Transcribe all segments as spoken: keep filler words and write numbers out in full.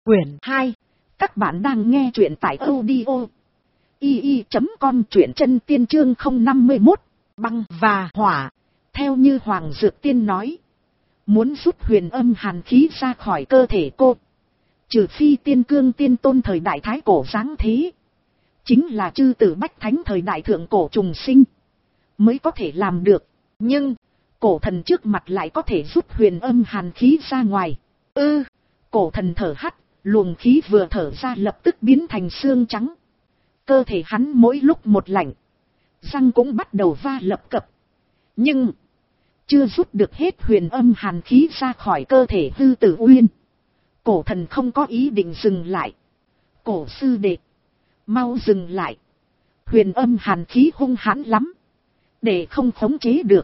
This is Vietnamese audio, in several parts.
Quyển hai. Các bạn đang nghe truyện tại audio i i chấm com, truyện chân tiên chương không năm mươi mốt. Băng và hỏa. Theo như Hoàng Dược Tiên nói, muốn rút huyền âm hàn khí ra khỏi cơ thể cô, trừ phi tiên cương tiên tôn thời đại thái cổ giáng thế, chính là chư tử bách thánh thời đại thượng cổ trùng sinh, mới có thể làm được. Nhưng cổ thần trước mặt lại có thể rút huyền âm hàn khí ra ngoài. Ư, ừ, cổ thần thở hắt, luồng khí vừa thở ra lập tức biến thành xương trắng. Cơ thể hắn mỗi lúc một lạnh, răng cũng bắt đầu va lập cập. Nhưng chưa rút được hết huyền âm hàn khí ra khỏi cơ thể Hư Tử Uyên, cổ thần không có ý định dừng lại. Cổ sư đệ, mau dừng lại. Huyền âm hàn khí hung hãn lắm, để không khống chế được,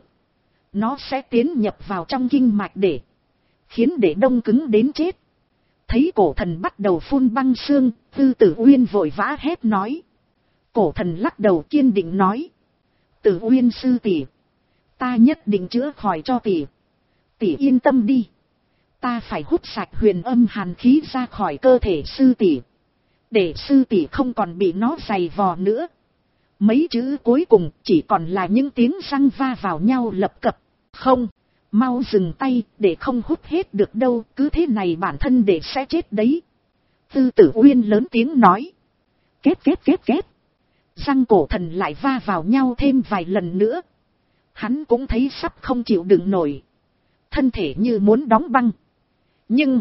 nó sẽ tiến nhập vào trong kinh mạch để khiến để đông cứng đến chết. Thấy cổ thần bắt đầu phun băng xương, Hư Tử Uyên vội vã hét nói. Cổ thần lắc đầu kiên định nói. Tử Uyên sư tỷ, ta nhất định chữa khỏi cho tỷ. Tỷ yên tâm đi, ta phải hút sạch huyền âm hàn khí ra khỏi cơ thể sư tỷ, để sư tỷ không còn bị nó giày vò nữa. Mấy chữ cuối cùng chỉ còn là những tiếng răng va vào nhau lập cập. Không, mau dừng tay, để không hút hết được đâu, cứ thế này bản thân để sẽ chết đấy. Tư Tử Uyên lớn tiếng nói. Kết kết kết kết. Răng cổ thần lại va vào nhau thêm vài lần nữa. Hắn cũng thấy sắp không chịu đựng nổi, thân thể như muốn đóng băng. Nhưng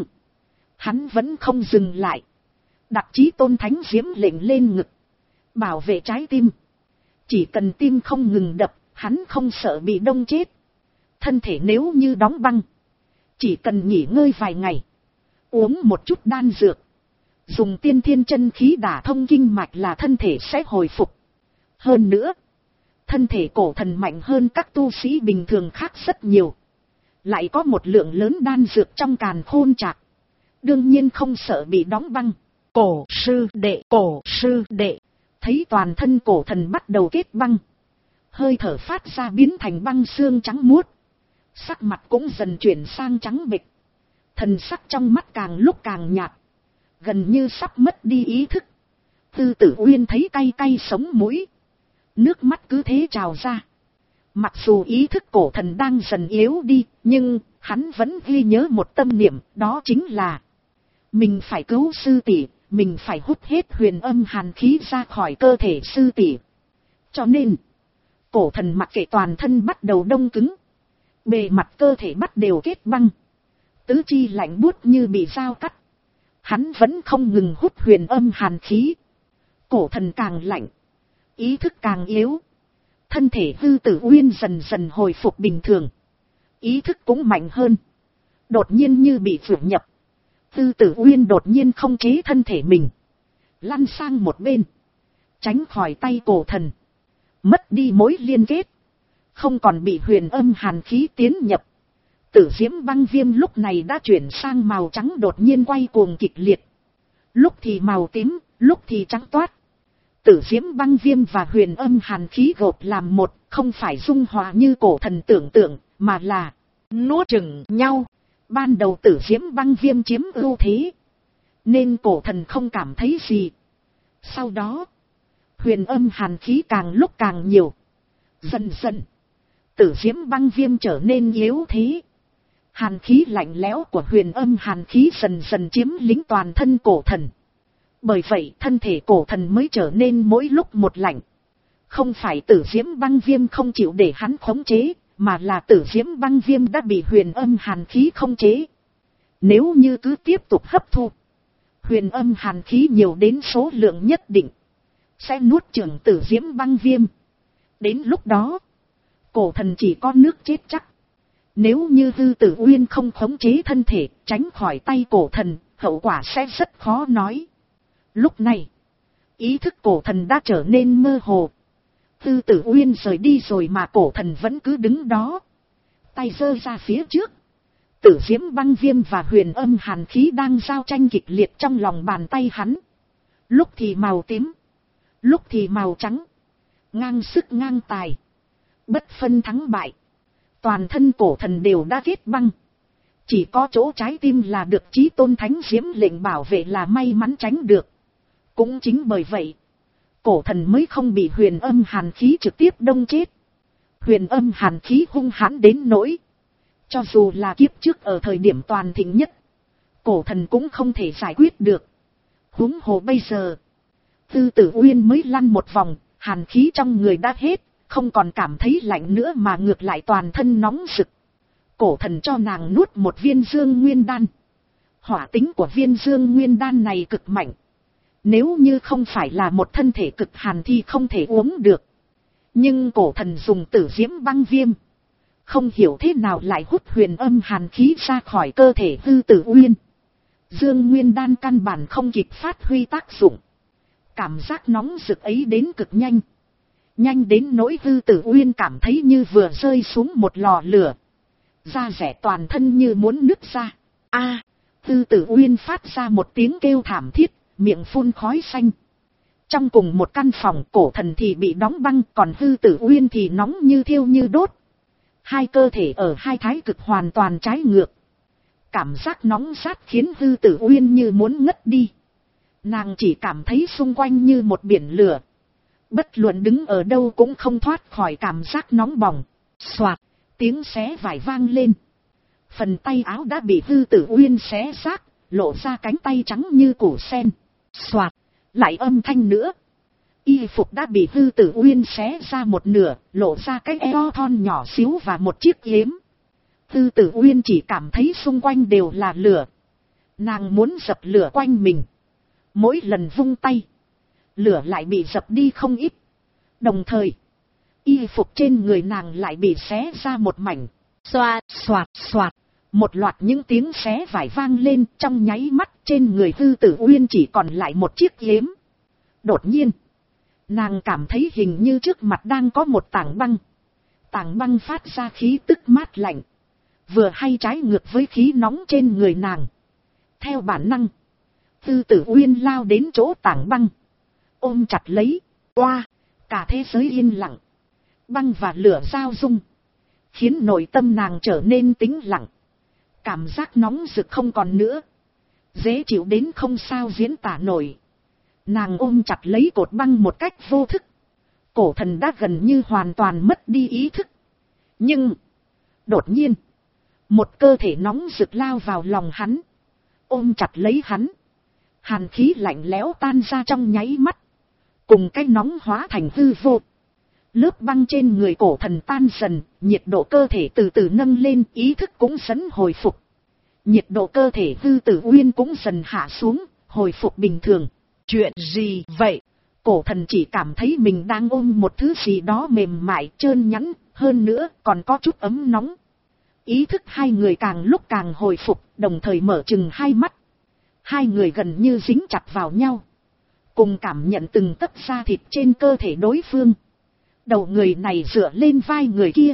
hắn vẫn không dừng lại. Đặc chí tôn thánh diễm lệnh lên ngực, bảo vệ trái tim. Chỉ cần tim không ngừng đập, hắn không sợ bị đông chết. Thân thể nếu như đóng băng, chỉ cần nghỉ ngơi vài ngày, uống một chút đan dược, dùng tiên thiên chân khí đả thông kinh mạch là thân thể sẽ hồi phục. Hơn nữa, thân thể cổ thần mạnh hơn các tu sĩ bình thường khác rất nhiều, lại có một lượng lớn đan dược trong càn khôn trạc, đương nhiên không sợ bị đóng băng. Cổ sư đệ, cổ sư đệ. Thấy toàn thân cổ thần bắt đầu kết băng, hơi thở phát ra biến thành băng xương trắng muốt, sắc mặt cũng dần chuyển sang trắng bệch, thần sắc trong mắt càng lúc càng nhạt, gần như sắp mất đi ý thức. Tư Tử Uyên thấy cay cay sống mũi, nước mắt cứ thế trào ra. Mặc dù ý thức cổ thần đang dần yếu đi, nhưng hắn vẫn ghi nhớ một tâm niệm, đó chính là mình phải cứu sư tỷ, mình phải hút hết huyền âm hàn khí ra khỏi cơ thể sư tỷ. Cho nên cổ thần mặc kệ toàn thân bắt đầu đông cứng, bề mặt cơ thể bắt đều kết băng, tứ chi lạnh buốt như bị dao cắt. Hắn vẫn không ngừng hút huyền âm hàn khí. Cổ thần càng lạnh, ý thức càng yếu. Thân thể Hư Tử Uyên dần dần hồi phục bình thường, ý thức cũng mạnh hơn. Đột nhiên như bị phượng nhập, Tư Tử Uyên đột nhiên không chế thân thể mình, lăn sang một bên, tránh khỏi tay cổ thần, mất đi mối liên kết, không còn bị huyền âm hàn khí tiến nhập. Tử diễm băng viêm lúc này đã chuyển sang màu trắng, đột nhiên quay cuồng kịch liệt, lúc thì màu tím, lúc thì trắng toát. Tử diễm băng viêm và huyền âm hàn khí gộp làm một, không phải dung hòa như cổ thần tưởng tượng, mà là nuốt chửng nhau. Ban đầu tử diễm băng viêm chiếm ưu thế, nên cổ thần không cảm thấy gì. Sau đó, huyền âm hàn khí càng lúc càng nhiều. Dần dần, tử diễm băng viêm trở nên yếu thế. Hàn khí lạnh lẽo của huyền âm hàn khí dần dần chiếm lĩnh toàn thân cổ thần. Bởi vậy thân thể cổ thần mới trở nên mỗi lúc một lạnh. Không phải tử diễm băng viêm không chịu để hắn khống chế, mà là tử diễm băng viêm đã bị huyền âm hàn khí khống chế. Nếu như cứ tiếp tục hấp thu huyền âm hàn khí nhiều đến số lượng nhất định, sẽ nuốt chửng tử diễm băng viêm. Đến lúc đó, cổ thần chỉ có nước chết chắc. Nếu như Hư Tử Uyên không khống chế thân thể, tránh khỏi tay cổ thần, hậu quả sẽ rất khó nói. Lúc này, ý thức cổ thần đã trở nên mơ hồ. Tư Tử Uyên rời đi rồi mà cổ thần vẫn cứ đứng đó, tay giơ ra phía trước. Tử diễm băng viêm và huyền âm hàn khí đang giao tranh kịch liệt trong lòng bàn tay hắn. Lúc thì màu tím, lúc thì màu trắng, ngang sức ngang tài, bất phân thắng bại. Toàn thân cổ thần đều đã kết băng, Chỉ có chỗ trái tim là được chí tôn thánh diễm lệnh bảo vệ là may mắn tránh được. Cũng chính bởi vậy, cổ thần mới không bị huyền âm hàn khí trực tiếp đông chết. Huyền âm hàn khí hung hãn đến nỗi, cho dù là kiếp trước ở thời điểm toàn thịnh nhất, cổ thần cũng không thể giải quyết được. Huống hồ bây giờ, Tư Tử Uyên mới lăn một vòng, hàn khí trong người đã hết, không còn cảm thấy lạnh nữa mà ngược lại toàn thân nóng rực. Cổ thần cho nàng nuốt một viên dương nguyên đan. Hỏa tính của viên dương nguyên đan này cực mạnh. Nếu như không phải là một thân thể cực hàn thì không thể uống được. Nhưng cổ thần dùng tử diễm băng viêm, không hiểu thế nào lại hút huyền âm hàn khí ra khỏi cơ thể Tư Tử Uyên. Dương nguyên đan căn bản không kịp phát huy tác dụng. Cảm giác nóng rực ấy đến cực nhanh. Nhanh đến nỗi Tư Tử Uyên cảm thấy như vừa rơi xuống một lò lửa. Da rẻ toàn thân như muốn nứt ra. A, à, Tư Tử Uyên phát ra một tiếng kêu thảm thiết, miệng phun khói xanh. Trong cùng một căn phòng, cổ thần thì bị đóng băng, còn Tư Tử Uyên thì nóng như thiêu như đốt. Hai cơ thể ở hai thái cực hoàn toàn trái ngược. Cảm giác nóng rát khiến Tư Tử Uyên như muốn ngất đi. Nàng chỉ cảm thấy xung quanh như một biển lửa. Bất luận đứng ở đâu cũng không thoát khỏi cảm giác nóng bỏng. Xoạt, tiếng xé vải vang lên. Phần tay áo đã bị Tư Tử Uyên xé xác, lộ ra cánh tay trắng như củ sen. Xoạt, lại âm thanh nữa. Y phục đã bị Tư Tử Uyên xé ra một nửa, lộ ra cái eo thon nhỏ xíu và một chiếc yếm. Tư Tử Uyên chỉ cảm thấy xung quanh đều là lửa. Nàng muốn dập lửa quanh mình. Mỗi lần vung tay, lửa lại bị dập đi không ít. Đồng thời, y phục trên người nàng lại bị xé ra một mảnh. Xoạt, xoạt, xoạt. Một loạt những tiếng xé vải vang lên, trong nháy mắt trên người Tư Tử Uyên chỉ còn lại một chiếc yếm. Đột nhiên, nàng cảm thấy hình như trước mặt đang có một tảng băng. Tảng băng phát ra khí tức mát lạnh, vừa hay trái ngược với khí nóng trên người nàng. Theo bản năng, Tư Tử Uyên lao đến chỗ tảng băng, ôm chặt lấy. Oa, cả thế giới yên lặng. Băng và lửa giao dung, khiến nội tâm nàng trở nên tĩnh lặng. Cảm giác nóng rực không còn nữa, dễ chịu đến không sao diễn tả nổi. Nàng ôm chặt lấy cột băng một cách vô thức. Cổ thần đã gần như hoàn toàn mất đi ý thức. Nhưng, đột nhiên, một cơ thể nóng rực lao vào lòng hắn, ôm chặt lấy hắn. Hàn khí lạnh lẽo tan ra trong nháy mắt, cùng cái nóng hóa thành hư vô. Lớp băng trên người cổ thần tan dần, nhiệt độ cơ thể từ từ nâng lên, ý thức cũng dần hồi phục. Nhiệt độ cơ thể Tư Tử Uyên cũng dần hạ xuống, hồi phục bình thường. Chuyện gì vậy? Cổ thần chỉ cảm thấy mình đang ôm một thứ gì đó mềm mại, trơn nhẵn, hơn nữa còn có chút ấm nóng. Ý thức hai người càng lúc càng hồi phục, đồng thời mở chừng hai mắt. Hai người gần như dính chặt vào nhau, cùng cảm nhận từng tấc da thịt trên cơ thể đối phương. Đầu người này dựa lên vai người kia.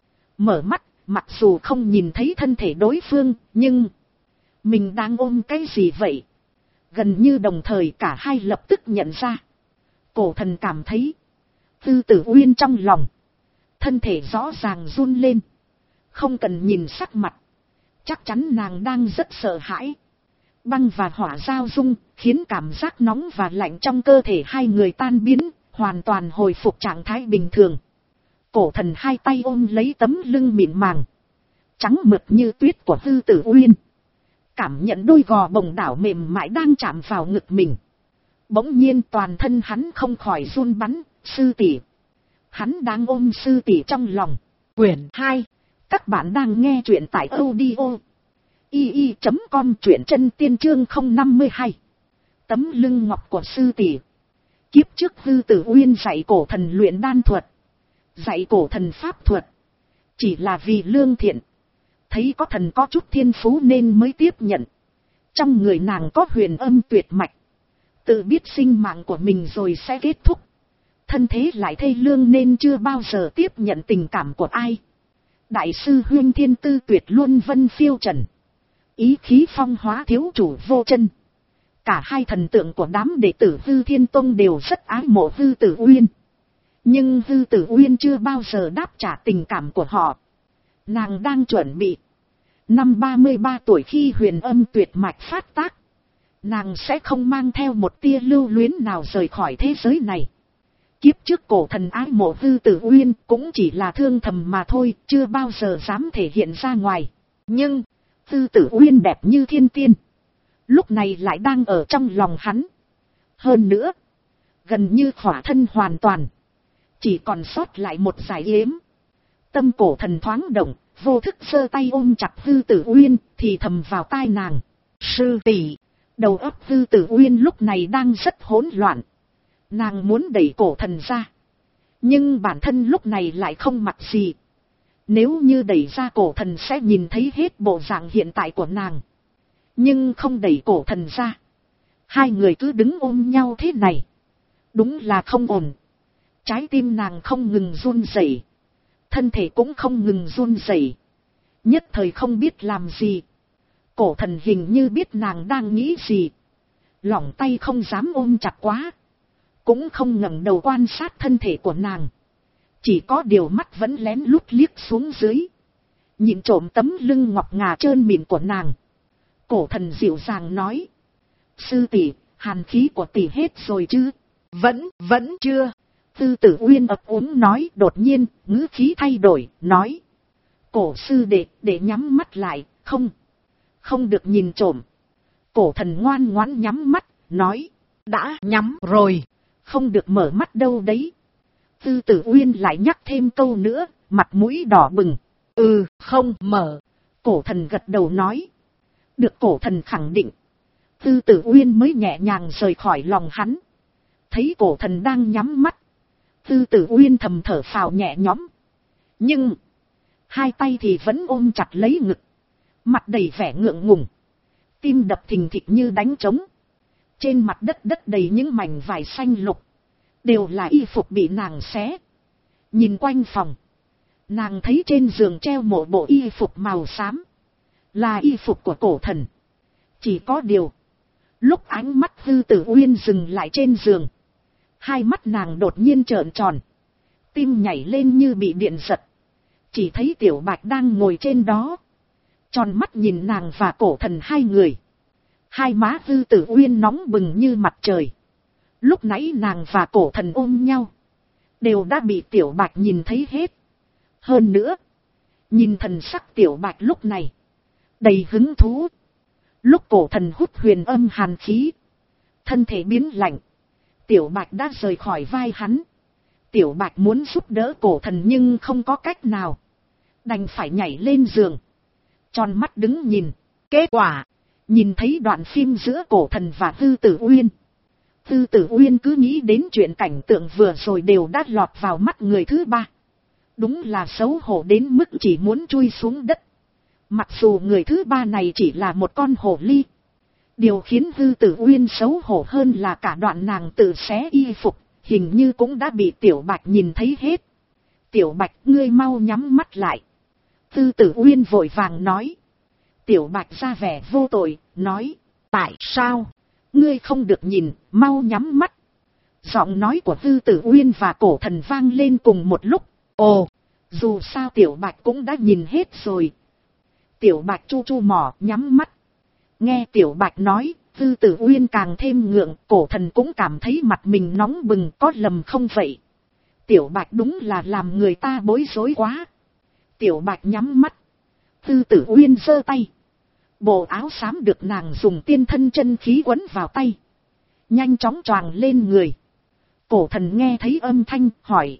Mở mắt, mặc dù không nhìn thấy thân thể đối phương, nhưng mình đang ôm cái gì vậy? Gần như đồng thời cả hai lập tức nhận ra. Cổ thần cảm thấy Tư Tử Uyên trong lòng, thân thể rõ ràng run lên. Không cần nhìn sắc mặt, chắc chắn nàng đang rất sợ hãi. Băng và hỏa giao dung, khiến cảm giác nóng và lạnh trong cơ thể hai người tan biến, hoàn toàn hồi phục trạng thái bình thường. Cổ thần hai tay ôm lấy tấm lưng mịn màng, trắng mượt như tuyết của Tư Tử Uyên. Cảm nhận đôi gò bồng đảo mềm mại đang chạm vào ngực mình. Bỗng nhiên toàn thân hắn không khỏi run bắn. Sư tỷ. Hắn đang ôm sư tỷ trong lòng. Quyển hai. Các bạn đang nghe truyện tại audio i i chấm com, truyện chân tiên chương không năm hai. Tấm lưng ngọc của sư tỷ. Kiếp trước Tư Tử Uyên dạy cổ thần luyện đan thuật, dạy cổ thần pháp thuật, chỉ là vì lương thiện. Thấy có thần có chút thiên phú nên mới tiếp nhận. Trong người nàng có huyền âm tuyệt mạch, tự biết sinh mạng của mình rồi sẽ kết thúc. Thân thế lại thê lương nên chưa bao giờ tiếp nhận tình cảm của ai. Đại sư huyên thiên tư tuyệt luôn vân phiêu trần, ý khí phong hóa thiếu chủ vô chân. Cả hai thần tượng của đám đệ tử Hư Thiên Tông đều rất ái mộ Tư Tử Uyên. Nhưng Tư Tử Uyên chưa bao giờ đáp trả tình cảm của họ. Nàng đang chuẩn bị Năm ba mươi ba tuổi khi huyền âm tuyệt mạch phát tác, nàng sẽ không mang theo một tia lưu luyến nào rời khỏi thế giới này. Kiếp trước cổ thần ái mộ Tư Tử Uyên cũng chỉ là thương thầm mà thôi, chưa bao giờ dám thể hiện ra ngoài. Nhưng, Tư Tử Uyên đẹp như thiên tiên, lúc này lại đang ở trong lòng hắn. Hơn nữa, gần như khỏa thân hoàn toàn, chỉ còn sót lại một giải yếm. Tâm cổ thần thoáng động, vô thức giơ tay ôm chặt Tư Tử Uyên, thì thầm vào tai nàng. Sư tỷ. Đầu óc Tư Tử Uyên lúc này đang rất hỗn loạn. Nàng muốn đẩy cổ thần ra, nhưng bản thân lúc này lại không mặc gì. Nếu như đẩy ra cổ thần sẽ nhìn thấy hết bộ dạng hiện tại của nàng. Nhưng không đẩy cổ thần ra, hai người cứ đứng ôm nhau thế này, đúng là không ổn. Trái tim nàng không ngừng run rẩy, thân thể cũng không ngừng run rẩy, nhất thời không biết làm gì. Cổ thần hình như biết nàng đang nghĩ gì, lỏng tay không dám ôm chặt quá, cũng không ngẩng đầu quan sát thân thể của nàng, chỉ có điều mắt vẫn lén lút liếc xuống dưới, nhìn trộm tấm lưng ngọc ngà trơn mịn của nàng. Cổ thần dịu dàng nói, sư tỷ, hàn khí của tỷ hết rồi chứ? Vẫn, vẫn chưa. Tư Tử Uyên ấp úng nói. Đột nhiên, ngữ khí thay đổi, nói, cổ sư đệ, để nhắm mắt lại, không, không được nhìn trộm. Cổ thần ngoan ngoãn nhắm mắt, nói, đã nhắm rồi, không được mở mắt đâu đấy. Tư Tử Uyên lại nhắc thêm câu nữa, mặt mũi đỏ bừng. Ừ, không mở. Cổ thần gật đầu nói. Được cổ thần khẳng định, Tư Tử Uyên mới nhẹ nhàng rời khỏi lòng hắn. Thấy cổ thần đang nhắm mắt, Tư Tử Uyên thầm thở phào nhẹ nhõm. Nhưng, hai tay thì vẫn ôm chặt lấy ngực, mặt đầy vẻ ngượng ngùng, tim đập thình thịch như đánh trống. Trên mặt đất đất đầy những mảnh vải xanh lục, đều là y phục bị nàng xé. Nhìn quanh phòng, nàng thấy trên giường treo một bộ y phục màu xám, là y phục của cổ thần. Chỉ có điều, lúc ánh mắt Tư Tử Uyên dừng lại trên giường, hai mắt nàng đột nhiên trợn tròn, tim nhảy lên như bị điện giật. Chỉ thấy Tiểu Bạch đang ngồi trên đó, tròn mắt nhìn nàng và cổ thần hai người. Hai má Tư Tử Uyên nóng bừng như mặt trời. Lúc nãy nàng và cổ thần ôm nhau, đều đã bị Tiểu Bạch nhìn thấy hết. Hơn nữa, nhìn thần sắc Tiểu Bạch lúc này, đầy hứng thú. Lúc cổ thần hút huyền âm hàn khí, thân thể biến lạnh, Tiểu Bạch đã rời khỏi vai hắn. Tiểu Bạch muốn giúp đỡ cổ thần nhưng không có cách nào, đành phải nhảy lên giường, tròn mắt đứng nhìn. Kết quả, nhìn thấy đoạn phim giữa cổ thần và Tư Tử Uyên. Tư Tử Uyên cứ nghĩ đến chuyện cảnh tượng vừa rồi đều đã lọt vào mắt người thứ ba. Đúng là xấu hổ đến mức chỉ muốn chui xuống đất. Mặc dù người thứ ba này chỉ là một con hổ ly. Điều khiến Tư Tử Uyên xấu hổ hơn là cả đoạn nàng tự xé y phục, hình như cũng đã bị Tiểu Bạch nhìn thấy hết. Tiểu Bạch, ngươi mau nhắm mắt lại. Tư Tử Uyên vội vàng nói. Tiểu Bạch ra vẻ vô tội, nói, tại sao? Ngươi không được nhìn, mau nhắm mắt. Giọng nói của Tư Tử Uyên và cổ thần vang lên cùng một lúc. Ồ, dù sao Tiểu Bạch cũng đã nhìn hết rồi. Tiểu Bạch chu chu mỏ, nhắm mắt. Nghe Tiểu Bạch nói, Tư Tử Uyên càng thêm ngượng, cổ thần cũng cảm thấy mặt mình nóng bừng, có lầm không vậy? Tiểu Bạch đúng là làm người ta bối rối quá. Tiểu Bạch nhắm mắt. Tư Tử Uyên giơ tay. Bộ áo xám được nàng dùng tiên thân chân khí quấn vào tay, nhanh chóng choàng lên người. Cổ thần nghe thấy âm thanh, hỏi.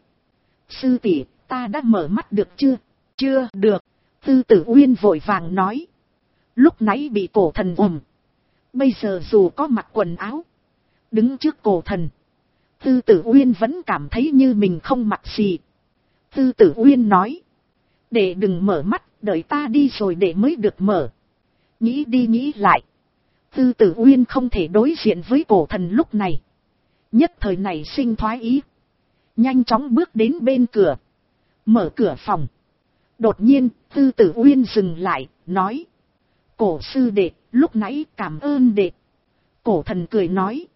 Sư tỷ, ta đã mở mắt được chưa? Chưa được. Tư Tử Uyên vội vàng nói. Lúc nãy bị cổ thần ùm. Bây giờ dù có mặc quần áo, đứng trước cổ thần, Tư Tử Uyên vẫn cảm thấy như mình không mặc gì. Tư Tử Uyên nói. Để đừng mở mắt, đợi ta đi rồi để mới được mở. Nghĩ đi nghĩ lại, Tư Tử Uyên không thể đối diện với cổ thần lúc này. Nhất thời này sinh thoái ý, nhanh chóng bước đến bên cửa, mở cửa phòng. Đột nhiên, Tư Tử Uyên dừng lại, nói. Cổ sư đệ, lúc nãy cảm ơn đệ. Cổ thần cười nói.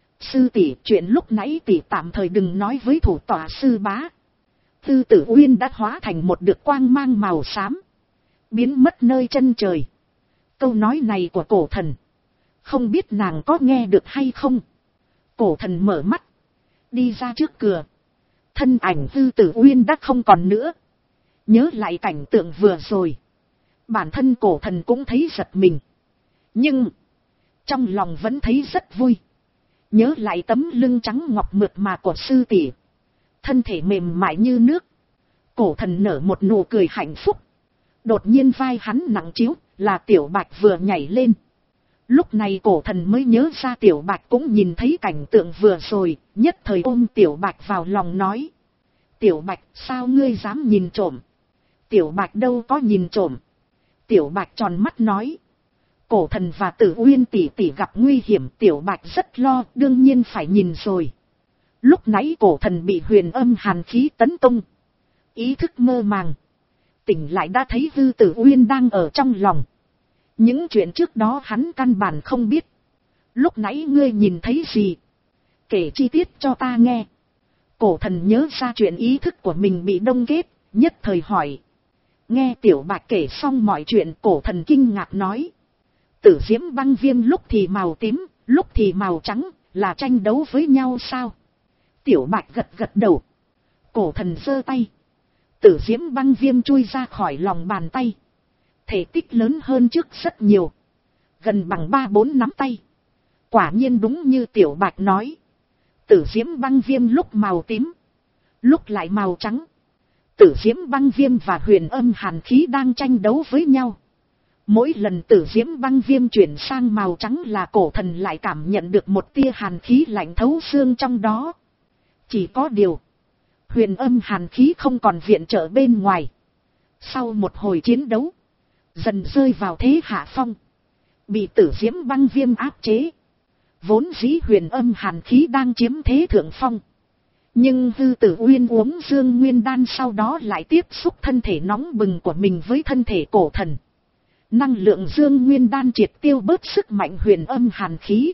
Sư tỷ, chuyện lúc nãy tỷ tạm thời đừng nói với thủ tọa sư bá. Tư Tử Uyên đã hóa thành một đực quang mang màu xám, biến mất nơi chân trời. Câu nói này của cổ thần, không biết nàng có nghe được hay không. Cổ thần mở mắt, đi ra trước cửa. Thân ảnh Tư Tử Uyên đã không còn nữa. Nhớ lại cảnh tượng vừa rồi, bản thân cổ thần cũng thấy giật mình. Nhưng trong lòng vẫn thấy rất vui. Nhớ lại tấm lưng trắng ngọc mượt mà của sư tỷ, thân thể mềm mại như nước. Cổ thần nở một nụ cười hạnh phúc. Đột nhiên vai hắn nặng trĩu, là Tiểu Bạch vừa nhảy lên. Lúc này cổ thần mới nhớ ra Tiểu Bạch cũng nhìn thấy cảnh tượng vừa rồi, nhất thời ôm Tiểu Bạch vào lòng nói. Tiểu Bạch, sao ngươi dám nhìn trộm? Tiểu Bạch đâu có nhìn trộm. Tiểu Bạch tròn mắt nói. Cổ thần và Tử Uyên tỷ tỷ gặp nguy hiểm, Tiểu Bạch rất lo, đương nhiên phải nhìn rồi. Lúc nãy cổ thần bị huyền âm hàn khí tấn công, ý thức mơ màng. Tỉnh lại đã thấy Tư Tử Uyên đang ở trong lòng. Những chuyện trước đó hắn căn bản không biết. Lúc nãy ngươi nhìn thấy gì? Kể chi tiết cho ta nghe. Cổ thần nhớ ra chuyện ý thức của mình bị đông kết, nhất thời hỏi. Nghe Tiểu Bạch kể xong mọi chuyện, cổ thần kinh ngạc nói. Tử diễm băng viêm lúc thì màu tím, lúc thì màu trắng, là tranh đấu với nhau sao? Tiểu Bạch gật gật đầu. Cổ thần giơ tay. Tử diễm băng viêm chui ra khỏi lòng bàn tay. Thể tích lớn hơn trước rất nhiều. Gần bằng ba bốn nắm tay. Quả nhiên đúng như Tiểu Bạch nói. Tử diễm băng viêm lúc màu tím, lúc lại màu trắng. Tử diễm băng viêm và huyền âm hàn khí đang tranh đấu với nhau. Mỗi lần tử diễm băng viêm chuyển sang màu trắng là cổ thần lại cảm nhận được một tia hàn khí lạnh thấu xương trong đó. Chỉ có điều, huyền âm hàn khí không còn viện trợ bên ngoài. Sau một hồi chiến đấu, dần rơi vào thế hạ phong, bị tử diễm băng viêm áp chế. Vốn dĩ huyền âm hàn khí đang chiếm thế thượng phong. Nhưng Tư Tử Uyên uống dương nguyên đan sau đó lại tiếp xúc thân thể nóng bừng của mình với thân thể cổ thần. Năng lượng dương nguyên đan triệt tiêu bớt sức mạnh huyền âm hàn khí.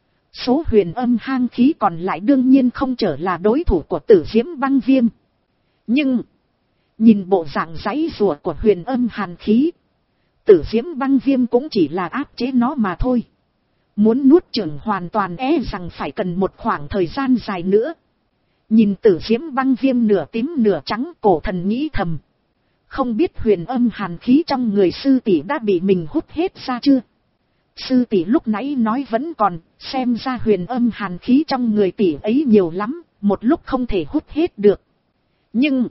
Số huyền âm hàn khí còn lại đương nhiên không trở là đối thủ của tử diễm băng viêm. Nhưng, nhìn bộ dạng giãy giụa của huyền âm hàn khí, tử diễm băng viêm cũng chỉ là áp chế nó mà thôi. Muốn nuốt chửng hoàn toàn e rằng phải cần một khoảng thời gian dài nữa. Nhìn tử diễm băng viêm nửa tím nửa trắng, cổ thần nghĩ thầm. Không biết huyền âm hàn khí trong người sư tỷ đã bị mình hút hết ra chưa? Sư tỷ lúc nãy nói vẫn còn, xem ra huyền âm hàn khí trong người tỷ ấy nhiều lắm, một lúc không thể hút hết được. Nhưng,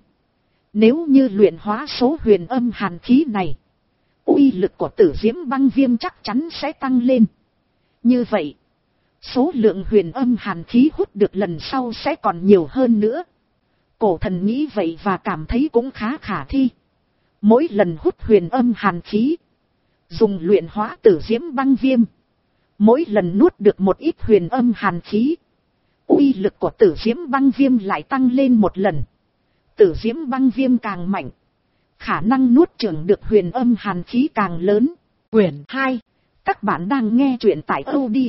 nếu như luyện hóa số huyền âm hàn khí này, uy lực của tử diễm băng viêm chắc chắn sẽ tăng lên. Như vậy, số lượng huyền âm hàn khí hút được lần sau sẽ còn nhiều hơn nữa. Cổ thần nghĩ vậy và cảm thấy cũng khá khả thi. Mỗi lần hút huyền âm hàn khí, dùng luyện hóa tử diễm băng viêm, mỗi lần nuốt được một ít huyền âm hàn khí, uy lực của tử diễm băng viêm lại tăng lên một lần. Tử diễm băng viêm càng mạnh, khả năng nuốt chửng được huyền âm hàn khí càng lớn. Quyển hai. Các bạn đang nghe truyện tại audio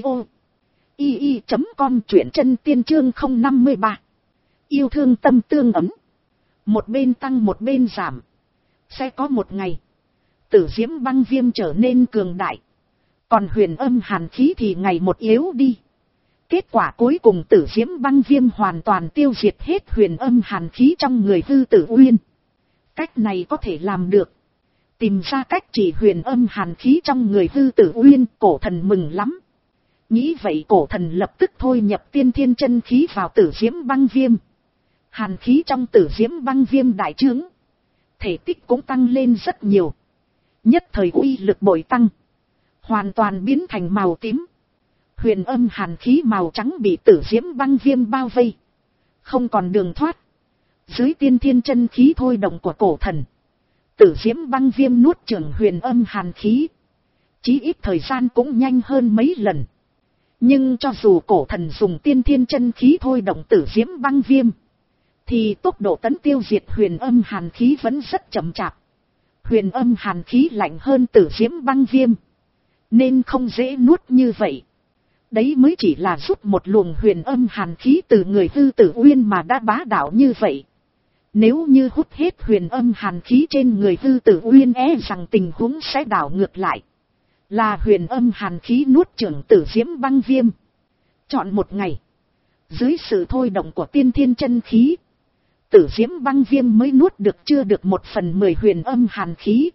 i i chấm com, truyện chân tiên chương không năm mươi ba. Yêu thương tâm tương ấm. Một bên tăng một bên giảm. Sẽ có một ngày, tử diễm băng viêm trở nên cường đại, còn huyền âm hàn khí thì ngày một yếu đi. Kết quả cuối cùng tử diễm băng viêm hoàn toàn tiêu diệt hết huyền âm hàn khí trong người Tư Tử Uyên. Cách này có thể làm được. Tìm ra cách chỉ huyền âm hàn khí trong người Tư Tử Uyên, cổ thần mừng lắm. Nghĩ vậy cổ thần lập tức thôi nhập tiên thiên chân khí vào tử diễm băng viêm. Hàn khí trong tử diễm băng viêm đại trướng, thể tích cũng tăng lên rất nhiều. Nhất thời uy lực bội tăng, hoàn toàn biến thành màu tím. Huyền âm hàn khí màu trắng bị tử diễm băng viêm bao vây, không còn đường thoát. Dưới tiên thiên chân khí thôi động của cổ thần, tử diễm băng viêm nuốt chửng huyền âm hàn khí, chí ít thời gian cũng nhanh hơn mấy lần. Nhưng cho dù cổ thần dùng tiên thiên chân khí thôi động tử diễm băng viêm, thì tốc độ tấn tiêu diệt huyền âm hàn khí vẫn rất chậm chạp. Huyền âm hàn khí lạnh hơn tử diễm băng viêm, nên không dễ nuốt như vậy. Đấy mới chỉ là rút một luồng huyền âm hàn khí từ người Tư Tử Uyên mà đã bá đạo như vậy. Nếu như hút hết huyền âm hàn khí trên người Hư Tử Uyên e rằng tình huống sẽ đảo ngược lại. Là huyền âm hàn khí nuốt chửng Tử Diễm Băng Viêm. Chọn một ngày. Dưới sự thôi động của tiên thiên chân khí. Tử Diễm Băng Viêm mới nuốt được chưa được một phần mười huyền âm hàn khí.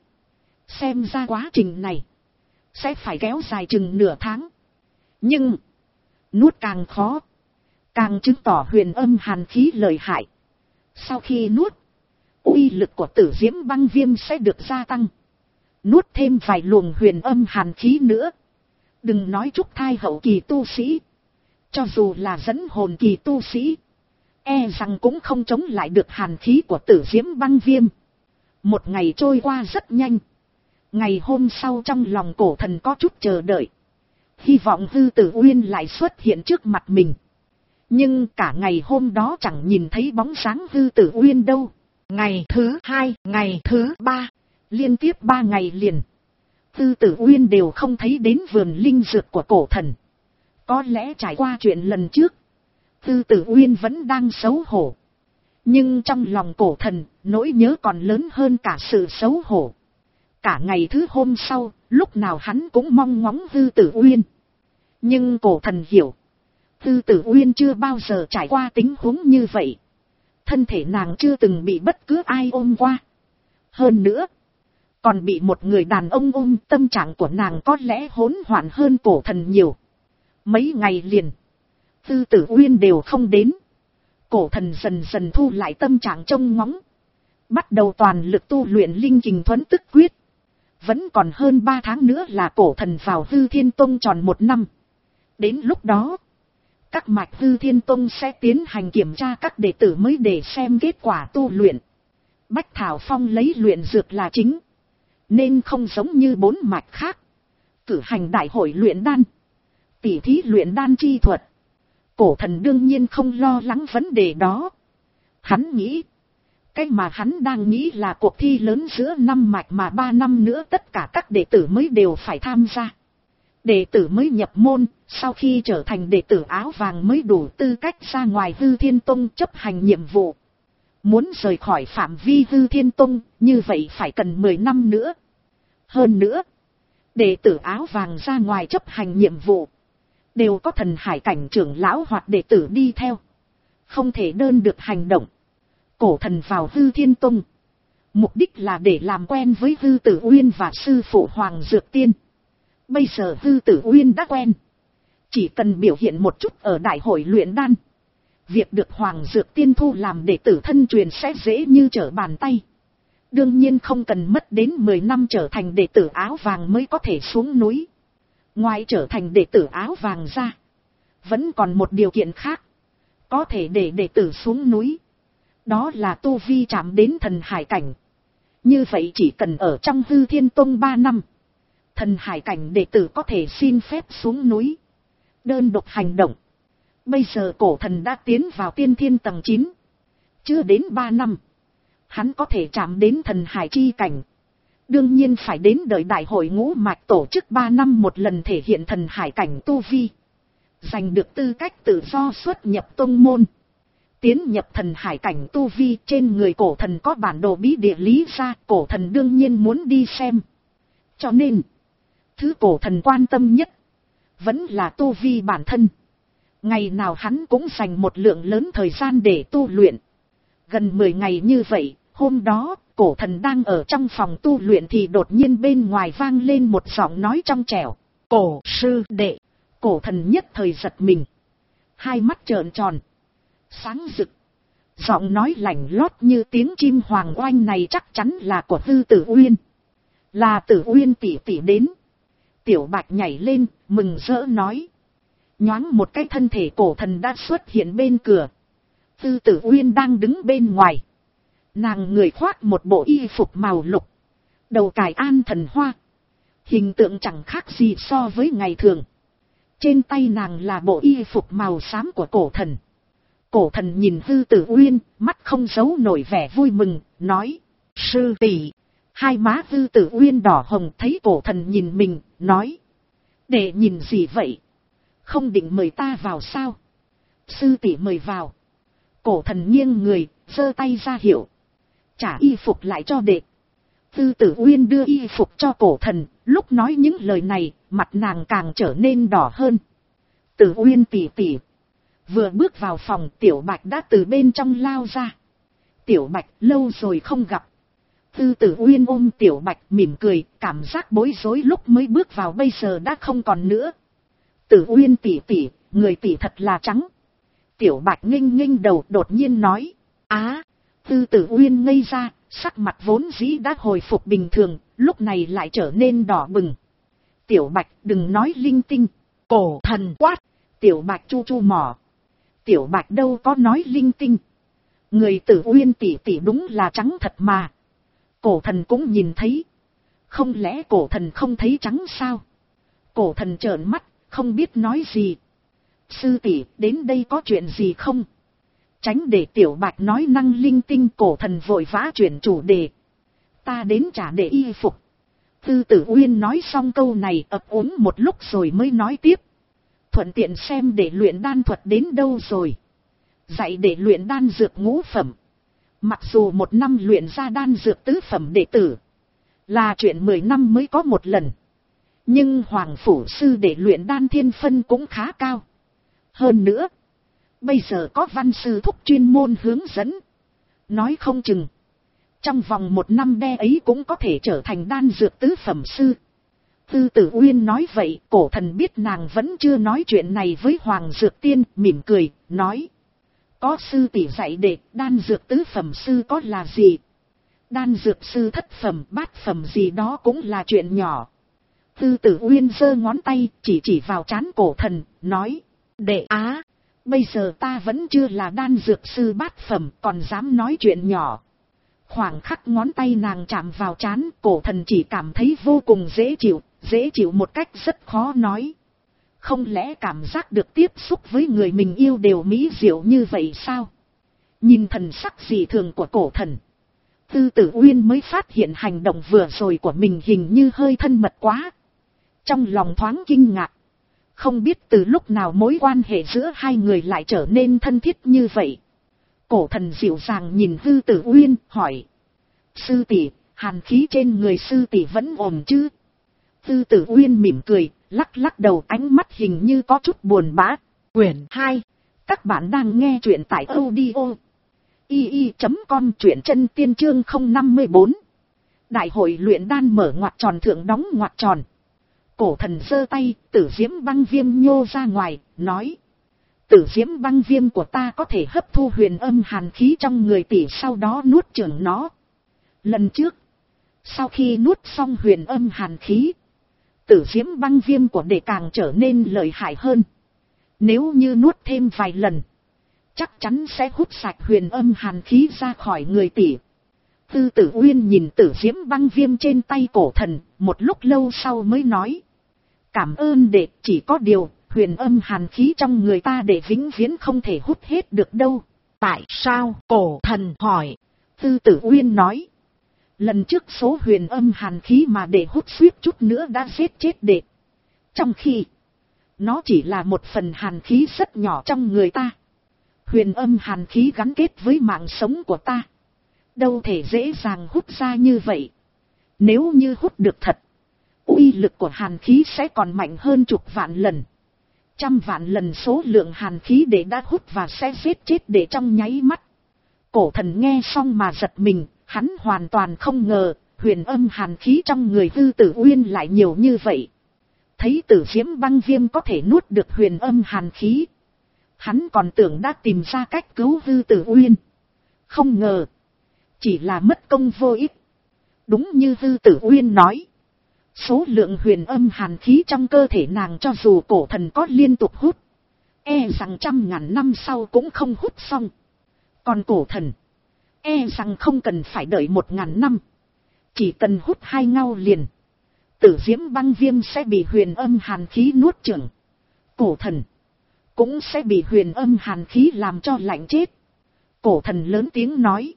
Xem ra quá trình này. Sẽ phải kéo dài chừng nửa tháng. Nhưng. Nuốt càng khó. Càng chứng tỏ huyền âm hàn khí lợi hại. Sau khi nuốt. Uy lực của Tử Diễm Băng Viêm sẽ được gia tăng. Nuốt thêm vài luồng huyền âm hàn khí nữa. Đừng nói trúc thai hậu kỳ tu sĩ. Cho dù là dẫn hồn kỳ tu sĩ. E rằng cũng không chống lại được hàn khí của Tử Diễm Băng Viêm. Một ngày trôi qua rất nhanh. Ngày hôm sau trong lòng cổ thần có chút chờ đợi. Hy vọng Hư Tử Uyên lại xuất hiện trước mặt mình. Nhưng cả ngày hôm đó chẳng nhìn thấy bóng dáng Hư Tử Uyên đâu. Ngày thứ hai, ngày thứ ba. Liên tiếp ba ngày liền. Hư Tử Uyên đều không thấy đến vườn linh dược của cổ thần. Có lẽ trải qua chuyện lần trước. Hư Tử Uyên vẫn đang xấu hổ. Nhưng trong lòng cổ thần, nỗi nhớ còn lớn hơn cả sự xấu hổ. Cả ngày thứ hôm sau, lúc nào hắn cũng mong ngóng Hư Tử Uyên. Nhưng cổ thần hiểu. Hư Tử Uyên chưa bao giờ trải qua tình huống như vậy. Thân thể nàng chưa từng bị bất cứ ai ôm qua. Hơn nữa, còn bị một người đàn ông ôm, tâm trạng của nàng có lẽ hỗn loạn hơn cổ thần nhiều. Mấy ngày liền, Hư Tử Uyên đều không đến. Cổ thần dần dần thu lại tâm trạng trông ngóng. Bắt đầu toàn lực tu luyện linh kình thuẫn tức quyết. Vẫn còn hơn ba tháng nữa là cổ thần vào Hư Thiên Tông tròn một năm. Đến lúc đó, các mạch Hư Thiên Tông sẽ tiến hành kiểm tra các đệ tử mới để xem kết quả tu luyện. Bách Thảo Phong lấy luyện dược là chính. Nên không giống như bốn mạch khác. Cử hành đại hội luyện đan. Tỉ thí luyện đan chi thuật. Cổ thần đương nhiên không lo lắng vấn đề đó. Hắn nghĩ. Cái mà hắn đang nghĩ là cuộc thi lớn giữa năm mạch mà ba năm nữa tất cả các đệ tử mới đều phải tham gia. Đệ tử mới nhập môn, sau khi trở thành đệ tử áo vàng mới đủ tư cách ra ngoài Hư Thiên Tông chấp hành nhiệm vụ. Muốn rời khỏi phạm vi Hư Thiên Tông, như vậy phải cần mười năm nữa. Hơn nữa, đệ tử áo vàng ra ngoài chấp hành nhiệm vụ, đều có thần hải cảnh trưởng lão hoặc đệ tử đi theo. Không thể đơn được hành động. Cổ thần vào Hư Thiên Tông. Mục đích là để làm quen với Hư Tử Uyên và sư phụ Hoàng Dược Tiên. Bây giờ Hư Tử Uyên đã quen. Chỉ cần biểu hiện một chút ở đại hội luyện đan. Việc được Hoàng Dược Tiên thu làm đệ tử thân truyền sẽ dễ như trở bàn tay. Đương nhiên không cần mất đến mười năm trở thành đệ tử áo vàng mới có thể xuống núi. Ngoài trở thành đệ tử áo vàng ra, vẫn còn một điều kiện khác. Có thể để đệ tử xuống núi. Đó là tu vi chạm đến thần hải cảnh. Như vậy chỉ cần ở trong Hư Thiên Tông ba năm. Thần hải cảnh đệ tử có thể xin phép xuống núi. Đơn độc hành động. Bây giờ cổ thần đã tiến vào tiên thiên tầng chín. Chưa đến ba năm. Hắn có thể chạm đến thần hải chi cảnh. Đương nhiên phải đến đợi đại hội ngũ mạch tổ chức ba năm một lần thể hiện thần hải cảnh tu vi. Giành được tư cách tự do xuất nhập tông môn. Tiến nhập thần hải cảnh tu vi trên người cổ thần có bản đồ bí địa lý ra. Cổ thần đương nhiên muốn đi xem. Cho nên, thứ cổ thần quan tâm nhất vẫn là tu vi bản thân. Ngày nào hắn cũng dành một lượng lớn thời gian để tu luyện. Gần mười ngày như vậy, hôm đó, cổ thần đang ở trong phòng tu luyện thì đột nhiên bên ngoài vang lên một giọng nói trong trẻo. Cổ sư đệ. Cổ thần nhất thời giật mình. Hai mắt trợn tròn. Sáng rực. Giọng nói lạnh lót như tiếng chim hoàng oanh này chắc chắn là của Hư Tử Uyên. Là Tử Uyên tỷ tỷ đến. Tiểu Bạch nhảy lên, mừng rỡ nói. Nhoáng một cái thân thể cổ thần đã xuất hiện bên cửa. Hư Tử Uyên đang đứng bên ngoài. Nàng người khoác một bộ y phục màu lục. Đầu cài an thần hoa. Hình tượng chẳng khác gì so với ngày thường. Trên tay nàng là bộ y phục màu xám của cổ thần. Cổ thần nhìn Hư Tử Uyên, mắt không giấu nổi vẻ vui mừng, nói. Sư tỷ. Hai má Hư Tử Uyên đỏ hồng thấy cổ thần nhìn mình, nói. Để nhìn gì vậy? Không định mời ta vào sao? Sư tỷ mời vào. Cổ thần nghiêng người, giơ tay ra hiệu. trả y phục lại cho đệ. Tư Tử Uyên đưa y phục cho cổ thần, lúc nói những lời này, mặt nàng càng trở nên đỏ hơn. Tử Uyên tỉ tỉ. Vừa bước vào phòng, Tiểu Bạch đã từ bên trong lao ra. Tiểu Bạch, lâu rồi không gặp. Tư Tử Uyên ôm Tiểu Bạch mỉm cười, cảm giác bối rối lúc mới bước vào bây giờ đã không còn nữa. Tử Uyên tỉ tỉ, người tỉ thật là trắng. Tiểu Bạch nghênh nghênh đầu đột nhiên nói. Á, Tư Tử Uyên ngây ra, sắc mặt vốn dĩ đã hồi phục bình thường, lúc này lại trở nên đỏ bừng. Tiểu Bạch đừng nói linh tinh. Cổ thần quát. Tiểu Bạch chu chu mỏ. Tiểu Bạch đâu có nói linh tinh. Người Tử Uyên tỉ tỉ đúng là trắng thật mà. Cổ thần cũng nhìn thấy. Không lẽ cổ thần không thấy trắng sao? Cổ thần trợn mắt, không biết nói gì. Sư tỷ, đến đây có chuyện gì không? Tránh để Tiểu Bạch nói năng linh tinh, cổ thần vội vã chuyển chủ đề. Ta đến trả để y phục. Tư Tử Uyên nói xong câu này ấp úng một lúc rồi mới nói tiếp. Thuận tiện xem để luyện đan thuật đến đâu rồi. Dạy để luyện đan dược ngũ phẩm. Mặc dù một năm luyện ra đan dược tứ phẩm đệ tử là chuyện mười năm mới có một lần. Nhưng Hoàng Phủ Sư để luyện đan thiên phân cũng khá cao. Hơn nữa, bây giờ có văn sư thúc chuyên môn hướng dẫn. Nói không chừng, trong vòng một năm đe ấy cũng có thể trở thành đan dược tứ phẩm sư. Tư Tử Uyên nói vậy, cổ thần biết nàng vẫn chưa nói chuyện này với Hoàng Dược Tiên, mỉm cười, nói. Có sư tỷ dạy đệ, đan dược tứ phẩm sư có là gì? Đan dược sư thất phẩm, bát phẩm gì đó cũng là chuyện nhỏ. Tư Tử Uyên giơ ngón tay, chỉ chỉ vào trán cổ thần, nói. Đệ á, bây giờ ta vẫn chưa là đan dược sư bát phẩm, còn dám nói chuyện nhỏ. Khoảng khắc ngón tay nàng chạm vào trán, cổ thần chỉ cảm thấy vô cùng dễ chịu, dễ chịu một cách rất khó nói. Không lẽ cảm giác được tiếp xúc với người mình yêu đều mỹ diệu như vậy sao? Nhìn thần sắc dị thường của cổ thần, Tư Tử Uyên mới phát hiện hành động vừa rồi của mình hình như hơi thân mật quá. Trong lòng thoáng kinh ngạc. Không biết từ lúc nào mối quan hệ giữa hai người lại trở nên thân thiết như vậy. Cổ thần dịu dàng nhìn Tư Tử Uyên, hỏi. Sư tỷ, hàn khí trên người sư tỷ vẫn ổn chứ? Tư Tử Uyên mỉm cười, lắc lắc đầu, ánh mắt hình như có chút buồn bã. Quyển hai. Các bạn đang nghe truyện tại audio i i chấm com, truyện chân tiên chương không năm bốn. Đại hội luyện đan mở ngoặc tròn thượng đóng ngoặc tròn. Cổ thần giơ tay, tử diễm băng viêm nhô ra ngoài, nói. Tử diễm băng viêm của ta có thể hấp thu huyền âm hàn khí trong người tỷ, sau đó nuốt chửng nó. Lần trước, sau khi nuốt xong huyền âm hàn khí, tử diễm băng viêm của đệ càng trở nên lợi hại hơn. Nếu như nuốt thêm vài lần, chắc chắn sẽ hút sạch huyền âm hàn khí ra khỏi người tỷ. Tư Tử Uyên nhìn tử diễm băng viêm trên tay cổ thần, một lúc lâu sau mới nói. Cảm ơn đệ, chỉ có điều, huyền âm hàn khí trong người ta đệ vĩnh viễn không thể hút hết được đâu. Tại sao? Cổ thần hỏi. Tư Tử Uyên nói. Lần trước số huyền âm hàn khí mà đệ hút suýt chút nữa đã giết chết đệ. Trong khi, nó chỉ là một phần hàn khí rất nhỏ trong người ta. Huyền âm hàn khí gắn kết với mạng sống của ta. Đâu thể dễ dàng hút ra như vậy. Nếu như hút được thật, uy lực của hàn khí sẽ còn mạnh hơn chục vạn lần. Trăm vạn lần số lượng hàn khí để đã hút và sẽ giết chết để trong nháy mắt. Cổ thần nghe xong mà giật mình, hắn hoàn toàn không ngờ, huyền âm hàn khí trong người Tư Tử Uyên lại nhiều như vậy. Thấy tử diễm băng viêm có thể nuốt được huyền âm hàn khí, hắn còn tưởng đã tìm ra cách cứu Tư Tử Uyên. Không ngờ, chỉ là mất công vô ích. Đúng như Tư Tử Uyên nói, số lượng huyền âm hàn khí trong cơ thể nàng cho dù cổ thần có liên tục hút, e rằng trăm ngàn năm sau cũng không hút xong. Còn cổ thần, e rằng không cần phải đợi một ngàn năm, chỉ cần hút hai ngao liền, tử diễm băng viêm sẽ bị huyền âm hàn khí nuốt chửng. Cổ thần cũng sẽ bị huyền âm hàn khí làm cho lạnh chết. Cổ thần lớn tiếng nói.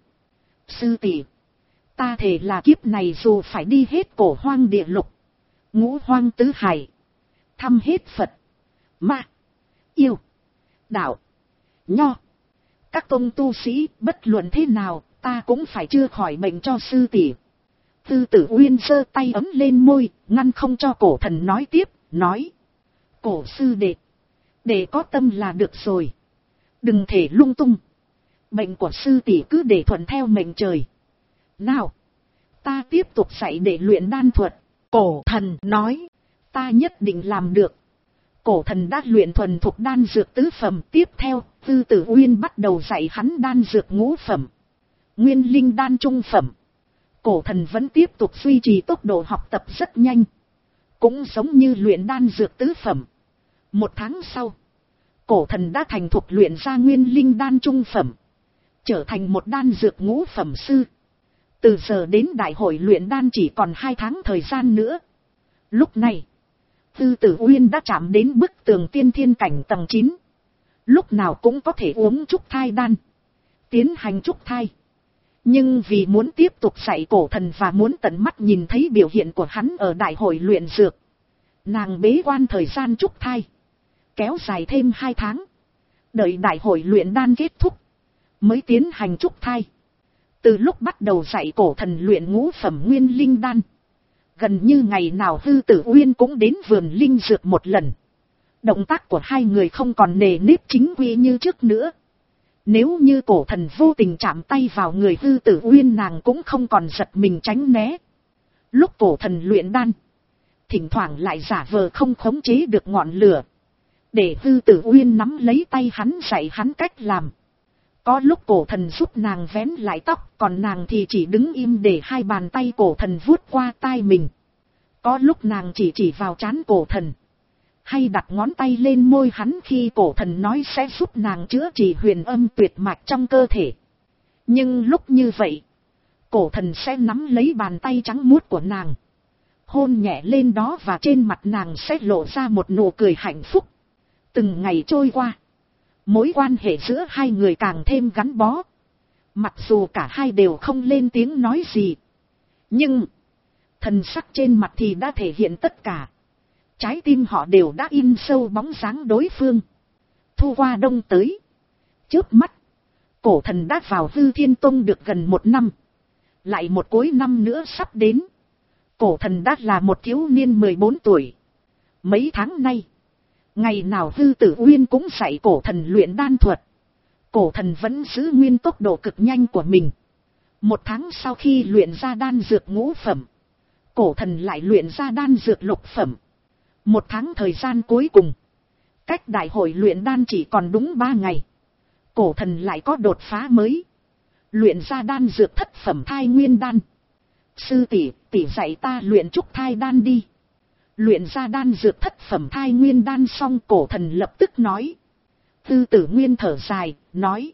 Sư tỷ, ta thề là kiếp này dù phải đi hết cổ hoang địa lục, ngũ hoang tứ hải, thăm hết Phật, Ma, Yêu, Đạo, Nho, các tôn tu sĩ, bất luận thế nào, ta cũng phải chưa khỏi bệnh cho sư tỷ. Tư Tử Uyên giơ tay ấm lên môi, ngăn không cho cổ thần nói tiếp, nói. Cổ sư đệ, để có tâm là được rồi. Đừng thể lung tung. Bệnh của sư tỷ cứ để thuận theo mệnh trời. Nào, ta tiếp tục dạy để luyện đan thuật. Cổ thần nói, ta nhất định làm được. Cổ thần đã luyện thuần thục đan dược tứ phẩm. Tiếp theo, Tư Tử Uyên bắt đầu dạy hắn đan dược ngũ phẩm, nguyên linh đan trung phẩm. Cổ thần vẫn tiếp tục duy trì tốc độ học tập rất nhanh, cũng giống như luyện đan dược tứ phẩm. Một tháng sau, cổ thần đã thành thục luyện ra nguyên linh đan trung phẩm, trở thành một đan dược ngũ phẩm sư. Từ giờ đến đại hội luyện đan chỉ còn hai tháng thời gian nữa. Lúc này, Tư Tử Uyên đã chạm đến bức tường tiên thiên cảnh tầng chín. Lúc nào cũng có thể uống trúc thai đan, tiến hành trúc thai. Nhưng vì muốn tiếp tục dạy cổ thần và muốn tận mắt nhìn thấy biểu hiện của hắn ở đại hội luyện dược, nàng bế quan thời gian trúc thai kéo dài thêm hai tháng. Đợi đại hội luyện đan kết thúc mới tiến hành trúc thai. Từ lúc bắt đầu dạy cổ thần luyện ngũ phẩm nguyên linh đan, gần như ngày nào Tư Tử Uyên cũng đến vườn linh dược một lần. Động tác của hai người không còn nề nếp chính quy như trước nữa. Nếu như cổ thần vô tình chạm tay vào người Tư Tử Uyên, nàng cũng không còn giật mình tránh né. Lúc cổ thần luyện đan, thỉnh thoảng lại giả vờ không khống chế được ngọn lửa, để Tư Tử Uyên nắm lấy tay hắn dạy hắn cách làm. Có lúc cổ thần giúp nàng vén lại tóc, còn nàng thì chỉ đứng im để hai bàn tay cổ thần vuốt qua tai mình. Có lúc nàng chỉ chỉ vào trán cổ thần, hay đặt ngón tay lên môi hắn khi cổ thần nói sẽ giúp nàng chữa trị huyền âm tuyệt mạch trong cơ thể. Nhưng lúc như vậy, cổ thần sẽ nắm lấy bàn tay trắng muốt của nàng, hôn nhẹ lên đó, và trên mặt nàng sẽ lộ ra một nụ cười hạnh phúc. Từng ngày trôi qua, mối quan hệ giữa hai người càng thêm gắn bó. Mặc dù cả hai đều không lên tiếng nói gì, nhưng thần sắc trên mặt thì đã thể hiện tất cả. Trái tim họ đều đã in sâu bóng dáng đối phương. Thu qua đông tới, chớp mắt, cổ thần đã vào Hư Thiên Tông được gần một năm. Lại một cuối năm nữa sắp đến, cổ thần đã là một thiếu niên mười bốn tuổi. Mấy tháng nay, ngày nào Tư Tử Uyên cũng dạy cổ thần luyện đan thuật. Cổ thần vẫn giữ nguyên tốc độ cực nhanh của mình. Một tháng sau khi luyện ra đan dược ngũ phẩm, cổ thần lại luyện ra đan dược lục phẩm. Một tháng thời gian cuối cùng, cách đại hội luyện đan chỉ còn đúng ba ngày, cổ thần lại có đột phá mới, luyện ra đan dược thất phẩm thai nguyên đan. Sư tỷ, tỷ dạy ta luyện trúc thai đan đi. Luyện ra đan dược thất phẩm thai nguyên đan xong, cổ thần lập tức nói. Tư Tử Nguyên thở dài, nói.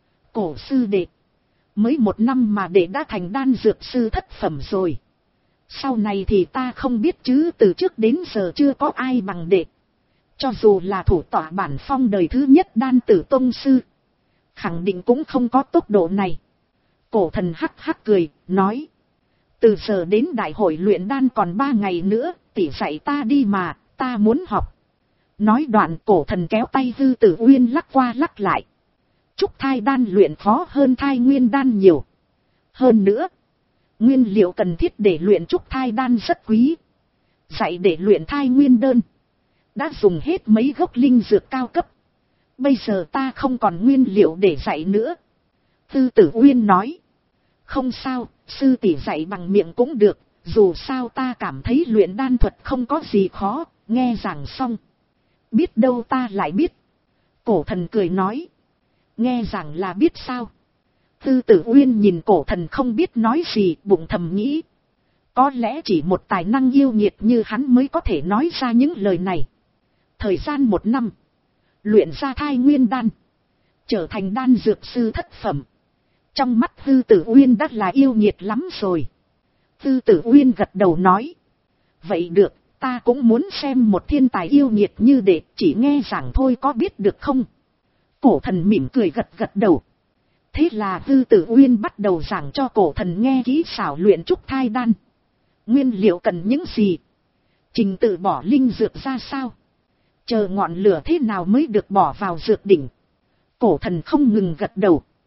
Cổ sư đệ, mới một năm mà đệ đã thành đan dược sư thất phẩm rồi. Sau này thì ta không biết chứ, từ trước đến giờ chưa có ai bằng đệ. Cho dù là thủ tọa bản phong đời thứ nhất đan tử tông sư, khẳng định cũng không có tốc độ này. Cổ thần hắc hắc cười, nói. Từ giờ đến đại hội luyện đan còn ba ngày nữa, tỷ dạy ta đi mà, ta muốn học. Nói đoạn cổ thần kéo tay Tư Tử Uyên lắc qua lắc lại. Trúc thai đan luyện khó hơn thai nguyên đan nhiều. Hơn nữa, nguyên liệu cần thiết để luyện trúc thai đan rất quý. Dạy để luyện thai nguyên đơn, đã dùng hết mấy gốc linh dược cao cấp. Bây giờ ta không còn nguyên liệu để dạy nữa. Tư Tử Uyên nói. Không sao, sư tỷ dạy bằng miệng cũng được. Dù sao ta cảm thấy luyện đan thuật không có gì khó. Nghe giảng xong, biết đâu ta lại biết. Cổ thần cười nói. Nghe giảng là biết sao? Tư Tử Uyên nhìn cổ thần không biết nói gì, bụng thầm nghĩ. Có lẽ chỉ một tài năng yêu nghiệt như hắn mới có thể nói ra những lời này. Thời gian một năm, luyện ra thai nguyên đan, trở thành đan dược sư thất phẩm. Trong mắt Tư Tử Uyên đã là yêu nghiệt lắm rồi. Tư Tử Uyên gật đầu nói. Vậy được, ta cũng muốn xem một thiên tài yêu nghiệt như đệ, chỉ nghe giảng thôi có biết được không? Cổ thần mỉm cười gật gật đầu. Thế là Tư Tử Uyên bắt đầu giảng cho cổ thần nghe kỹ xảo luyện trúc thai đan. Nguyên liệu cần những gì? Trình tự bỏ linh dược ra sao? Chờ ngọn lửa thế nào mới được bỏ vào dược đỉnh? Cổ thần không ngừng gật đầu.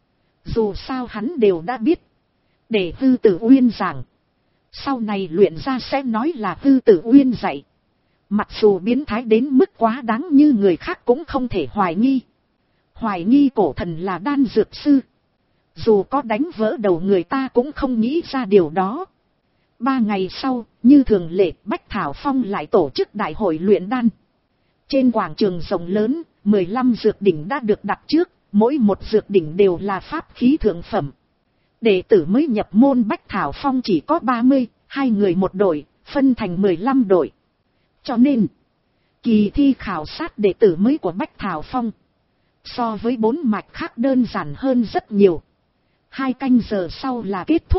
Dù sao hắn đều đã biết. Để Hư Tử Uyên giảng. Sau này luyện ra sẽ nói là Hư Tử Uyên dạy. Mặc dù biến thái đến mức quá đáng như người khác cũng không thể hoài nghi. Hoài nghi cổ thần là đan dược sư. Dù có đánh vỡ đầu người ta cũng không nghĩ ra điều đó. Ba ngày sau, như thường lệ, Bách Thảo Phong lại tổ chức đại hội luyện đan. Trên quảng trường rộng lớn, mười lăm dược đỉnh đã được đặt trước, mỗi một dược đỉnh đều là pháp khí thượng phẩm. Đệ tử mới nhập môn Bách Thảo Phong chỉ có ba mươi, hai người một đội, phân thành mười lăm đội. Cho nên, kỳ thi khảo sát đệ tử mới của Bách Thảo Phong, so với bốn mạch khác đơn giản hơn rất nhiều. Hai canh giờ sau là kết thúc.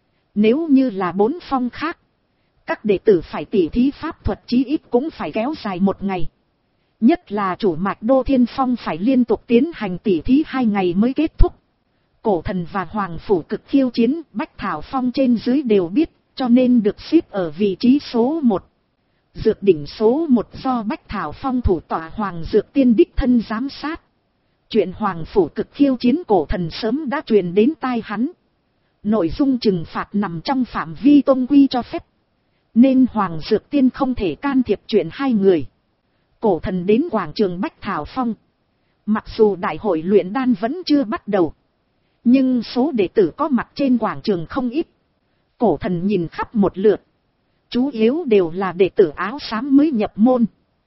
Nếu như là bốn phong khác, các đệ tử phải tỉ thí pháp thuật chí ít cũng phải kéo dài một ngày. Nhất là chủ mạch Đô Thiên Phong phải liên tục tiến hành tỉ thí hai ngày mới kết thúc. Cổ thần và Hoàng Phủ Cực khiêu chiến, Bách Thảo Phong trên dưới đều biết, cho nên được xếp ở vị trí số một. Dược đỉnh số một do Bách Thảo Phong thủ tọa Hoàng Dược Tiên đích thân giám sát. Chuyện Hoàng Phủ Cực khiêu chiến cổ thần sớm đã truyền đến tai hắn. Nội dung trừng phạt nằm trong phạm vi tôn quy cho phép. Nên Hoàng Dược Tiên không thể can thiệp chuyện hai người. Cổ thần đến quảng trường Bách Thảo Phong. Mặc dù đại hội luyện đan vẫn chưa bắt đầu, nhưng số đệ tử có mặt trên quảng trường không ít. Cổ thần nhìn khắp một lượt. Chủ yếu đều là đệ tử áo xám mới nhập môn.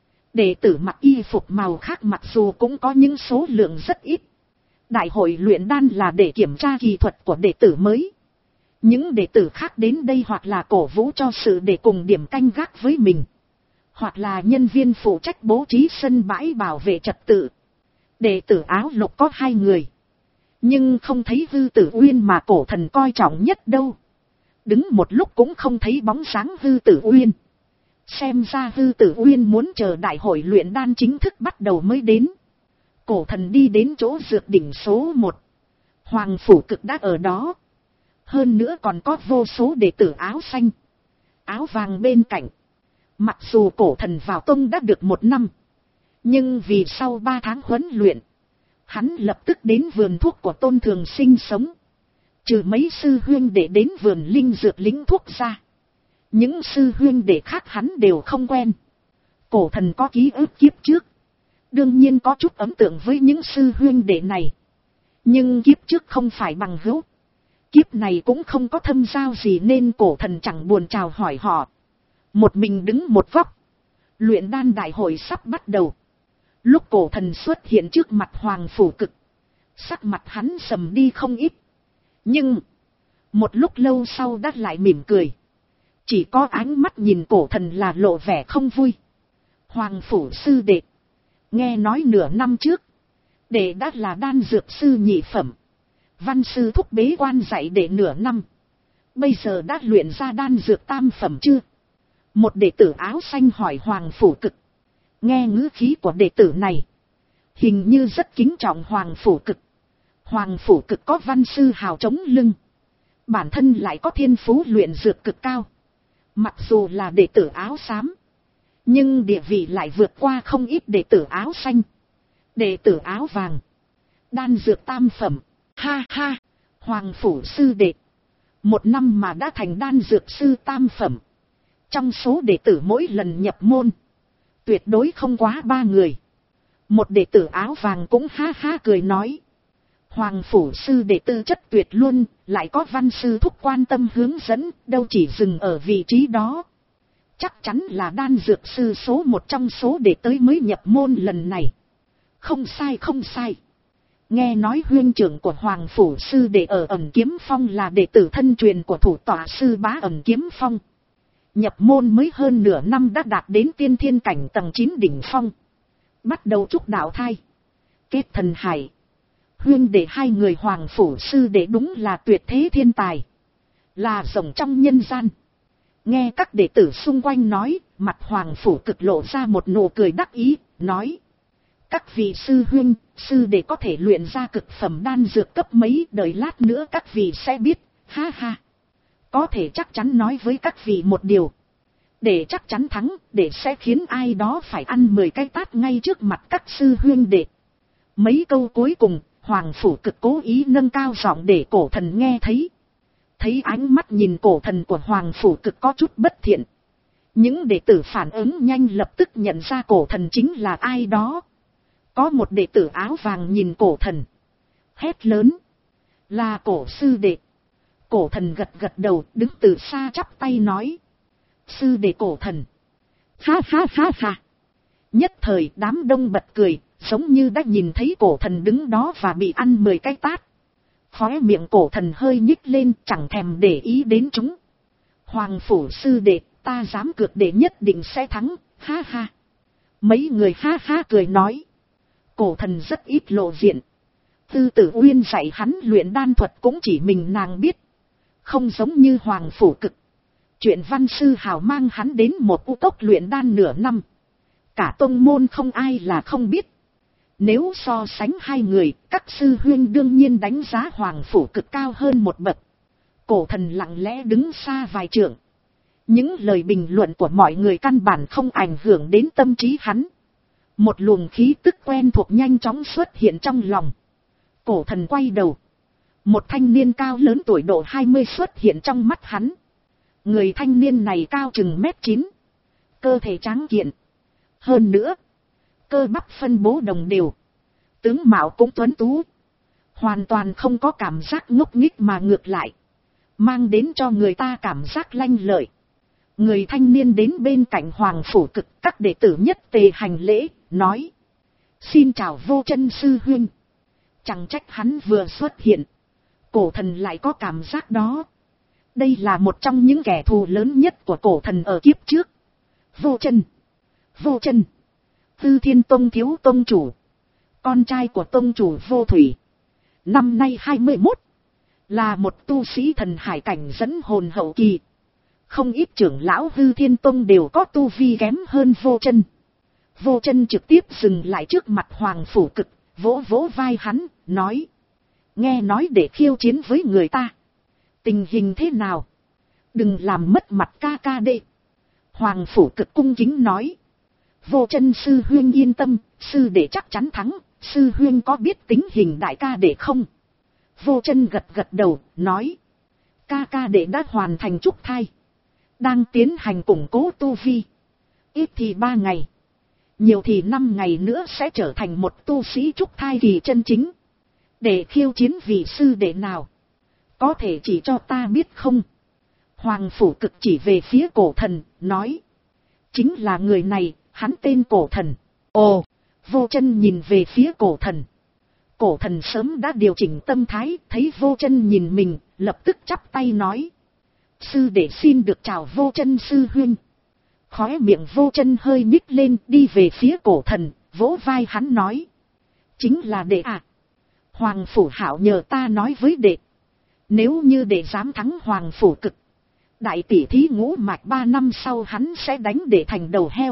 Đệ tử mặc y phục màu khác mặc dù cũng có những số lượng rất ít. Đại hội luyện đan là để kiểm tra kỹ thuật của đệ tử mới. Những đệ tử khác đến đây hoặc là cổ vũ cho sự để cùng điểm canh gác với mình, hoặc là nhân viên phụ trách bố trí sân bãi bảo vệ trật tự. Đệ tử áo lục có hai người, nhưng không thấy Hư Tử Uyên mà cổ thần coi trọng nhất đâu. Đứng một lúc cũng không thấy bóng dáng Hư Tử Uyên. Xem ra Hư Tử Uyên muốn chờ đại hội luyện đan chính thức bắt đầu mới đến. Cổ thần đi đến chỗ dược đỉnh số một. Hoàng Phủ Cực đã ở đó. Hơn nữa còn có vô số đệ tử áo xanh, áo vàng bên cạnh. Mặc dù cổ thần vào tông đã được một năm, nhưng vì sau ba tháng huấn luyện, hắn lập tức đến vườn thuốc của Tôn Thường sinh sống. Trừ mấy sư huynh đệ đến vườn linh dược lĩnh thuốc ra, những sư huynh đệ khác hắn đều không quen. Cổ thần có ký ức kiếp trước, đương nhiên có chút ấn tượng với những sư huynh đệ này. Nhưng kiếp trước không phải bằng hữu, kiếp này cũng không có thâm giao gì nên cổ thần chẳng buồn chào hỏi họ. Một mình đứng một góc. Luyện đan đại hội sắp bắt đầu. Lúc cổ thần xuất hiện trước mặt Hoàng Phủ Cực, sắc mặt hắn sầm đi không ít. Nhưng một lúc lâu sau đã lại mỉm cười. Chỉ có ánh mắt nhìn cổ thần là lộ vẻ không vui. Hoàng Phủ sư đệ, nghe nói nửa năm trước đệ đã là đan dược sư nhị phẩm. Văn sư thúc bế quan dạy đệ nửa năm, bây giờ đã luyện ra đan dược tam phẩm chưa? Một đệ tử áo xanh hỏi Hoàng Phủ Cực. Nghe ngữ khí của đệ tử này, hình như rất kính trọng Hoàng Phủ Cực. Hoàng Phủ Cực có văn sư hào chống lưng, bản thân lại có thiên phú luyện dược cực cao. Mặc dù là đệ tử áo xám, nhưng địa vị lại vượt qua không ít đệ tử áo xanh, đệ tử áo vàng. Đan dược tam phẩm, ha ha. Hoàng Phủ sư đệ, một năm mà đã thành đan dược sư tam phẩm. Trong số đệ tử mỗi lần nhập môn, tuyệt đối không quá ba người. Một đệ tử áo vàng cũng ha ha cười nói. Hoàng Phủ sư đệ tư chất tuyệt luôn, lại có văn sư thúc quan tâm hướng dẫn, đâu chỉ dừng ở vị trí đó. Chắc chắn là đan dược sư số một trong số đệ tới mới nhập môn lần này. Không sai không sai. Nghe nói huynh trưởng của Hoàng Phủ sư đệ ở Ẩn Kiếm Phong là đệ tử thân truyền của thủ tọa sư bá Ẩn Kiếm Phong. Nhập môn mới hơn nửa năm đã đạt đến tiên thiên cảnh tầng chín đỉnh phong. Bắt đầu trúc đạo thai, kết thần hải. Huynh đệ hai người Hoàng Phủ sư đệ đúng là tuyệt thế thiên tài, là rồng trong nhân gian. Nghe các đệ tử xung quanh nói, mặt Hoàng Phủ Cực lộ ra một nụ cười đắc ý, nói. Các vị sư huynh, sư đệ có thể luyện ra cực phẩm đan dược cấp mấy, đợi lát nữa các vị sẽ biết, ha ha. Có thể chắc chắn nói với các vị một điều. Để chắc chắn thắng, để sẽ khiến ai đó phải ăn mười cái tát ngay trước mặt các sư huynh đệ. Mấy câu cuối cùng, Hoàng Phủ Cực cố ý nâng cao giọng để cổ thần nghe thấy. Thấy ánh mắt nhìn cổ thần của Hoàng Phủ Cực có chút bất thiện. Những đệ tử phản ứng nhanh lập tức nhận ra cổ thần chính là ai đó. Có một đệ tử áo vàng nhìn cổ thần. Hét lớn. Là cổ sư đệ. Cổ thần gật gật đầu đứng từ xa chắp tay nói. Sư đệ cổ thần. Ha ha ha ha. Nhất thời đám đông bật cười, giống như đã nhìn thấy cổ thần đứng đó và bị ăn mười cái tát. Khóe miệng cổ thần hơi nhích lên, chẳng thèm để ý đến chúng. Hoàng Phủ sư đệ, ta dám cược đệ nhất định sẽ thắng, ha ha. Mấy người ha ha cười nói. Cổ thần rất ít lộ diện. Tư Tử Uyên dạy hắn luyện đan thuật cũng chỉ mình nàng biết. Không giống như Hoàng Phủ Cực. Chuyện văn sư hào mang hắn đến một u cốc luyện đan nửa năm. Cả tông môn không ai là không biết. Nếu so sánh hai người, các sư huynh đương nhiên đánh giá Hoàng Phủ Cực cao hơn một bậc. Cổ thần lặng lẽ đứng xa vài trượng. Những lời bình luận của mọi người căn bản không ảnh hưởng đến tâm trí hắn. Một luồng khí tức quen thuộc nhanh chóng xuất hiện trong lòng. Cổ thần quay đầu. Một thanh niên cao lớn tuổi độ hai mươi xuất hiện trong mắt hắn. Người thanh niên này cao chừng mét chín. Cơ thể tráng kiện. Hơn nữa, cơ bắp phân bố đồng đều. Tướng mạo cũng tuấn tú. Hoàn toàn không có cảm giác ngốc nghếch mà ngược lại. Mang đến cho người ta cảm giác lanh lợi. Người thanh niên đến bên cạnh Hoàng Phủ Cực, các đệ tử nhất tề hành lễ, nói. Xin chào Vô Chân sư huynh. Chẳng trách hắn vừa xuất hiện. Cổ thần lại có cảm giác đó. Đây là một trong những kẻ thù lớn nhất của cổ thần ở kiếp trước. Vô Chân. Vô Chân. Tư Thiên Tông thiếu tông chủ. Con trai của tông chủ Vô Thủy. Năm nay hai mươi mốt. Là một tu sĩ thần hải cảnh dẫn hồn hậu kỳ. Không ít trưởng lão Hư Thiên Tông đều có tu vi kém hơn Vô Chân. Vô Chân trực tiếp dừng lại trước mặt Hoàng Phủ Cực, vỗ vỗ vai hắn, nói. Nghe nói để khiêu chiến với người ta. Tình hình thế nào? Đừng làm mất mặt ca ca đệ. Hoàng Phủ Cực cung kính nói. Vô Chân sư huynh yên tâm, sư đệ chắc chắn thắng. Sư huynh có biết tính hình đại ca đệ không? Vô Chân gật gật đầu, nói. Ca ca đệ đã hoàn thành trúc thai. Đang tiến hành củng cố tu vi. Ít thì ba ngày. Nhiều thì năm ngày nữa sẽ trở thành một tu sĩ trúc thai kỳ chân chính. Để khiêu chiến vị sư đệ nào? Có thể chỉ cho ta biết không? Hoàng Phủ Cực chỉ về phía cổ thần, nói. Chính là người này, hắn tên cổ thần. Ồ, Vô Chân nhìn về phía cổ thần. Cổ thần sớm đã điều chỉnh tâm thái, thấy Vô Chân nhìn mình, lập tức chắp tay nói. Sư đệ xin được chào Vô Chân sư huynh. Khóe miệng Vô Chân hơi nhích lên, đi về phía cổ thần, vỗ vai hắn nói. Chính là đệ à. Hoàng Phủ Hạo nhờ ta nói với đệ. Nếu như đệ dám thắng Hoàng Phủ Cực, đại tỷ thí ngũ mạch ba năm sau hắn sẽ đánh đệ thành đầu heo.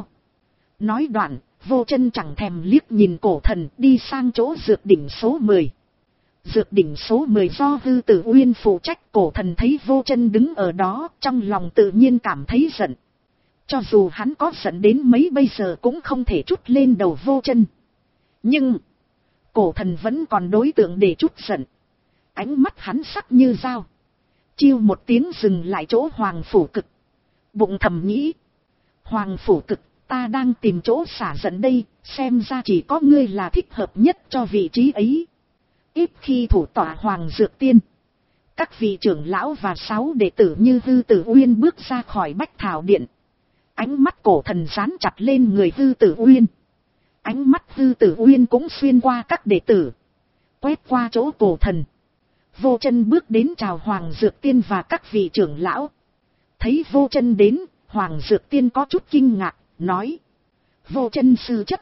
Nói đoạn, Vô Chân chẳng thèm liếc nhìn cổ thần, đi sang chỗ dược đỉnh số mười. Dược đỉnh số mười do Hư Tử Uyên phụ trách. Cổ thần thấy Vô Chân đứng ở đó, trong lòng tự nhiên cảm thấy giận. Cho dù hắn có giận đến mấy bây giờ cũng không thể trút lên đầu Vô Chân. Nhưng cổ thần vẫn còn đối tượng để trút giận. Ánh mắt hắn sắc như dao. Chiêu một tiếng dừng lại chỗ Hoàng Phủ Cực. Bụng thầm nghĩ. Hoàng Phủ Cực, ta đang tìm chỗ xả giận đây, xem ra chỉ có ngươi là thích hợp nhất cho vị trí ấy. Ít khi thủ tọa Hoàng Dược Tiên. Các vị trưởng lão và sáu đệ tử như Hư Tử Uyên bước ra khỏi Bách Thảo Điện. Ánh mắt cổ thần dán chặt lên người Hư Tử Uyên. Ánh mắt Hư Tử Uyên cũng xuyên qua các đệ tử. Quét qua chỗ cổ thần. Vô Chân bước đến chào Hoàng Dược Tiên và các vị trưởng lão. Thấy Vô Chân đến, Hoàng Dược Tiên có chút kinh ngạc, nói. Vô Chân sư chất.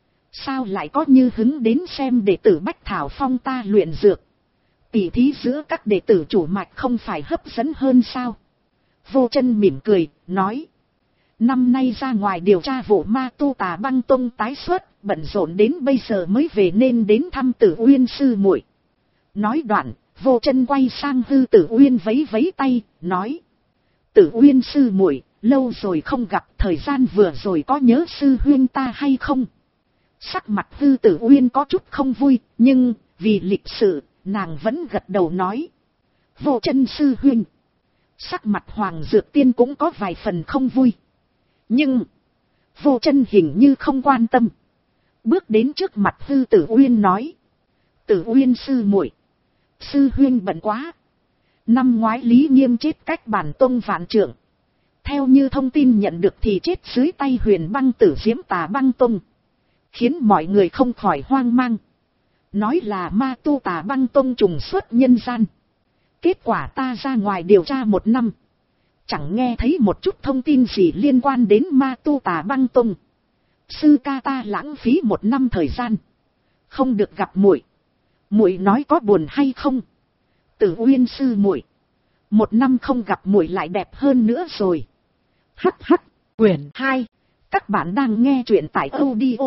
Sao lại có như hứng đến xem đệ tử Bách Thảo Phong ta luyện dược? Tỷ thí giữa các đệ tử chủ mạch không phải hấp dẫn hơn sao? Vô Chân mỉm cười, nói. Năm nay ra ngoài điều tra vụ ma tu Tà Băng Tông tái xuất, bận rộn đến bây giờ mới về nên đến thăm Tử Uyên sư muội. Nói đoạn, Vô Chân quay sang Hư Tử Uyên vẫy vẫy tay, nói. Tử Uyên sư muội, lâu rồi không gặp, thời gian vừa rồi có nhớ sư huynh ta hay không? Sắc mặt Hư Tử Uyên có chút không vui, nhưng Vì lịch sự, nàng vẫn gật đầu nói. Vô Chân sư huynh. Sắc mặt Hoàng Dược Tiên cũng có vài phần không vui. Nhưng, Vô Chân hình như không quan tâm. Bước đến trước mặt Hư Tử Uyên nói. Tử Uyên sư muội, sư huynh bận quá. Năm ngoái Lý Nghiêm chết cách bản tông vạn trượng. Theo như thông tin nhận được thì chết dưới tay Huyền Băng Tử Diễm Tà Băng Tông. Khiến mọi người không khỏi hoang mang. Nói là ma tu Tà Băng Tông trùng xuất nhân gian. Kết quả ta ra ngoài điều tra một năm. Chẳng nghe thấy một chút thông tin gì liên quan đến ma tu Tà Băng Tông. Sư ca ta lãng phí một năm thời gian. Không được gặp muội. Muội nói có buồn hay không? Tử Uyên sư muội, một năm không gặp muội lại đẹp hơn nữa rồi. Hắc hắc. Quyển hai. Các bạn đang nghe truyện tại audio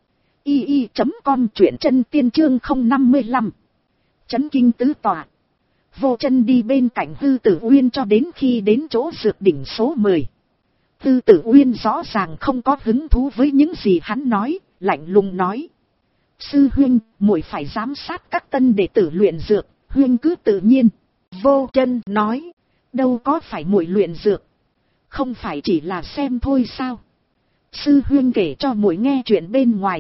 i i chấm com, truyện chân tiên chương không năm mươi lăm. Chấn kinh tứ tọa. Vô Chân đi bên cạnh Hư Tử Uyên cho đến khi đến chỗ dược đỉnh số mười. Hư Tử Uyên rõ ràng không có hứng thú với những gì hắn nói, lạnh lùng nói. Sư huynh, muội phải giám sát các tân đệ tử luyện dược, huynh cứ tự nhiên. Vô Chân nói, đâu có phải muội luyện dược, không phải chỉ là xem thôi sao? Sư huynh kể cho muội nghe chuyện bên ngoài.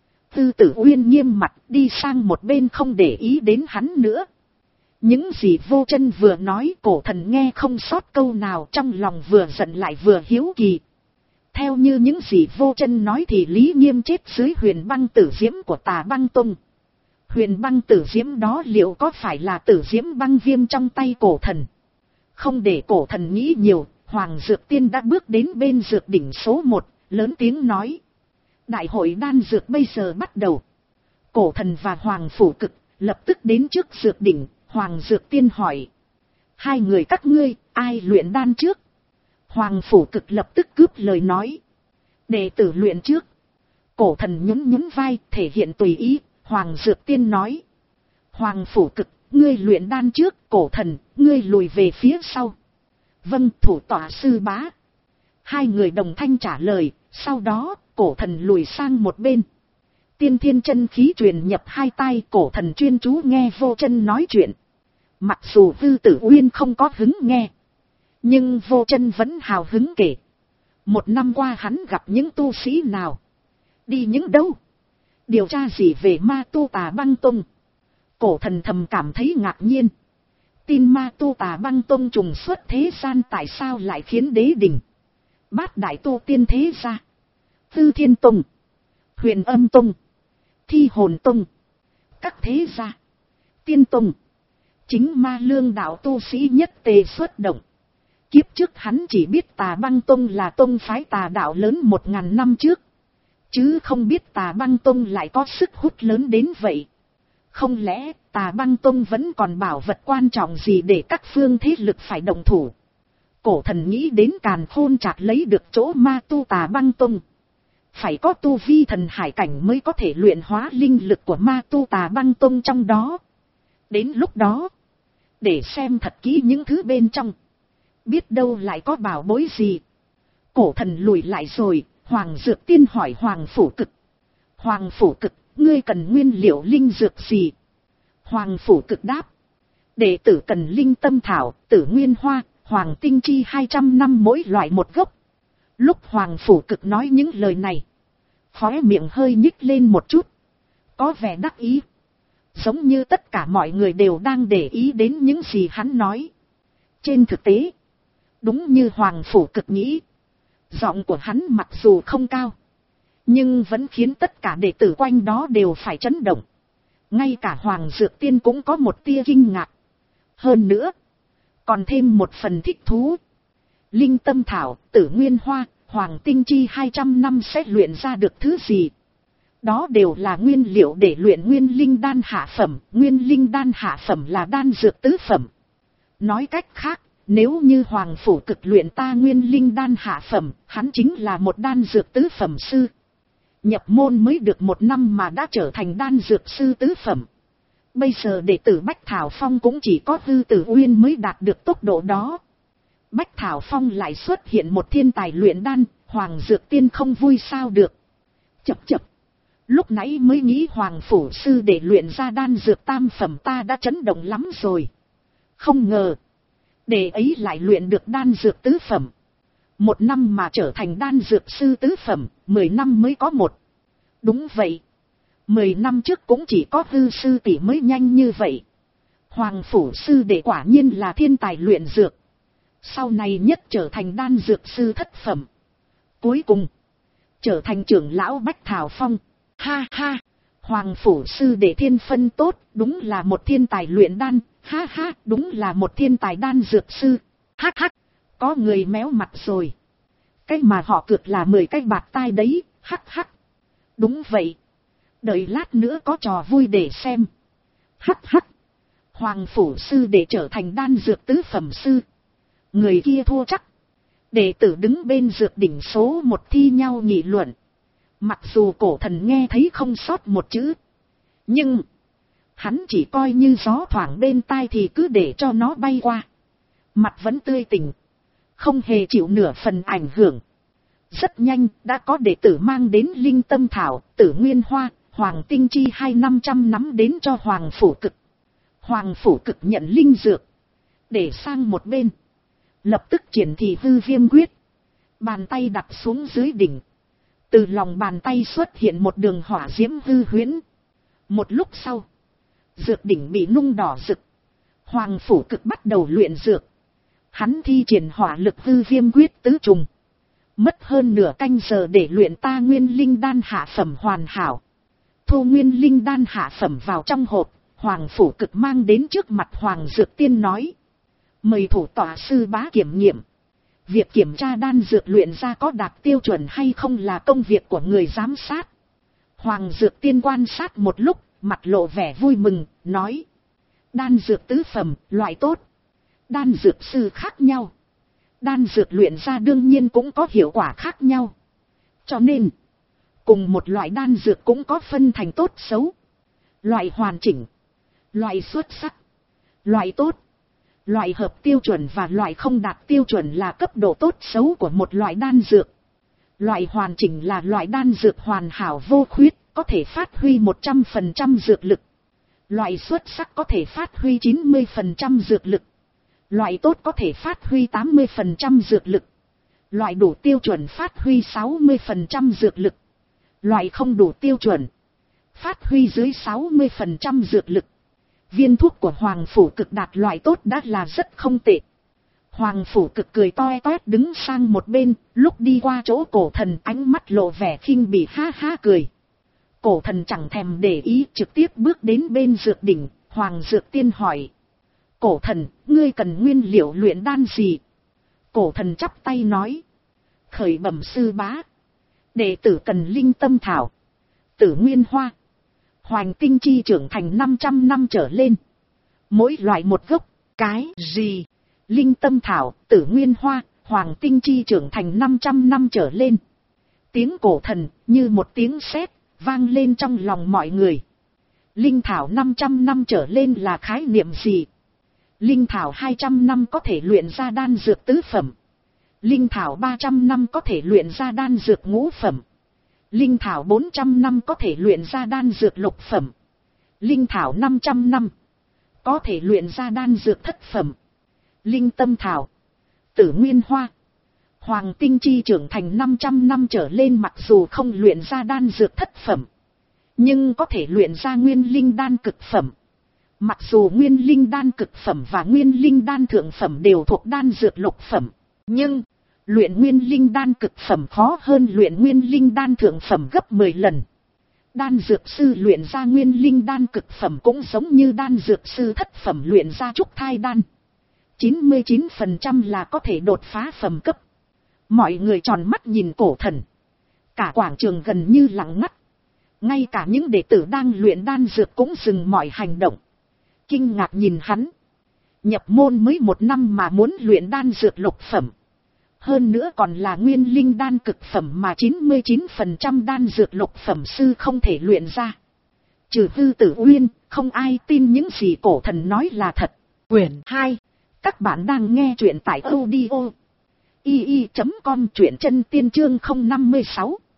Hư Tử Uyên nghiêm mặt đi sang một bên không để ý đến hắn nữa. Những gì Vô Chân vừa nói Cổ Thần nghe không sót câu nào, trong lòng vừa giận lại vừa hiếu kỳ. Theo như những gì Vô Chân nói thì Lý Nghiêm chết dưới Huyền Băng Tử Diễm của Tà Băng Tông. Huyền Băng Tử Diễm đó liệu có phải là Tử Diễm băng viêm trong tay Cổ Thần? Không để Cổ Thần nghĩ nhiều, Hoàng Dược Tiên đã bước đến bên dược đỉnh số một, lớn tiếng nói. Đại hội đan dược bây giờ bắt đầu. Cổ Thần và Hoàng Phủ Cực lập tức đến trước dược đỉnh. Hoàng Dược Tiên hỏi. Hai người các ngươi, ai luyện đan trước? Hoàng Phủ Cực lập tức cướp lời nói. Đệ tử luyện trước. Cổ Thần nhún nhún vai, thể hiện tùy ý. Hoàng Dược Tiên nói. Hoàng Phủ Cực, ngươi luyện đan trước. Cổ Thần, ngươi lùi về phía sau. Vâng, thủ tọa sư bá. Hai người đồng thanh trả lời. Sau đó, Cổ Thần lùi sang một bên. Tiên thiên chân khí truyền nhập hai tai, Cổ Thần chuyên chú nghe Vô Chân nói chuyện. Mặc dù Hư Tử Uyên không có hứng nghe, nhưng Vô Chân vẫn hào hứng kể. Một năm qua hắn gặp những tu sĩ nào, đi những đâu, điều tra gì về ma tu Tà Băng Tông. Cổ Thần thầm cảm thấy ngạc nhiên. Tin ma tu Tà Băng Tông trùng xuất thế gian tại sao lại khiến Đế Đình, Bát Đại tu tiên thế gia, Tư Thiên Tông, Huyền Âm Tông, Thi Hồn Tông, các thế gia, Tiên Tông, chính Ma Lương đạo tu sĩ nhất tề xuất động. Kiếp trước hắn chỉ biết Tà Băng Tông là tông phái tà đạo lớn một ngàn năm trước, chứ không biết Tà Băng Tông lại có sức hút lớn đến vậy. Không lẽ Tà Băng Tông vẫn còn bảo vật quan trọng gì để các phương thế lực phải động thủ? Cổ Thần nghĩ đến Càn Khôn Trạc lấy được chỗ ma tu Tà Băng Tông. Phải có tu vi thần hải cảnh mới có thể luyện hóa linh lực của ma tu Tà Băng Tông trong đó. Đến lúc đó, để xem thật kỹ những thứ bên trong, biết đâu lại có bảo bối gì. Cổ Thần lùi lại rồi, Hoàng Dược Tiên hỏi Hoàng Phủ Cực. Hoàng Phủ Cực, ngươi cần nguyên liệu linh dược gì? Hoàng Phủ Cực đáp. Đệ tử cần linh tâm thảo, tử nguyên hoa, hoàng tinh chi hai trăm năm mỗi loại một gốc. Lúc Hoàng Phủ Cực nói những lời này, khóe miệng hơi nhích lên một chút, có vẻ đắc ý. Giống như tất cả mọi người đều đang để ý đến những gì hắn nói. Trên thực tế, đúng như Hoàng Phủ Cực nghĩ, giọng của hắn mặc dù không cao, nhưng vẫn khiến tất cả đệ tử quanh đó đều phải chấn động. Ngay cả Hoàng Dược Tiên cũng có một tia kinh ngạc. Hơn nữa, còn thêm một phần thích thú. Linh tâm thảo, tử nguyên hoa, hoàng tinh chi hai trăm năm sẽ luyện ra được thứ gì? Đó đều là nguyên liệu để luyện nguyên linh đan hạ phẩm. Nguyên linh đan hạ phẩm là đan dược tứ phẩm. Nói cách khác, nếu như Hoàng Phủ Cực luyện ta nguyên linh đan hạ phẩm, hắn chính là một đan dược tứ phẩm sư. Nhập môn mới được một năm mà đã trở thành đan dược sư tứ phẩm. Bây giờ đệ tử Bách Thảo Phong cũng chỉ có Hư Tử Uyên mới đạt được tốc độ đó. Bách Thảo Phong lại xuất hiện một thiên tài luyện đan, Hoàng Dược Tiên không vui sao được. Chập chập. Lúc nãy mới nghĩ Hoàng phủ sư để luyện ra đan dược tam phẩm ta đã chấn động lắm rồi. Không ngờ, để ấy lại luyện được đan dược tứ phẩm. Một năm mà trở thành đan dược sư tứ phẩm, mười năm mới có một. Đúng vậy. Mười năm trước cũng chỉ có hư sư tỷ mới nhanh như vậy. Hoàng phủ sư đệ quả nhiên là thiên tài luyện dược. Sau này nhất trở thành đan dược sư thất phẩm. Cuối cùng, trở thành trưởng lão Bách Thảo Phong. Ha ha, Hoàng phủ sư đệ thiên phân tốt, đúng là một thiên tài luyện đan. Ha ha, đúng là một thiên tài đan dược sư. Ha ha, có người méo mặt rồi. Cái mà họ cược là mười cái bạc tai đấy. Hắc hắc. Đúng vậy. Đợi lát nữa có trò vui để xem. Hắc hắc. Hoàng phủ sư để trở thành đan dược tứ phẩm sư. Người kia thua chắc. Đệ tử đứng bên dược đỉnh số một thi nhau nghị luận. Mặc dù cổ thần nghe thấy không sót một chữ. Nhưng hắn chỉ coi như gió thoảng bên tai thì cứ để cho nó bay qua. Mặt vẫn tươi tỉnh. Không hề chịu nửa phần ảnh hưởng. Rất nhanh đã có đệ tử mang đến linh tâm thảo, tử nguyên hoa, hoàng tinh chi hai năm trăm nắm đến cho Hoàng phủ cực. Hoàng phủ cực nhận linh dược. Để sang một bên. Lập tức triển thị hư viêm quyết. Bàn tay đặt xuống dưới đỉnh. Từ lòng bàn tay xuất hiện một đường hỏa diễm hư huyễn. Một lúc sau, dược đỉnh bị nung đỏ rực. Hoàng phủ cực bắt đầu luyện dược. Hắn thi triển hỏa lực hư viêm quyết tứ trùng. Mất hơn nửa canh giờ để luyện ta nguyên linh đan hạ phẩm hoàn hảo. Thu nguyên linh đan hạ phẩm vào trong hộp. Hoàng phủ cực mang đến trước mặt Hoàng Dược Tiên nói. Mời thủ tọa sư bá kiểm nghiệm. Việc kiểm tra đan dược luyện ra có đạt tiêu chuẩn hay không là công việc của người giám sát. Hoàng Dược Tiên quan sát một lúc, mặt lộ vẻ vui mừng, nói. Đan dược tứ phẩm, loại tốt. Đan dược sư khác nhau. Đan dược luyện ra đương nhiên cũng có hiệu quả khác nhau. Cho nên, cùng một loại đan dược cũng có phân thành tốt xấu. Loại hoàn chỉnh, loại xuất sắc, loại tốt, loại hợp tiêu chuẩn và loại không đạt tiêu chuẩn là cấp độ tốt xấu của một loại đan dược. Loại hoàn chỉnh là loại đan dược hoàn hảo vô khuyết, có thể phát huy một trăm phần trăm dược lực. Loại xuất sắc có thể phát huy chín mươi phần trăm dược lực. Loại tốt có thể phát huy tám mươi phần trăm dược lực. Loại đủ tiêu chuẩn phát huy sáu mươi phần trăm dược lực. Loại không đủ tiêu chuẩn phát huy dưới sáu mươi phần trăm dược lực. Viên thuốc của Hoàng phủ cực đạt loại tốt đã là rất không tệ. Hoàng phủ cực cười toe toét đứng sang một bên, lúc đi qua chỗ cổ thần ánh mắt lộ vẻ khinh bỉ ha ha cười. Cổ thần chẳng thèm để ý, trực tiếp bước đến bên dược đỉnh. Hoàng Dược Tiên hỏi. Cổ thần, ngươi cần nguyên liệu luyện đan gì? Cổ thần chắp tay nói. Khởi bẩm sư bá. Đệ tử cần linh tâm thảo, tử nguyên hoa, hoành tinh chi trưởng thành năm trăm năm trở lên. Mỗi loại một gốc. Cái gì? Linh tâm thảo, tử nguyên hoa, hoàng tinh chi trưởng thành năm trăm năm trở lên. Tiếng cổ thần như một tiếng sét vang lên trong lòng mọi người. Linh thảo năm trăm năm trở lên là khái niệm gì? Linh thảo hai trăm năm có thể luyện ra đan dược tứ phẩm. Linh thảo ba trăm năm có thể luyện ra đan dược ngũ phẩm. Linh thảo bốn trăm năm có thể luyện ra đan dược lục phẩm. Linh thảo năm trăm năm có thể luyện ra đan dược thất phẩm. Linh tâm thảo, tử nguyên hoa, hoàng tinh chi trưởng thành năm trăm năm trở lên mặc dù không luyện ra đan dược thất phẩm, nhưng có thể luyện ra nguyên linh đan cực phẩm. Mặc dù nguyên linh đan cực phẩm và nguyên linh đan thượng phẩm đều thuộc đan dược lục phẩm, nhưng luyện nguyên linh đan cực phẩm khó hơn luyện nguyên linh đan thượng phẩm gấp mười lần. Đan dược sư luyện ra nguyên linh đan cực phẩm cũng giống như đan dược sư thất phẩm luyện ra trúc thai đan. chín mươi chín phần trăm là có thể đột phá phẩm cấp. Mọi người tròn mắt nhìn cổ thần. Cả quảng trường gần như lặng ngắt. Ngay cả những đệ tử đang luyện đan dược cũng dừng mọi hành động. Kinh ngạc nhìn hắn. Nhập môn mới một năm mà muốn luyện đan dược lục phẩm. Hơn nữa còn là nguyên linh đan cực phẩm mà chín mươi chín phần trăm đan dược lục phẩm sư không thể luyện ra. Trừ Hư Tử Uyên, không ai tin những gì cổ thần nói là thật. Quyển hai. Các bạn đang nghe truyện tại audio i i chấm com, truyện chân tiên chương không năm mươi sáu.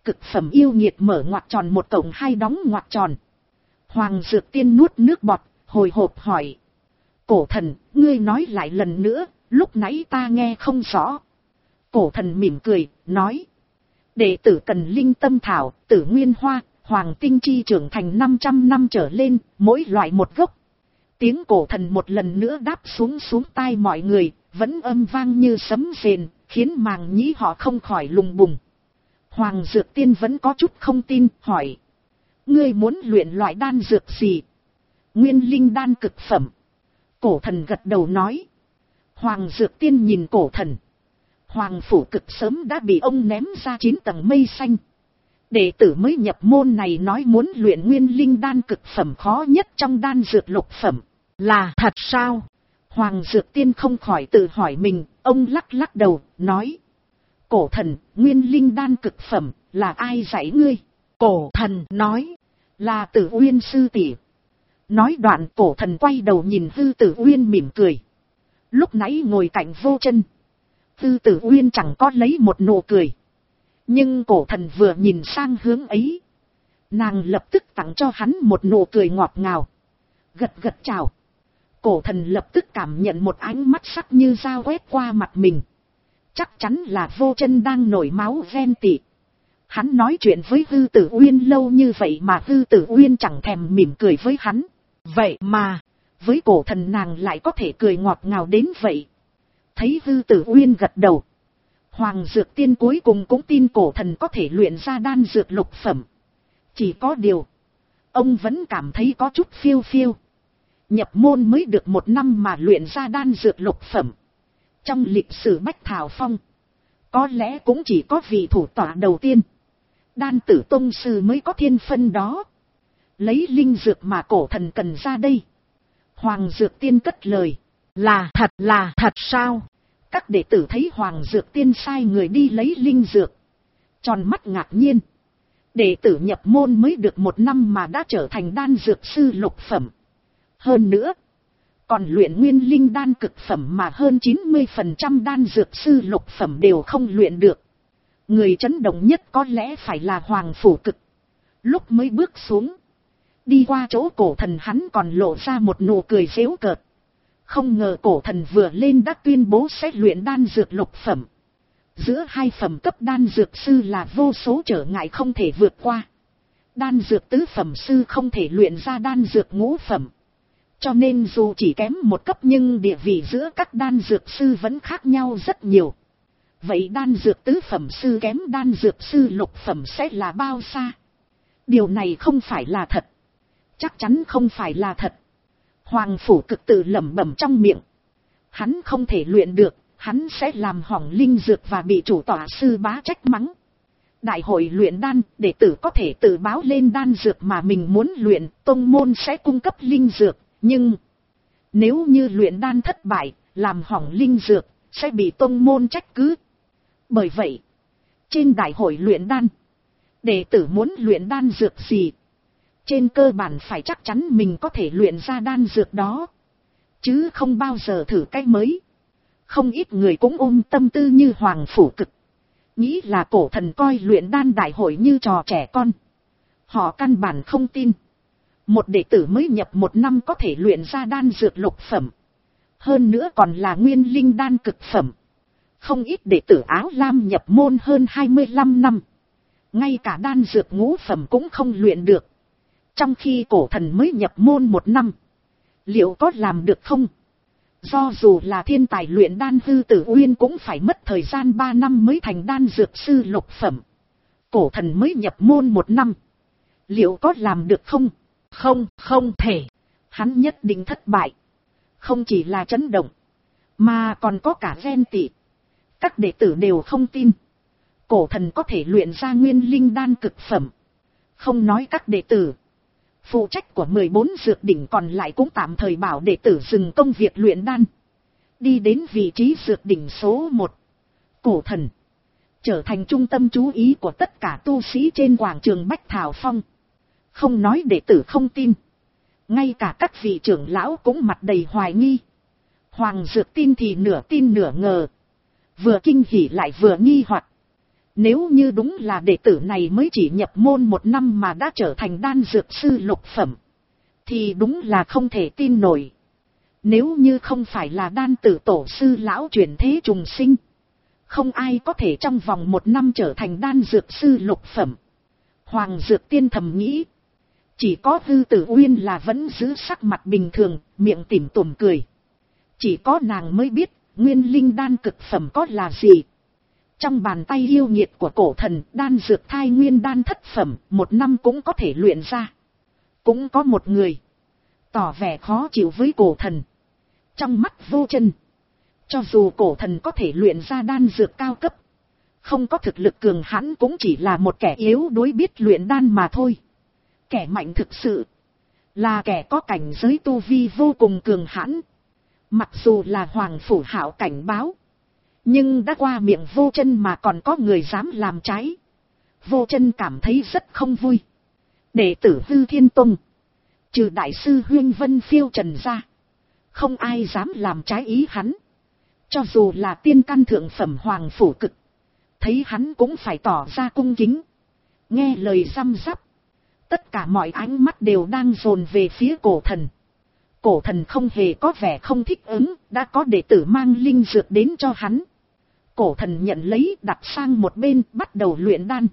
Cực phẩm yêu nghiệt mở ngoặc tròn một cộng hai đóng ngoặc tròn. Hoàng Dược Tiên nuốt nước bọt, hồi hộp hỏi. Cổ thần, ngươi nói lại lần nữa, lúc nãy ta nghe không rõ. Cổ thần mỉm cười, nói. Đệ tử cần linh tâm thảo, tử nguyên hoa, hoàng tinh chi trưởng thành năm trăm năm trở lên, mỗi loại một gốc. Tiếng cổ thần một lần nữa đáp xuống xuống tai mọi người, vẫn âm vang như sấm rền, khiến màng nhĩ họ không khỏi lùng bùng. Hoàng Dược Tiên vẫn có chút không tin, hỏi. Ngươi muốn luyện loại đan dược gì? Nguyên linh đan cực phẩm. Cổ thần gật đầu nói. Hoàng Dược Tiên nhìn cổ thần. Hoàng phủ cực sớm đã bị ông ném ra chín tầng mây xanh. Đệ tử mới nhập môn này nói muốn luyện nguyên linh đan cực phẩm khó nhất trong đan dược lục phẩm. Là thật sao? Hoàng Dược Tiên không khỏi tự hỏi mình, ông lắc lắc đầu, nói. Cổ thần, nguyên linh đan cực phẩm, là ai dạy ngươi? Cổ thần nói. Là Tử Uyên sư tỷ. Nói đoạn cổ thần quay đầu nhìn Hư Tử Uyên mỉm cười. Lúc nãy ngồi cạnh Vô Chân, Hư Tử Uyên chẳng có lấy một nụ cười. Nhưng cổ thần vừa nhìn sang hướng ấy, nàng lập tức tặng cho hắn một nụ cười ngọt ngào. Gật gật chào. Cổ thần lập tức cảm nhận một ánh mắt sắc như dao quét qua mặt mình. Chắc chắn là Vô Chân đang nổi máu ghen tị. Hắn nói chuyện với Hư Tử Uyên lâu như vậy mà Hư Tử Uyên chẳng thèm mỉm cười với hắn. Vậy mà, với cổ thần nàng lại có thể cười ngọt ngào đến vậy. Thấy Hư Tử Uyên gật đầu, Hoàng Dược Tiên cuối cùng cũng tin cổ thần có thể luyện ra đan dược lục phẩm. Chỉ có điều, ông vẫn cảm thấy có chút phiêu phiêu. Nhập môn mới được một năm mà luyện ra đan dược lục phẩm. Trong lịch sử Bách Thảo Phong, có lẽ cũng chỉ có vị thủ tọa đầu tiên, Đan Tử Tông Sư mới có thiên phân đó. Lấy linh dược mà cổ thần cần ra đây. Hoàng Dược Tiên cất lời. Là thật là thật sao? Các đệ tử thấy Hoàng Dược Tiên sai người đi lấy linh dược, tròn mắt ngạc nhiên. Đệ tử nhập môn mới được một năm mà đã trở thành đan dược sư lục phẩm. Hơn nữa, còn luyện nguyên linh đan cực phẩm mà hơn chín mươi phần trăm đan dược sư lục phẩm đều không luyện được. Người chấn động nhất có lẽ phải là Hoàng Phủ Cực. Lúc mới bước xuống, đi qua chỗ cổ thần hắn còn lộ ra một nụ cười giễu cợt. Không ngờ cổ thần vừa lên đã tuyên bố sẽ luyện đan dược lục phẩm. Giữa hai phẩm cấp đan dược sư là vô số trở ngại không thể vượt qua. Đan dược tứ phẩm sư không thể luyện ra đan dược ngũ phẩm. Cho nên dù chỉ kém một cấp nhưng địa vị giữa các đan dược sư vẫn khác nhau rất nhiều. Vậy đan dược tứ phẩm sư kém đan dược sư lục phẩm sẽ là bao xa? Điều này không phải là thật. Chắc chắn không phải là thật. Hoàng Phủ Cực tự lẩm bẩm trong miệng. Hắn không thể luyện được, hắn sẽ làm hỏng linh dược và bị chủ tọa sư bá trách mắng. Đại hội luyện đan, đệ tử có thể tự báo lên đan dược mà mình muốn luyện, tông môn sẽ cung cấp linh dược. Nhưng, nếu như luyện đan thất bại, làm hỏng linh dược, sẽ bị tông môn trách cứ. Bởi vậy, trên đại hội luyện đan, đệ tử muốn luyện đan dược gì, trên cơ bản phải chắc chắn mình có thể luyện ra đan dược đó, chứ không bao giờ thử cái mới. Không ít người cũng ôm tâm tư như Hoàng Phủ Cực, nghĩ là cổ thần coi luyện đan đại hội như trò trẻ con. Họ căn bản không tin một đệ tử mới nhập một năm có thể luyện ra đan dược lục phẩm, hơn nữa còn là nguyên linh đan cực phẩm. Không ít đệ tử áo lam nhập môn hơn hai mươi lăm năm, ngay cả đan dược ngũ phẩm cũng không luyện được. Trong khi cổ thần mới nhập môn một năm, liệu có làm được không? Do dù là thiên tài luyện đan Hư Tử Uyên cũng phải mất thời gian ba năm mới thành đan dược sư lục phẩm. Cổ thần mới nhập môn một năm, liệu có làm được không? Không, không thể. Hắn nhất định thất bại. Không chỉ là chấn động, mà còn có cả ghen tị. Các đệ tử đều không tin cổ thần có thể luyện ra nguyên linh đan cực phẩm. Không nói các đệ tử, phụ trách của mười bốn dược đỉnh còn lại cũng tạm thời bảo đệ tử dừng công việc luyện đan, đi đến vị trí dược đỉnh số một. Cổ thần trở thành trung tâm chú ý của tất cả tu sĩ trên quảng trường Bách Thảo Phong. Không nói đệ tử không tin, ngay cả các vị trưởng lão cũng mặt đầy hoài nghi. Hoàng Dược tin thì nửa tin nửa ngờ, vừa kinh hỉ lại vừa nghi hoặc. Nếu như đúng là đệ tử này mới chỉ nhập môn một năm mà đã trở thành đan dược sư lục phẩm, thì đúng là không thể tin nổi. Nếu như không phải là đan tử tổ sư lão chuyển thế trùng sinh, không ai có thể trong vòng một năm trở thành đan dược sư lục phẩm. Hoàng Dược Tiên thầm nghĩ. Chỉ có Hư Tử Uyên là vẫn giữ sắc mặt bình thường, miệng tủm tỉm cười. Chỉ có nàng mới biết, nguyên linh đan cực phẩm có là gì. Trong bàn tay yêu nghiệt của cổ thần, đan dược thai nguyên đan thất phẩm, một năm cũng có thể luyện ra. Cũng có một người tỏ vẻ khó chịu với cổ thần. Trong mắt Vô Chân, cho dù cổ thần có thể luyện ra đan dược cao cấp, không có thực lực cường hãn cũng chỉ là một kẻ yếu đuối biết luyện đan mà thôi. Kẻ mạnh thực sự là kẻ có cảnh giới tu vi vô cùng cường hãn. Mặc dù là Hoàng Phủ Hạo cảnh báo, nhưng đã qua miệng Vô Chân mà còn có người dám làm trái. Vô Chân cảm thấy rất không vui. Đệ tử Hư Thiên Tông, trừ đại sư Huyên Vân Phiêu Trần ra, không ai dám làm trái ý hắn. Cho dù là tiên căn thượng phẩm Hoàng Phủ Cực, thấy hắn cũng phải tỏ ra cung kính, nghe lời răm rắp. Tất cả mọi ánh mắt đều đang dồn về phía cổ thần. Cổ thần không hề có vẻ không thích ứng, đã có đệ tử mang linh dược đến cho hắn. Cổ thần nhận lấy, đặt sang một bên, bắt đầu luyện đan.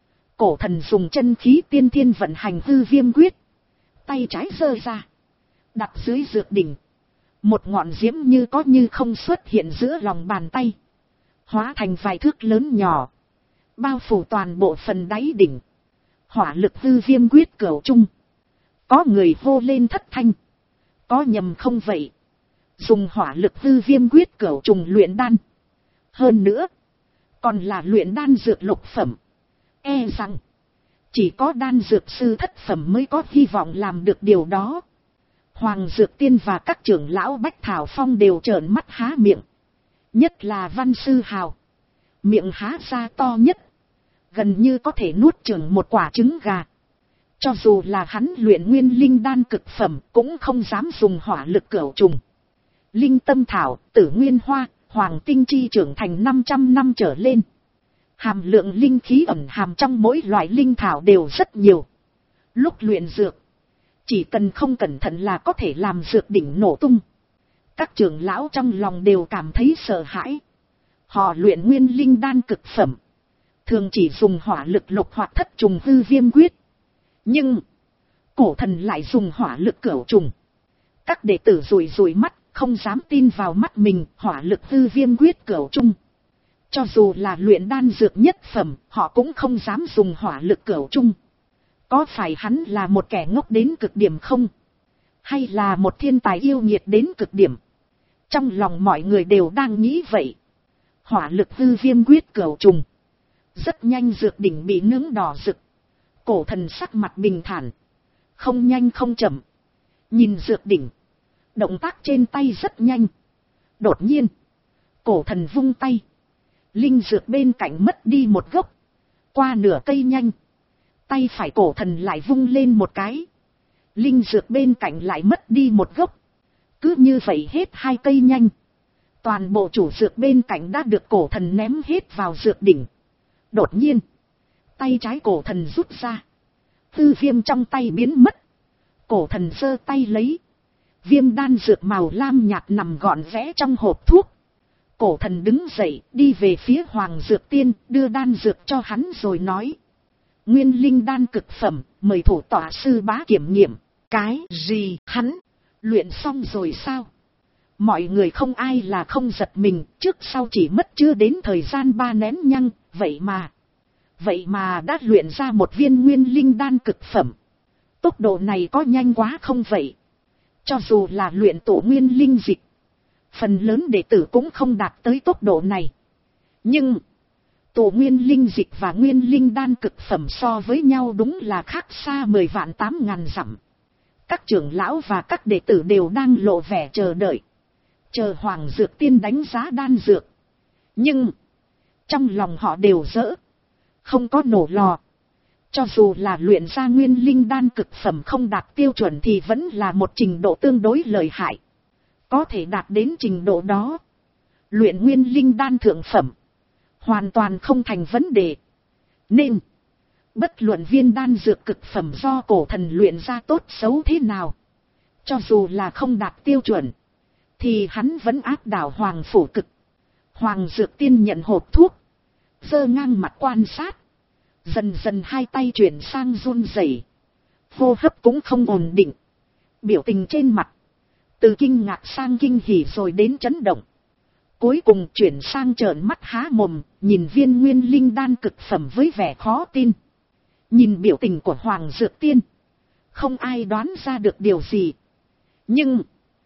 Cổ thần dùng chân khí tiên thiên vận hành hư viêm quyết. Tay trái giơ ra, đặt dưới dược đỉnh. Một ngọn diễm như có như không xuất hiện giữa lòng bàn tay, hóa thành vài thước lớn nhỏ, bao phủ toàn bộ phần đáy đỉnh. Hỏa lực hư viêm quyết cửu trung. Có người hô lên thất thanh. Có nhầm không vậy? Dùng hỏa lực hư viêm quyết cửu trùng luyện đan. Hơn nữa, còn là luyện đan dược lục phẩm. E rằng, chỉ có đan dược sư thất phẩm mới có hy vọng làm được điều đó. Hoàng Dược Tiên và các trưởng lão Bách Thảo Phong đều trợn mắt há miệng. Nhất là Văn Sư Hào. Miệng há ra to nhất, gần như có thể nuốt chửng một quả trứng gà. Cho dù là hắn luyện nguyên linh đan cực phẩm cũng không dám dùng hỏa lực cửu trùng. Linh tâm thảo, tử nguyên hoa, hoàng tinh chi trưởng thành năm trăm năm trở lên. Hàm lượng linh khí ẩn hàm trong mỗi loại linh thảo đều rất nhiều. Lúc luyện dược, chỉ cần không cẩn thận là có thể làm dược đỉnh nổ tung. Các trưởng lão trong lòng đều cảm thấy sợ hãi. Họ luyện nguyên linh đan cực phẩm, thường chỉ dùng hỏa lực lục hoặc thất trùng hư viêm quyết. Nhưng, cổ thần lại dùng hỏa lực cửu trùng. Các đệ tử rủi rủi mắt, không dám tin vào mắt mình, hỏa lực hư viêm quyết cửu trung. Cho dù là luyện đan dược nhất phẩm, họ cũng không dám dùng hỏa lực cửu trung. Có phải hắn là một kẻ ngốc đến cực điểm không? Hay là một thiên tài yêu nghiệt đến cực điểm? Trong lòng mọi người đều đang nghĩ vậy. Hỏa lực hư viêm quyết cửu trùng. Rất nhanh dược đỉnh bị nướng đỏ rực. Cổ thần sắc mặt bình thản, không nhanh không chậm. Nhìn dược đỉnh, động tác trên tay rất nhanh. Đột nhiên, cổ thần vung tay, linh dược bên cạnh mất đi một gốc. Qua nửa cây nhanh, tay phải cổ thần lại vung lên một cái, linh dược bên cạnh lại mất đi một gốc. Cứ như vậy hết hai cây nhanh. Toàn bộ chủ dược bên cạnh đã được cổ thần ném hết vào dược đỉnh. Đột nhiên, tay trái cổ thần rút ra, tư viêm trong tay biến mất. Cổ thần giơ tay lấy, viêm đan dược màu lam nhạt nằm gọn vẽ trong hộp thuốc. Cổ thần đứng dậy, đi về phía Hoàng Dược Tiên, đưa đan dược cho hắn rồi nói: Nguyên linh đan cực phẩm, mời thủ tọa sư bá kiểm nghiệm. Cái gì? Hắn luyện xong rồi sao? Mọi người không ai là không giật mình, trước sau chỉ mất chưa đến thời gian ba nén nhăng, vậy mà, vậy mà đã luyện ra một viên nguyên linh đan cực phẩm. Tốc độ này có nhanh quá không vậy? Cho dù là luyện tổ nguyên linh dịch, phần lớn đệ tử cũng không đạt tới tốc độ này. Nhưng, tổ nguyên linh dịch và nguyên linh đan cực phẩm so với nhau đúng là khác xa mười vạn tám ngàn dặm. Các trưởng lão và các đệ tử đều đang lộ vẻ chờ đợi, chờ Hoàng Dược Tiên đánh giá đan dược. Nhưng, trong lòng họ đều dỡ, không có nổ lò. Cho dù là luyện ra nguyên linh đan cực phẩm không đạt tiêu chuẩn thì vẫn là một trình độ tương đối lợi hại. Có thể đạt đến trình độ đó, luyện nguyên linh đan thượng phẩm, hoàn toàn không thành vấn đề. Nên, bất luận viên đan dược cực phẩm do cổ thần luyện ra tốt xấu thế nào, cho dù là không đạt tiêu chuẩn, thì hắn vẫn áp đảo Hoàng Phủ Cực. Hoàng Dược Tiên nhận hộp thuốc, giơ ngang mặt quan sát, dần dần hai tay chuyển sang run rẩy, hô hấp cũng không ổn định, biểu tình trên mặt từ kinh ngạc sang kinh hỉ rồi đến chấn động, cuối cùng chuyển sang trợn mắt há mồm, nhìn viên nguyên linh đan cực phẩm với vẻ khó tin. Nhìn biểu tình của Hoàng Dược Tiên, không ai đoán ra được điều gì. Nhưng,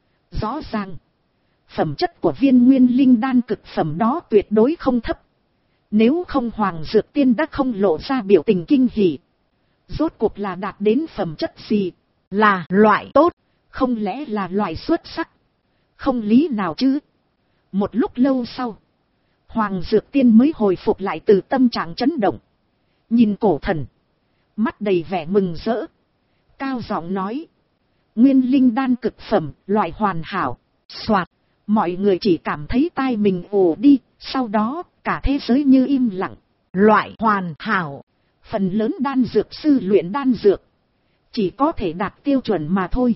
rõ ràng, phẩm chất của viên nguyên linh đan cực phẩm đó tuyệt đối không thấp. Nếu không Hoàng Dược Tiên đã không lộ ra biểu tình kinh hỉ. Rốt cuộc là đạt đến phẩm chất gì? Là loại tốt, không lẽ là loại xuất sắc? Không lý nào chứ. Một lúc lâu sau, Hoàng Dược Tiên mới hồi phục lại từ tâm trạng chấn động. Nhìn cổ thần, mắt đầy vẻ mừng rỡ, cao giọng nói: nguyên linh đan cực phẩm, loại hoàn hảo. Soạt, mọi người chỉ cảm thấy tai mình ồ đi, sau đó cả thế giới như im lặng. Loại hoàn hảo, phần lớn đan dược sư luyện đan dược chỉ có thể đạt tiêu chuẩn mà thôi.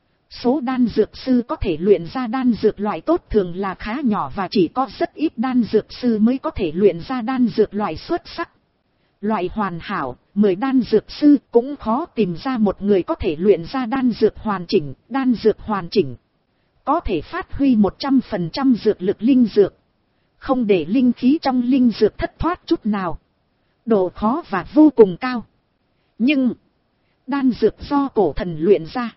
Số đan dược sư có thể luyện ra đan dược loại tốt thường là khá nhỏ, và chỉ có rất ít đan dược sư mới có thể luyện ra đan dược loại xuất sắc. Loại hoàn hảo, mười đan dược sư cũng khó tìm ra một người có thể luyện ra đan dược hoàn chỉnh. Đan dược hoàn chỉnh có thể phát huy một trăm phần trăm dược lực linh dược, không để linh khí trong linh dược thất thoát chút nào. Độ khó và vô cùng cao. Nhưng, đan dược do cổ thần luyện ra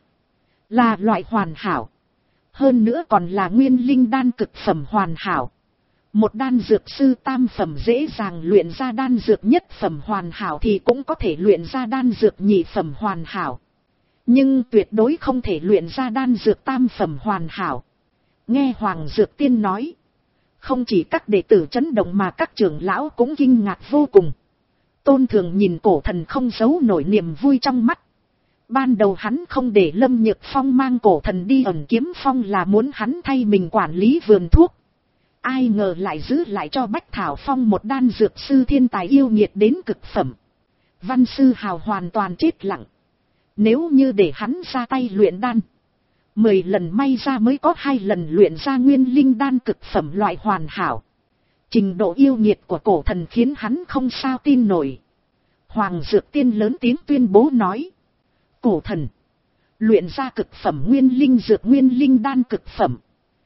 là loại hoàn hảo. Hơn nữa còn là nguyên linh đan cực phẩm hoàn hảo. Một đan dược sư tam phẩm dễ dàng luyện ra đan dược nhất phẩm hoàn hảo thì cũng có thể luyện ra đan dược nhị phẩm hoàn hảo. Nhưng tuyệt đối không thể luyện ra đan dược tam phẩm hoàn hảo. Nghe Hoàng Dược Tiên nói, không chỉ các đệ tử chấn động mà các trưởng lão cũng kinh ngạc vô cùng. Tôn Thường nhìn cổ thần không giấu nổi niềm vui trong mắt. Ban đầu hắn không để Lâm Nhược Phong mang cổ thần đi ẩn kiếm phong là muốn hắn thay mình quản lý vườn thuốc. Ai ngờ lại giữ lại cho Bách Thảo Phong một đan dược sư thiên tài yêu nghiệt đến cực phẩm. Văn Sư Hào hoàn toàn chết lặng. Nếu như để hắn ra tay luyện đan, mười lần may ra mới có hai lần luyện ra nguyên linh đan cực phẩm loại hoàn hảo. Trình độ yêu nghiệt của cổ thần khiến hắn không sao tin nổi. Hoàng Dược Tiên lớn tiếng tuyên bố nói: cổ thần luyện ra cực phẩm nguyên linh dược nguyên linh đan cực phẩm,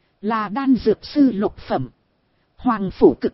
là đan dược sư lục phẩm. Hoàng Phủ Cực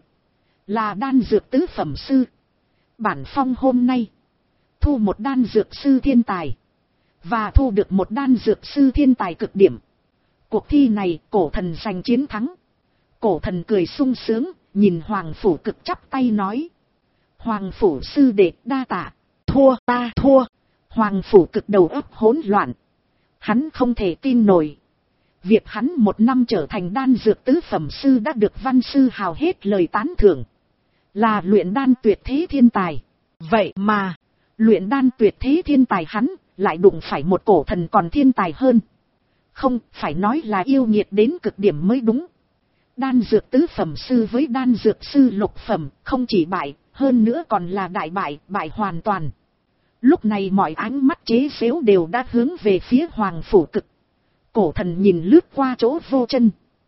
là đan dược tứ phẩm sư. Bản phong hôm nay thu một đan dược sư thiên tài, và thu được một đan dược sư thiên tài cực điểm. Cuộc thi này cổ thần giành chiến thắng. Cổ thần cười sung sướng, nhìn Hoàng Phủ Cực chắp tay nói: Hoàng Phủ sư đệ đa tạ. Thua, ta thua. Hoàng Phủ Cực đầu óc hỗn loạn. Hắn không thể tin nổi. Việc hắn một năm trở thành đan dược tứ phẩm sư đã được Văn Sư Hào hết lời tán thưởng. Là luyện đan tuyệt thế thiên tài. Vậy mà, luyện đan tuyệt thế thiên tài hắn lại đụng phải một cổ thần còn thiên tài hơn. Không, phải nói là yêu nghiệt đến cực điểm mới đúng. Đan dược tứ phẩm sư với đan dược sư lục phẩm không chỉ bại, hơn nữa còn là đại bại, bại hoàn toàn. Lúc này mọi ánh mắt chế giễu đều đã hướng về phía Hoàng Phủ Cực. Cổ thần nhìn lướt qua chỗ vô chân,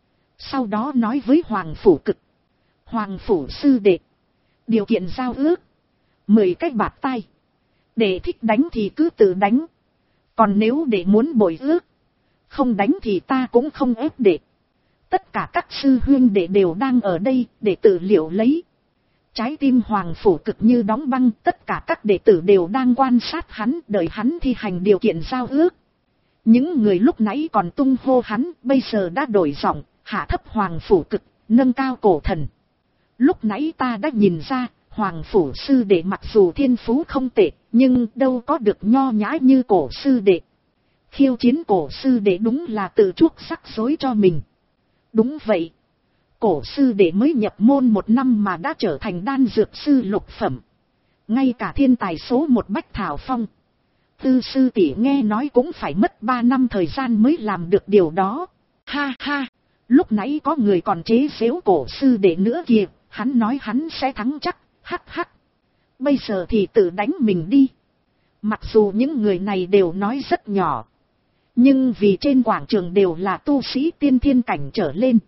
sau đó nói với Hoàng Phủ Cực: Hoàng Phủ sư đệ, điều kiện giao ước mười cái bạt tai. Để thích đánh thì cứ tự đánh, còn nếu để muốn bội ước, không đánh thì ta cũng không ép đệ. Tất cả các sư huynh đệ đều đang ở đây để tự liệu lấy. Trái tim Hoàng Phủ Cực như đóng băng, tất cả các đệ tử đều đang quan sát hắn, đợi hắn thi hành điều kiện giao ước. Những người lúc nãy còn tung hô hắn, bây giờ đã đổi giọng, hạ thấp Hoàng Phủ Cực, nâng cao cổ thần. Lúc nãy ta đã nhìn ra, Hoàng Phủ sư đệ mặc dù thiên phú không tệ, nhưng đâu có được nho nhã như cổ sư đệ. Khiêu chiến cổ sư đệ đúng là tự chuốc rắc rối cho mình. Đúng vậy. Cổ sư đệ mới nhập môn một năm mà đã trở thành đan dược sư lục phẩm. Ngay cả thiên tài số một Bách Thảo Phong, Tư sư tỷ nghe nói cũng phải mất ba năm thời gian mới làm được điều đó. Ha ha, lúc nãy có người còn chế giễu cổ sư đệ nữa kìa, Hắn nói hắn sẽ thắng chắc, hắc hắc. Bây giờ thì tự đánh mình đi. Mặc dù những người này đều nói rất nhỏ, nhưng vì trên quảng trường đều là tu sĩ tiên thiên cảnh trở lên,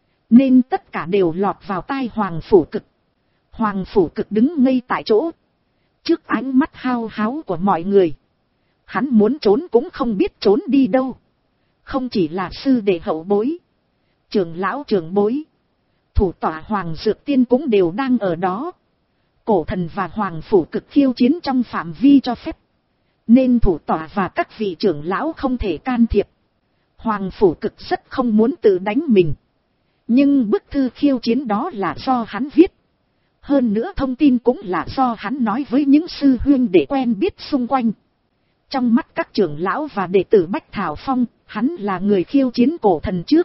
nên tất cả đều lọt vào tai Hoàng Phủ Cực. Hoàng Phủ Cực đứng ngây tại chỗ, trước ánh mắt hao háo của mọi người. Hắn muốn trốn cũng không biết trốn đi đâu. Không chỉ là sư đệ hậu bối, trưởng lão trưởng bối, thủ tọa Hoàng Dược Tiên cũng đều đang ở đó. Cổ thần và Hoàng Phủ Cực khiêu chiến trong phạm vi cho phép, nên thủ tọa và các vị trưởng lão không thể can thiệp. Hoàng Phủ Cực rất không muốn tự đánh mình, nhưng bức thư khiêu chiến đó là do hắn viết. Hơn nữa thông tin cũng là do hắn nói với những sư huynh để quen biết xung quanh. Trong mắt các trưởng lão và đệ tử Bách Thảo Phong, hắn là người khiêu chiến cổ thần trước.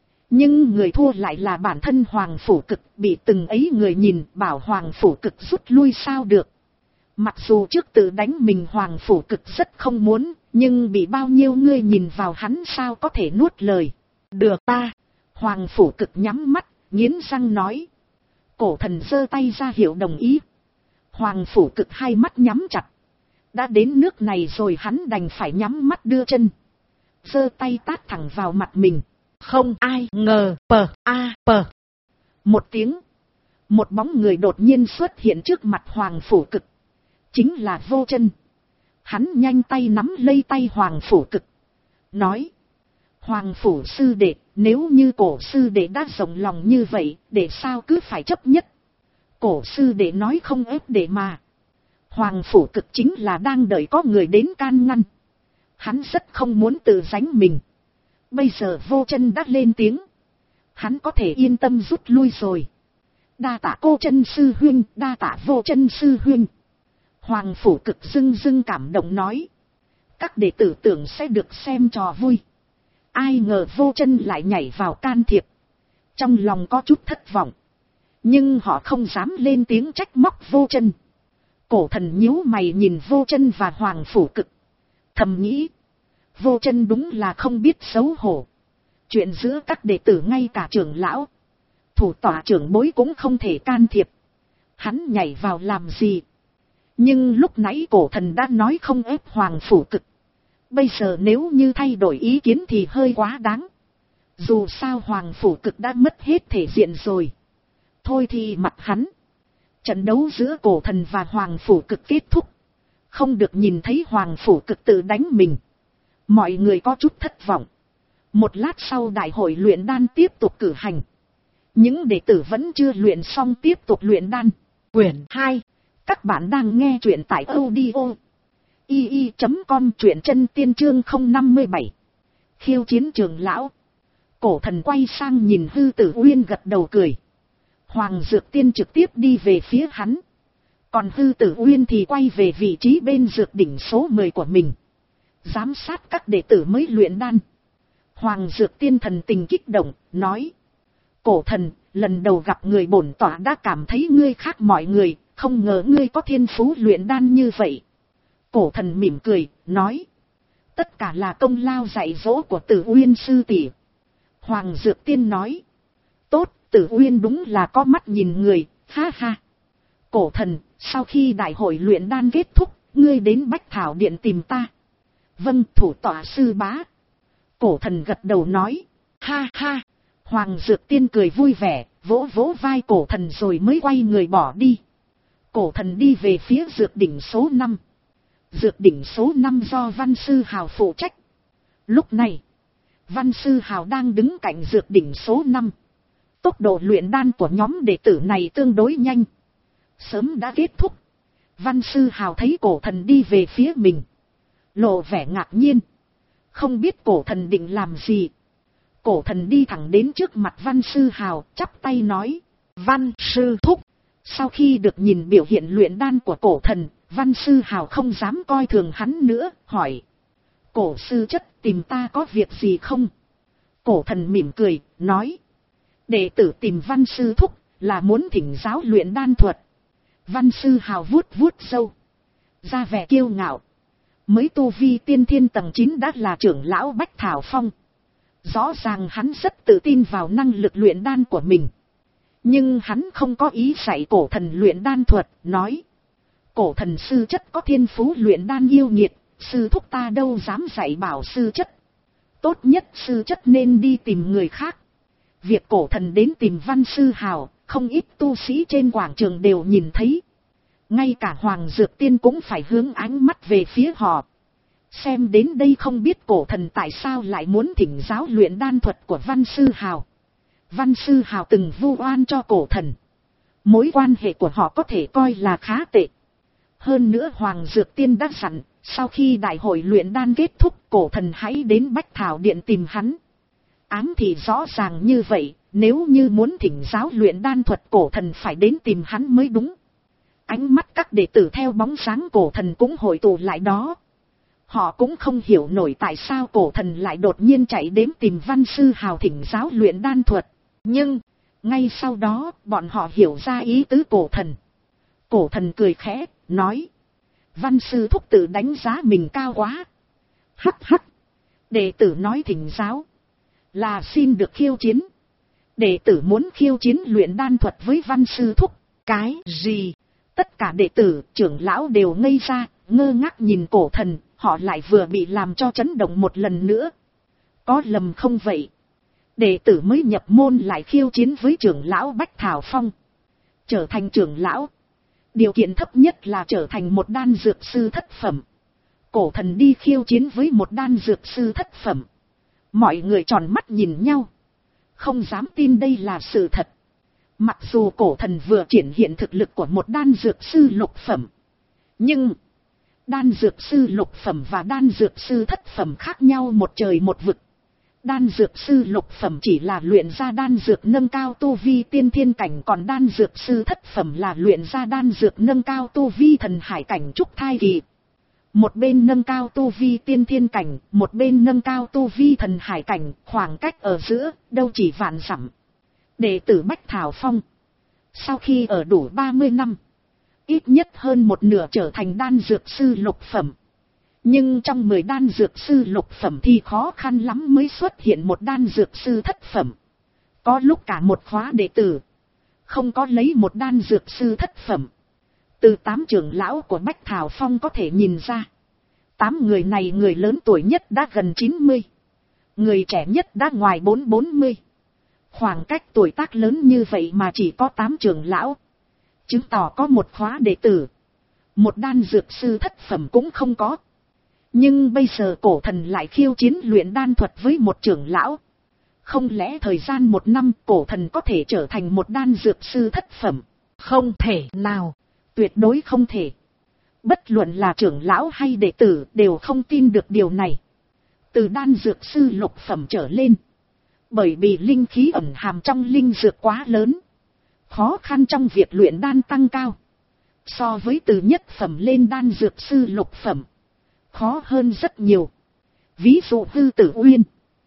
Nhưng người thua lại là bản thân Hoàng Phủ Cực, bị từng ấy người nhìn bảo Hoàng Phủ Cực rút lui sao được. Mặc dù trước tự đánh mình Hoàng Phủ Cực rất không muốn, nhưng bị bao nhiêu người nhìn vào hắn sao có thể nuốt lời. Được ta. Hoàng Phủ Cực nhắm mắt, nghiến răng nói. Cổ thần giơ tay ra hiệu đồng ý. Hoàng Phủ Cực hai mắt nhắm chặt. Đã đến nước này rồi hắn đành phải nhắm mắt đưa chân. Giơ tay tát thẳng vào mặt mình. Không ai ngờ, pờ, a, pờ. Một tiếng. Một bóng người đột nhiên xuất hiện trước mặt Hoàng Phủ Cực. Chính là Vô Chân. Hắn nhanh tay nắm lấy tay Hoàng Phủ Cực. Nói. Hoàng Phủ sư đệ, nếu như cổ sư đệ đã rộng lòng như vậy, để sao cứ phải chấp nhất. Cổ sư đệ nói không ép để mà. Hoàng Phủ Cực chính là đang đợi có người đến can ngăn. Hắn rất không muốn tự giánh mình. Bây giờ Vô Chân đã lên tiếng. Hắn có thể yên tâm rút lui rồi. Đa tạ cô Chân sư huynh, đa tạ Vô Chân sư huynh. Hoàng Phủ Cực dưng dưng cảm động nói. Các đệ tử tưởng sẽ được xem trò vui. Ai ngờ Vô Chân lại nhảy vào can thiệp. Trong lòng có chút thất vọng. Nhưng họ không dám lên tiếng trách móc Vô Chân. Cổ thần nhíu mày nhìn Vô Chân và Hoàng Phủ Cực. Thầm nghĩ. Vô Chân đúng là không biết xấu hổ. Chuyện giữa các đệ tử ngay cả trưởng lão, thủ tọa trưởng bối cũng không thể can thiệp. Hắn nhảy vào làm gì? Nhưng lúc nãy cổ thần đã nói không ép Hoàng Phủ Cực. Bây giờ nếu như thay đổi ý kiến thì hơi quá đáng. Dù sao Hoàng Phủ Cực đã mất hết thể diện rồi. Thôi thì mặc hắn. Trận đấu giữa cổ thần và Hoàng Phủ Cực kết thúc. Không được nhìn thấy Hoàng Phủ Cực tự đánh mình. Mọi người có chút thất vọng. Một lát sau đại hội luyện đan tiếp tục cử hành. Những đệ tử vẫn chưa luyện xong tiếp tục luyện đan. Quyển hai. Các bạn đang nghe truyện tại audio i i chấm com, truyện chân tiên chương không năm mươi bảy. Khiêu chiến trường lão. Cổ thần quay sang nhìn Hư Tử Uyên gật đầu cười. Hoàng Dược Tiên trực tiếp đi về phía hắn. Còn Hư Tử Uyên thì quay về vị trí bên dược đỉnh số mười của mình. Giám sát các đệ tử mới luyện đan. Hoàng Dược Tiên thần tình kích động, nói. Cổ thần, lần đầu gặp người bổn tọa đã cảm thấy ngươi khác mọi người, không ngờ ngươi có thiên phú luyện đan như vậy. Cổ thần mỉm cười, nói. Tất cả là công lao dạy dỗ của Tử Uyên sư tỷ. Hoàng Dược Tiên nói. Tốt, Tử Uyên đúng là có mắt nhìn người, ha ha. Cổ thần, sau khi đại hội luyện đan kết thúc, ngươi đến Bách Thảo Điện tìm ta. Vâng, thủ tọa sư bá. Cổ thần gật đầu nói. Ha ha. Hoàng Dược Tiên cười vui vẻ, vỗ vỗ vai cổ thần rồi mới quay người bỏ đi. Cổ thần đi về phía dược đỉnh số năm. Dược đỉnh số năm do Văn Sư Hào phụ trách. Lúc này, Văn Sư Hào đang đứng cạnh dược đỉnh số năm. Tốc độ luyện đan của nhóm đệ tử này tương đối nhanh. Sớm đã kết thúc. Văn Sư Hào thấy cổ thần đi về phía mình. Lộ vẻ ngạc nhiên. Không biết cổ thần định làm gì. Cổ thần đi thẳng đến trước mặt Văn Sư Hào, chắp tay nói. Văn Sư Thúc. Sau khi được nhìn biểu hiện luyện đan của cổ thần, Văn Sư Hào không dám coi thường hắn nữa, hỏi. Cổ sư chất tìm ta có việc gì không? Cổ thần mỉm cười, nói. Đệ tử tìm Văn Sư Thúc, là muốn thỉnh giáo luyện đan thuật. Văn Sư Hào vuốt vuốt râu. Ra vẻ kiêu ngạo. Mới tu vi tiên thiên tầng chín đã là trưởng lão Bách Thảo Phong. Rõ ràng hắn rất tự tin vào năng lực luyện đan của mình. Nhưng hắn không có ý dạy cổ thần luyện đan thuật, nói. Cổ thần sư chất có thiên phú luyện đan yêu nghiệt, sư thúc ta đâu dám dạy bảo sư chất. Tốt nhất sư chất nên đi tìm người khác. Việc cổ thần đến tìm Văn Sư Hào, không ít tu sĩ trên quảng trường đều nhìn thấy. Ngay cả Hoàng Dược Tiên cũng phải hướng ánh mắt về phía họ. Xem đến đây không biết cổ thần tại sao lại muốn thỉnh giáo luyện đan thuật của Văn Sư Hào. Văn Sư Hào từng vu oan cho cổ thần. Mối quan hệ của họ có thể coi là khá tệ. Hơn nữa Hoàng Dược Tiên đã dặn, sau khi đại hội luyện đan kết thúc cổ thần hãy đến Bách Thảo Điện tìm hắn. Ám thì rõ ràng như vậy, nếu như muốn thỉnh giáo luyện đan thuật cổ thần phải đến tìm hắn mới đúng. Ánh mắt các đệ tử theo bóng sáng cổ thần cũng hội tụ lại đó. Họ cũng không hiểu nổi tại sao cổ thần lại đột nhiên chạy đến tìm Văn Sư Hào thỉnh giáo luyện đan thuật. Nhưng, ngay sau đó, bọn họ hiểu ra ý tứ cổ thần. Cổ thần cười khẽ, nói. Văn Sư thúc tự đánh giá mình cao quá. Hắc hắc. Đệ tử nói thỉnh giáo. Là xin được khiêu chiến. Đệ tử muốn khiêu chiến luyện đan thuật với Văn Sư thúc. Cái gì? Tất cả đệ tử, trưởng lão đều ngây ra, ngơ ngác nhìn cổ thần. Họ lại vừa bị làm cho chấn động một lần nữa. Có lầm không vậy? Đệ tử mới nhập môn lại khiêu chiến với trưởng lão Bách Thảo Phong. Trở thành trưởng lão. Điều kiện thấp nhất là trở thành một đan dược sư thất phẩm. Cổ thần đi khiêu chiến với một đan dược sư thất phẩm. Mọi người tròn mắt nhìn nhau. Không dám tin đây là sự thật. Mặc dù cổ thần vừa triển hiện thực lực của một đan dược sư lục phẩm. Nhưng đan dược sư lục phẩm và đan dược sư thất phẩm khác nhau một trời một vực. Đan dược sư lục phẩm chỉ là luyện ra đan dược nâng cao tu vi tiên thiên cảnh, còn đan dược sư thất phẩm là luyện ra đan dược nâng cao tu vi thần hải cảnh trúc thai kỳ. Một bên nâng cao tu vi tiên thiên cảnh, một bên nâng cao tu vi thần hải cảnh, khoảng cách ở giữa, đâu chỉ vạn dặm. Đệ tử Bách Thảo Phong, sau khi ở đủ ba mươi năm, ít nhất hơn một nửa trở thành đan dược sư lục phẩm. Nhưng trong mười đan dược sư lục phẩm thì khó khăn lắm mới xuất hiện một đan dược sư thất phẩm. Có lúc cả một khóa đệ tử không có lấy một đan dược sư thất phẩm. Từ tám trưởng lão của Bách Thảo Phong có thể nhìn ra, tám người này người lớn tuổi nhất đã gần chín mươi, người trẻ nhất đã ngoài bốn bốn mươi. Khoảng cách tuổi tác lớn như vậy mà chỉ có tám trưởng lão, chứng tỏ có một khóa đệ tử, một đan dược sư thất phẩm cũng không có. Nhưng bây giờ cổ thần lại khiêu chiến luyện đan thuật với một trưởng lão. Không lẽ thời gian một năm cổ thần có thể trở thành một đan dược sư thất phẩm? Không thể nào, tuyệt đối không thể. Bất luận là trưởng lão hay đệ tử đều không tin được điều này. Từ đan dược sư lục phẩm trở lên, bởi vì linh khí ẩn hàm trong linh dược quá lớn, khó khăn trong việc luyện đan tăng cao. So với từ nhất phẩm lên đan dược sư lục phẩm, khó hơn rất nhiều. Ví dụ Hư Tử Uyên,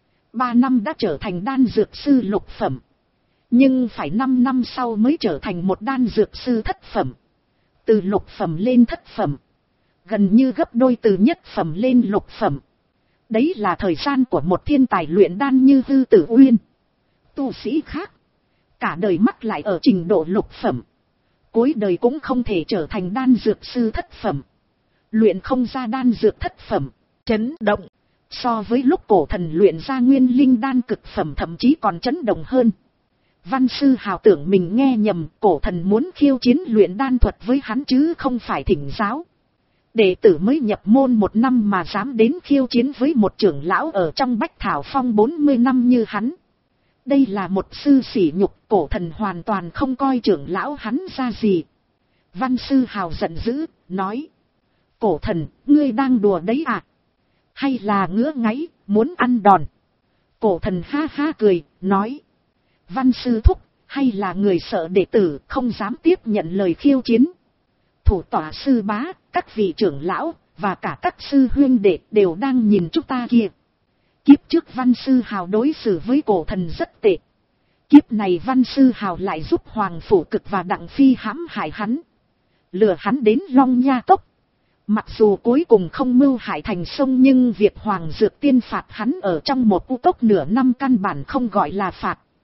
ba năm đã trở thành đan dược sư lục phẩm, nhưng phải năm năm sau mới trở thành một đan dược sư thất phẩm. Từ lục phẩm lên thất phẩm, gần như gấp đôi từ nhất phẩm lên lục phẩm. Đấy là thời gian của một thiên tài luyện đan như Hư Tử Uyên. Tu sĩ khác, cả đời mắc lại ở trình độ lục phẩm, cuối đời cũng không thể trở thành đan dược sư thất phẩm. Luyện không ra đan dược thất phẩm, chấn động. So với lúc cổ thần luyện ra nguyên linh đan cực phẩm thậm chí còn chấn động hơn. Văn Sư Hào tưởng mình nghe nhầm, cổ thần muốn khiêu chiến luyện đan thuật với hắn chứ không phải thỉnh giáo. Đệ tử mới nhập môn một năm mà dám đến khiêu chiến với một trưởng lão ở trong Bách Thảo Phong bốn mươi năm như hắn. Đây là một sư sỉ nhục, cổ thần hoàn toàn không coi trưởng lão hắn ra gì. Văn Sư Hào giận dữ, nói. Cổ thần, ngươi đang đùa đấy à? Hay là ngứa ngáy, muốn ăn đòn? Cổ thần ha ha cười, nói. Văn sư thúc, hay là người sợ đệ tử không dám tiếp nhận lời khiêu chiến? Thủ tọa sư bá, các vị trưởng lão, và cả các sư huynh đệ đều đang nhìn chúng ta kia. Kiếp trước Văn Sư Hào đối xử với cổ thần rất tệ. Kiếp này Văn Sư Hào lại giúp Hoàng Phủ Cực và Đặng Phi hãm hại hắn, lừa hắn đến Long Nha Cốc. Mặc dù cuối cùng không mưu hại thành sông, nhưng việc Hoàng Dược Tiên phạt hắn ở trong một u cốc nửa năm căn bản không gọi là phạt.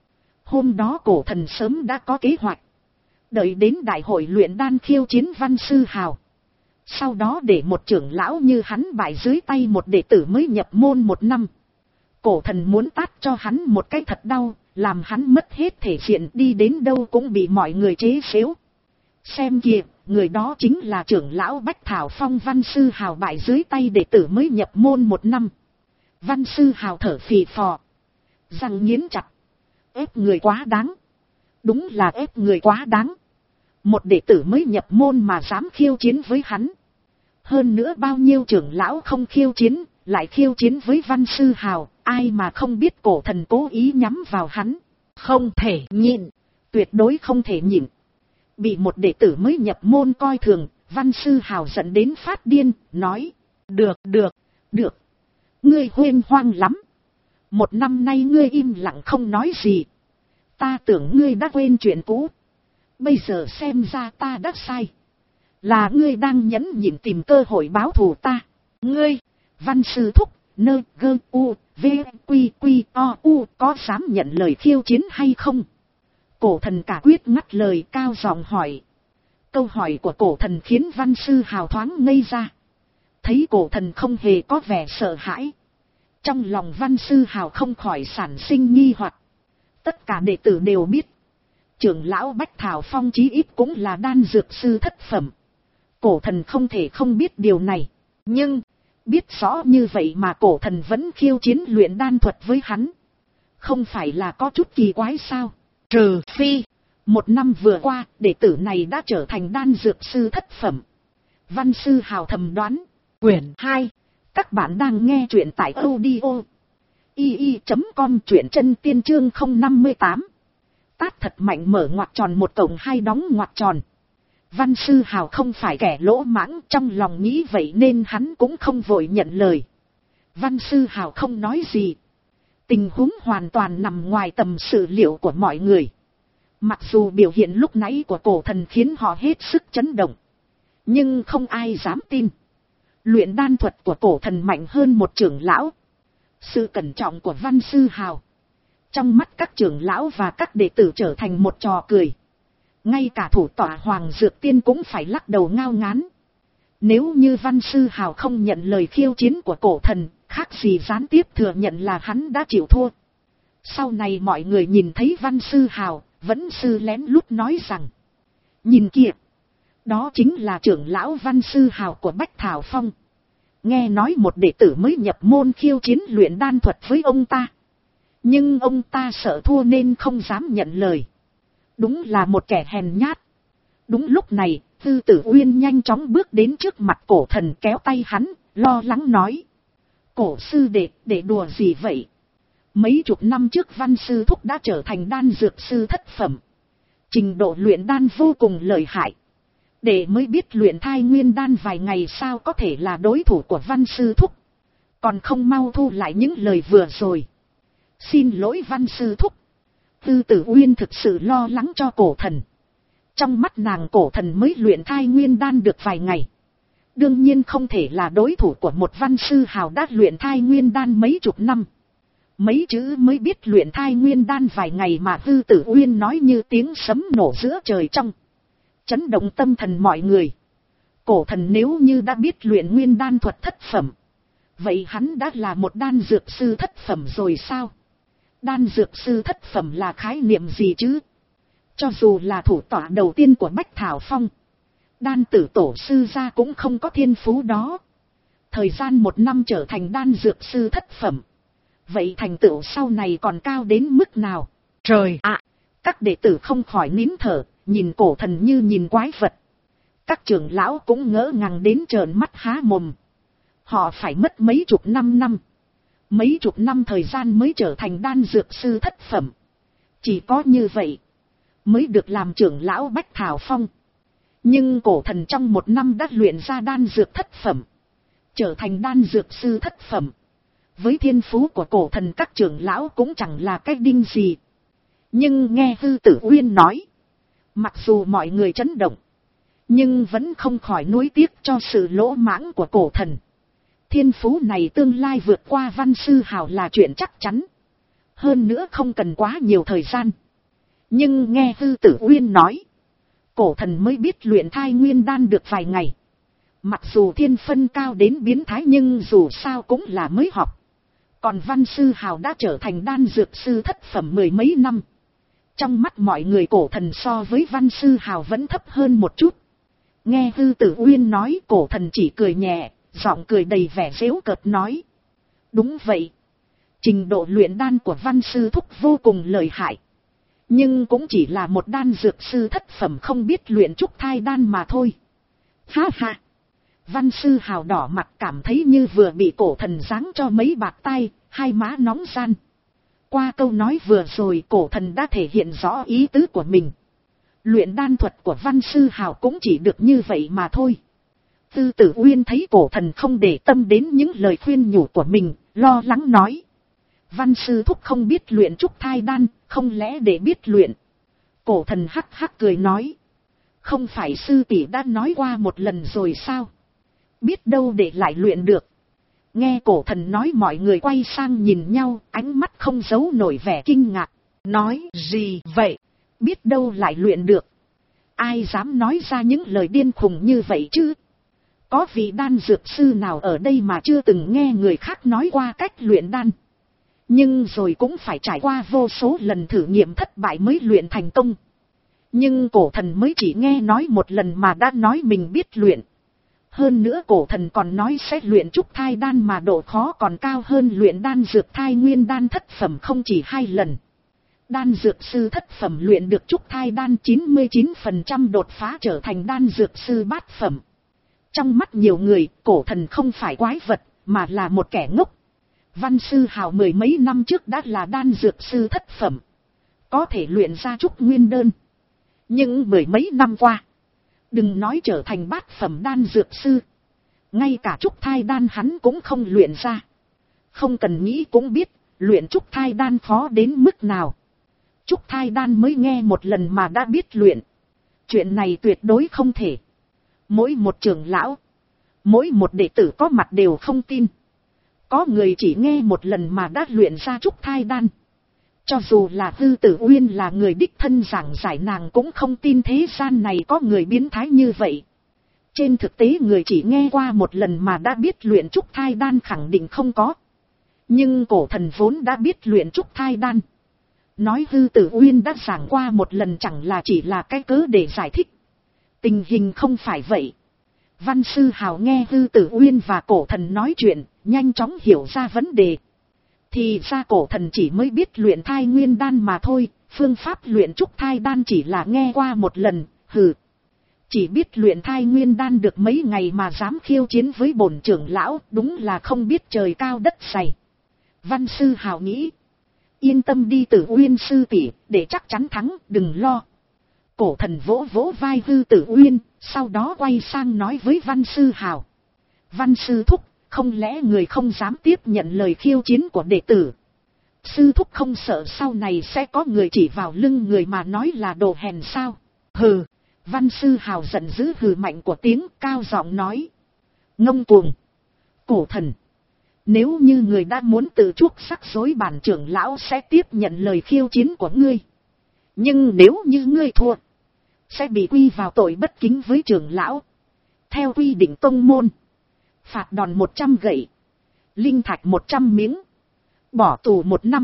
Hôm đó cổ thần sớm đã có kế hoạch. Đợi đến đại hội luyện đan khiêu chiến Văn Sư Hào. Sau đó để một trưởng lão như hắn bại dưới tay một đệ tử mới nhập môn một năm. Cổ thần muốn tát cho hắn một cái thật đau, làm hắn mất hết thể diện, đi đến đâu cũng bị mọi người chế phếu. Xem kìa, người đó chính là trưởng lão Bách Thảo Phong. Văn Sư Hào bại dưới tay đệ tử mới nhập môn một năm. Văn Sư Hào thở phì phò, răng nghiến chặt. Ép người quá đáng. Đúng là ép người quá đáng. Một đệ tử mới nhập môn mà dám khiêu chiến với hắn. Hơn nữa bao nhiêu trưởng lão không khiêu chiến, lại khiêu chiến với Văn Sư Hào, ai mà không biết cổ thần cố ý nhắm vào hắn. Không thể nhịn, tuyệt đối không thể nhịn. Bị một đệ tử mới nhập môn coi thường, Văn Sư Hào giận đến phát điên, nói: Được, được, được. Ngươi huênh hoang lắm. Một năm nay ngươi im lặng không nói gì. Ta tưởng ngươi đã quên chuyện cũ. Bây giờ xem ra ta đã sai. Là ngươi đang nhẫn nhịn tìm cơ hội báo thù ta. Ngươi, Văn Sư thúc, nơ gơ u, v, quy quy o u, có dám nhận lời khiêu chiến hay không? Cổ thần cả quyết ngắt lời, cao giọng hỏi. Câu hỏi của cổ thần khiến Văn Sư Hào thoáng ngây ra. Thấy cổ thần không hề có vẻ sợ hãi. Trong lòng Văn Sư Hào không khỏi sản sinh nghi hoặc. Tất cả đệ tử đều biết. Trưởng lão Bách Thảo Phong chí ít cũng là đan dược sư thất phẩm. Cổ thần không thể không biết điều này. Nhưng, biết rõ như vậy mà cổ thần vẫn khiêu chiến luyện đan thuật với hắn. Không phải là có chút kỳ quái sao? Trừ phi, một năm vừa qua, đệ tử này đã trở thành đan dược sư thất phẩm. Văn Sư Hào thầm đoán. Quyển hai. Các bạn đang nghe truyện tại audio i i chấm com, truyện chân tiên chương không năm mươi tám. Tát thật mạnh mở ngoặc tròn một cổng hai đóng ngoặc tròn. Văn Sư Hào không phải kẻ lỗ mãng, trong lòng nghĩ vậy nên hắn cũng không vội nhận lời. Văn Sư Hào không nói gì. Tình huống hoàn toàn nằm ngoài tầm sự liệu của mọi người. Mặc dù biểu hiện lúc nãy của cổ thần khiến họ hết sức chấn động, nhưng không ai dám tin. Luyện đan thuật của cổ thần mạnh hơn một trưởng lão. Sự cẩn trọng của Văn Sư Hào trong mắt các trưởng lão và các đệ tử trở thành một trò cười. Ngay cả thủ tọa Hoàng Dược Tiên cũng phải lắc đầu ngao ngán. Nếu như Văn Sư Hào không nhận lời khiêu chiến của cổ thần, khác gì gián tiếp thừa nhận là hắn đã chịu thua. Sau này mọi người nhìn thấy Văn Sư Hào, vẫn sư lén lút nói rằng: Nhìn kìa, đó chính là trưởng lão Văn Sư Hào của Bách Thảo Phong. Nghe nói một đệ tử mới nhập môn khiêu chiến luyện đan thuật với ông ta. Nhưng ông ta sợ thua nên không dám nhận lời. Đúng là một kẻ hèn nhát. Đúng lúc này, Tư Tử Uyên nhanh chóng bước đến trước mặt cổ thần, kéo tay hắn, lo lắng nói: Cổ sư đệ, để đùa gì vậy? Mấy chục năm trước Văn Sư thúc đã trở thành đan dược sư thất phẩm. Trình độ luyện đan vô cùng lợi hại. Để mới biết luyện thai nguyên đan vài ngày sao có thể là đối thủ của Văn Sư thúc. Còn không mau thu lại những lời vừa rồi. Xin lỗi Văn Sư thúc. Tư Tử Uyên thực sự lo lắng cho cổ thần. Trong mắt nàng, cổ thần mới luyện thai nguyên đan được vài ngày. Đương nhiên không thể là đối thủ của một Văn Sư Hào đã luyện thai nguyên đan mấy chục năm. Mấy chữ mới biết luyện thai nguyên đan vài ngày mà Tư Tử Uyên nói như tiếng sấm nổ giữa trời trong. Chấn động tâm thần mọi người. Cổ thần nếu như đã biết luyện nguyên đan thuật thất phẩm, vậy hắn đã là một đan dược sư thất phẩm rồi sao? Đan dược sư thất phẩm là khái niệm gì chứ? Cho dù là thủ tọa đầu tiên của Bách Thảo Phong, đan tử tổ sư gia cũng không có thiên phú đó. Thời gian một năm trở thành đan dược sư thất phẩm, vậy thành tựu sau này còn cao đến mức nào? Trời ạ! Các đệ tử không khỏi nín thở, nhìn cổ thần như nhìn quái vật. Các trưởng lão cũng ngỡ ngàng đến trợn mắt há mồm. Họ phải mất mấy chục năm năm. Mấy chục năm thời gian mới trở thành đan dược sư thất phẩm. Chỉ có như vậy mới được làm trưởng lão Bách Thảo Phong. Nhưng cổ thần trong một năm đã luyện ra đan dược thất phẩm, trở thành đan dược sư thất phẩm. Với thiên phú của cổ thần, các trưởng lão cũng chẳng là cái đinh gì. Nhưng nghe Tư Tử Uyên nói, mặc dù mọi người chấn động, nhưng vẫn không khỏi nuối tiếc cho sự lỗ mãng của cổ thần. Thiên phú này tương lai vượt qua Văn Sư Hào là chuyện chắc chắn. Hơn nữa không cần quá nhiều thời gian. Nhưng nghe Hư Tử Uyên nói, cổ thần mới biết luyện thai nguyên đan được vài ngày. Mặc dù thiên phân cao đến biến thái nhưng dù sao cũng là mới học. Còn Văn Sư Hào đã trở thành đan dược sư thất phẩm mười mấy năm. Trong mắt mọi người cổ thần so với Văn Sư Hào vẫn thấp hơn một chút. Nghe Hư Tử Uyên nói, cổ thần chỉ cười nhẹ, giọng cười đầy vẻ giễu cợt nói. Đúng vậy. Trình độ luyện đan của Văn Sư Thúc vô cùng lợi hại. Nhưng cũng chỉ là một đan dược sư thất phẩm không biết luyện trúc thai đan mà thôi. Ha ha. Văn Sư Hào đỏ mặt cảm thấy như vừa bị cổ thần giáng cho mấy bạt tay, hai má nóng gian. Qua câu nói vừa rồi cổ thần đã thể hiện rõ ý tứ của mình. Luyện đan thuật của Văn Sư Hào cũng chỉ được như vậy mà thôi. Tư Tử Uyên thấy cổ thần không để tâm đến những lời khuyên nhủ của mình, lo lắng nói. Văn Sư Thúc không biết luyện trúc thai đan, không lẽ để biết luyện. Cổ thần hắc hắc cười nói. Không phải sư tỷ đã nói qua một lần rồi sao? Biết đâu để lại luyện được. Nghe cổ thần nói mọi người quay sang nhìn nhau, ánh mắt không giấu nổi vẻ kinh ngạc. Nói gì vậy? Biết đâu lại luyện được. Ai dám nói ra những lời điên khùng như vậy chứ? Có vị đan dược sư nào ở đây mà chưa từng nghe người khác nói qua cách luyện đan. Nhưng rồi cũng phải trải qua vô số lần thử nghiệm thất bại mới luyện thành công. Nhưng cổ thần mới chỉ nghe nói một lần mà đã nói mình biết luyện. Hơn nữa cổ thần còn nói sẽ luyện trúc thai đan mà độ khó còn cao hơn luyện đan dược thai nguyên đan thất phẩm không chỉ hai lần. Đan dược sư thất phẩm luyện được trúc thai đan chín mươi chín phần trăm đột phá trở thành đan dược sư bát phẩm. Trong mắt nhiều người, cổ thần không phải quái vật, mà là một kẻ ngốc. Văn Sư Hào mười mấy năm trước đã là đan dược sư thất phẩm. Có thể luyện ra trúc nguyên đơn. Nhưng mười mấy năm qua, đừng nói trở thành bát phẩm đan dược sư. Ngay cả trúc thai đan hắn cũng không luyện ra. Không cần nghĩ cũng biết, luyện trúc thai đan khó đến mức nào. Trúc thai đan mới nghe một lần mà đã biết luyện. Chuyện này tuyệt đối không thể. Mỗi một trưởng lão, mỗi một đệ tử có mặt đều không tin. Có người chỉ nghe một lần mà đã luyện ra trúc thai đan. Cho dù là Hư Tử Uyên là người đích thân giảng giải nàng cũng không tin thế gian này có người biến thái như vậy. Trên thực tế người chỉ nghe qua một lần mà đã biết luyện trúc thai đan khẳng định không có. Nhưng cổ thần vốn đã biết luyện trúc thai đan. Nói Hư Tử Uyên đã giảng qua một lần chẳng là chỉ là cái cớ để giải thích. Tình hình không phải vậy. Văn Sư Hào nghe Hư Tử Uyên và cổ thần nói chuyện, nhanh chóng hiểu ra vấn đề. Thì ra cổ thần chỉ mới biết luyện thai nguyên đan mà thôi, phương pháp luyện trúc thai đan chỉ là nghe qua một lần, hừ. Chỉ biết luyện thai nguyên đan được mấy ngày mà dám khiêu chiến với bổn trưởng lão, đúng là không biết trời cao đất dày. Văn Sư Hào nghĩ, yên tâm đi Tử Uyên sư tỷ, để chắc chắn thắng, đừng lo. Cổ thần vỗ vỗ vai Hư Tử Uyên, sau đó quay sang nói với Văn Sư Hào. Văn Sư Thúc, không lẽ người không dám tiếp nhận lời khiêu chiến của đệ tử? Sư Thúc không sợ sau này sẽ có người chỉ vào lưng người mà nói là đồ hèn sao? Hừ, Văn Sư Hào giận dữ hừ mạnh của tiếng cao giọng nói. Ngông cuồng. Cổ thần. Nếu như người đã muốn tự chuốc sắc dối bản trưởng lão sẽ tiếp nhận lời khiêu chiến của ngươi. Nhưng nếu như ngươi thua, sẽ bị quy vào tội bất kính với trưởng lão. Theo quy định tông môn, phạt đòn một trăm gậy, linh thạch một trăm miếng, bỏ tù một năm.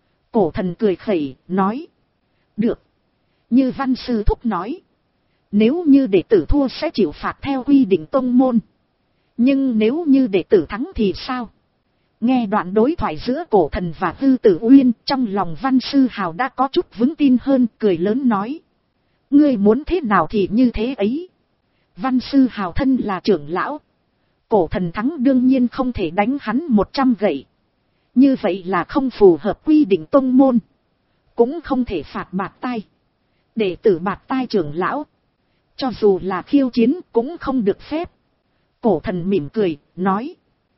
Cổ thần cười khẩy, nói. Được. Như Văn Sư Thúc nói. Nếu như đệ tử thua sẽ chịu phạt theo quy định tông môn. Nhưng nếu như đệ tử thắng thì sao? Nghe đoạn đối thoại giữa cổ thần và Hư Tử Uyên, trong lòng Văn Sư Hào đã có chút vững tin hơn, cười lớn nói. Ngươi muốn thế nào thì như thế ấy. Văn Sư Hào thân là trưởng lão. Cổ thần thắng đương nhiên không thể đánh hắn một trăm gậy. Như vậy là không phù hợp quy định tông môn. Cũng không thể phạt bạt tai. Đệ tử bạt tai trưởng lão. Cho dù là khiêu chiến cũng không được phép. Cổ thần mỉm cười, nói.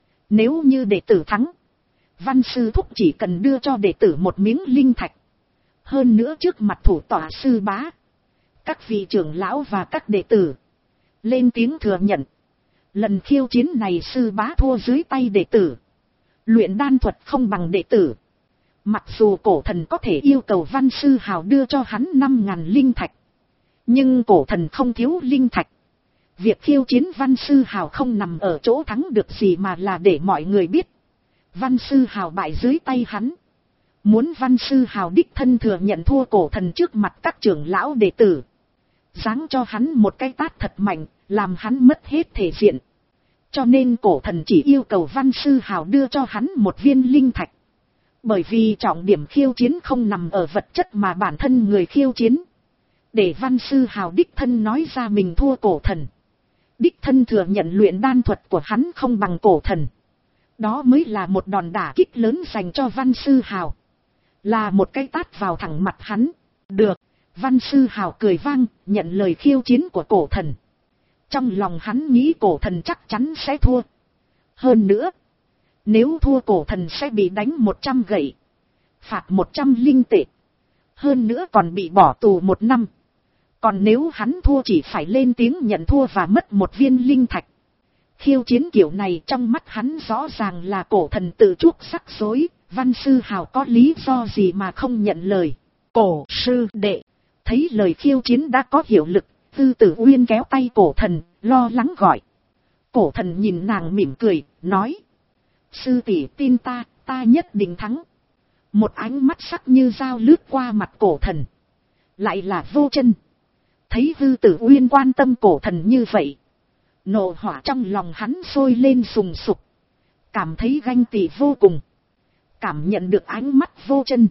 Nếu như đệ tử thắng, Văn Sư Thúc chỉ cần đưa cho đệ tử một miếng linh thạch. Hơn nữa trước mặt thủ tọa sư bá, các vị trưởng lão và các đệ tử lên tiếng thừa nhận. Lần khiêu chiến này sư bá thua dưới tay đệ tử. Luyện đan thuật không bằng đệ tử. Mặc dù cổ thần có thể yêu cầu Văn Sư Hào đưa cho hắn năm ngàn linh thạch, nhưng cổ thần không thiếu linh thạch. Việc khiêu chiến Văn Sư Hào không nằm ở chỗ thắng được gì mà là để mọi người biết Văn Sư Hào bại dưới tay hắn. Muốn Văn Sư Hào đích thân thừa nhận thua cổ thần trước mặt các trưởng lão đệ tử, giáng cho hắn một cái tát thật mạnh, làm hắn mất hết thể diện. Cho nên cổ thần chỉ yêu cầu Văn Sư Hào đưa cho hắn một viên linh thạch. Bởi vì trọng điểm khiêu chiến không nằm ở vật chất mà bản thân người khiêu chiến. Để Văn Sư Hào đích thân nói ra mình thua cổ thần, đích thân thừa nhận luyện đan thuật của hắn không bằng cổ thần, đó mới là một đòn đả kích lớn dành cho Văn Sư Hào, là một cái tát vào thẳng mặt hắn. Được, Văn Sư Hào cười vang, nhận lời khiêu chiến của cổ thần. Trong lòng hắn nghĩ cổ thần chắc chắn sẽ thua. Hơn nữa, nếu thua cổ thần sẽ bị đánh một trăm gậy, phạt một trăm linh tệ, hơn nữa còn bị bỏ tù một năm. Còn nếu hắn thua chỉ phải lên tiếng nhận thua và mất một viên linh thạch. Khiêu chiến kiểu này trong mắt hắn rõ ràng là cổ thần tự chuốc rắc rối. Văn Sư Hào có lý do gì mà không nhận lời? Cổ sư đệ thấy lời khiêu chiến đã có hiệu lực, Tư Tử Uyên kéo tay cổ thần, lo lắng gọi. Cổ thần nhìn nàng mỉm cười, nói: sư tỷ tin ta, ta nhất định thắng. Một ánh mắt sắc như dao lướt qua mặt cổ thần. Lại là Vô Chân. Thấy Tư Tử Uyên quan tâm cổ thần như vậy, nộ hỏa trong lòng hắn sôi lên sùng sục, cảm thấy ganh tị vô cùng. Cảm nhận được ánh mắt Vô Chân,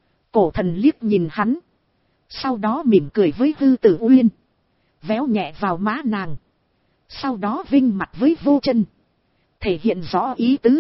cổ thần liếc nhìn hắn, sau đó mỉm cười với Tư Tử Uyên, véo nhẹ vào má nàng, sau đó vinh mặt với Vô Chân, thể hiện rõ ý tứ: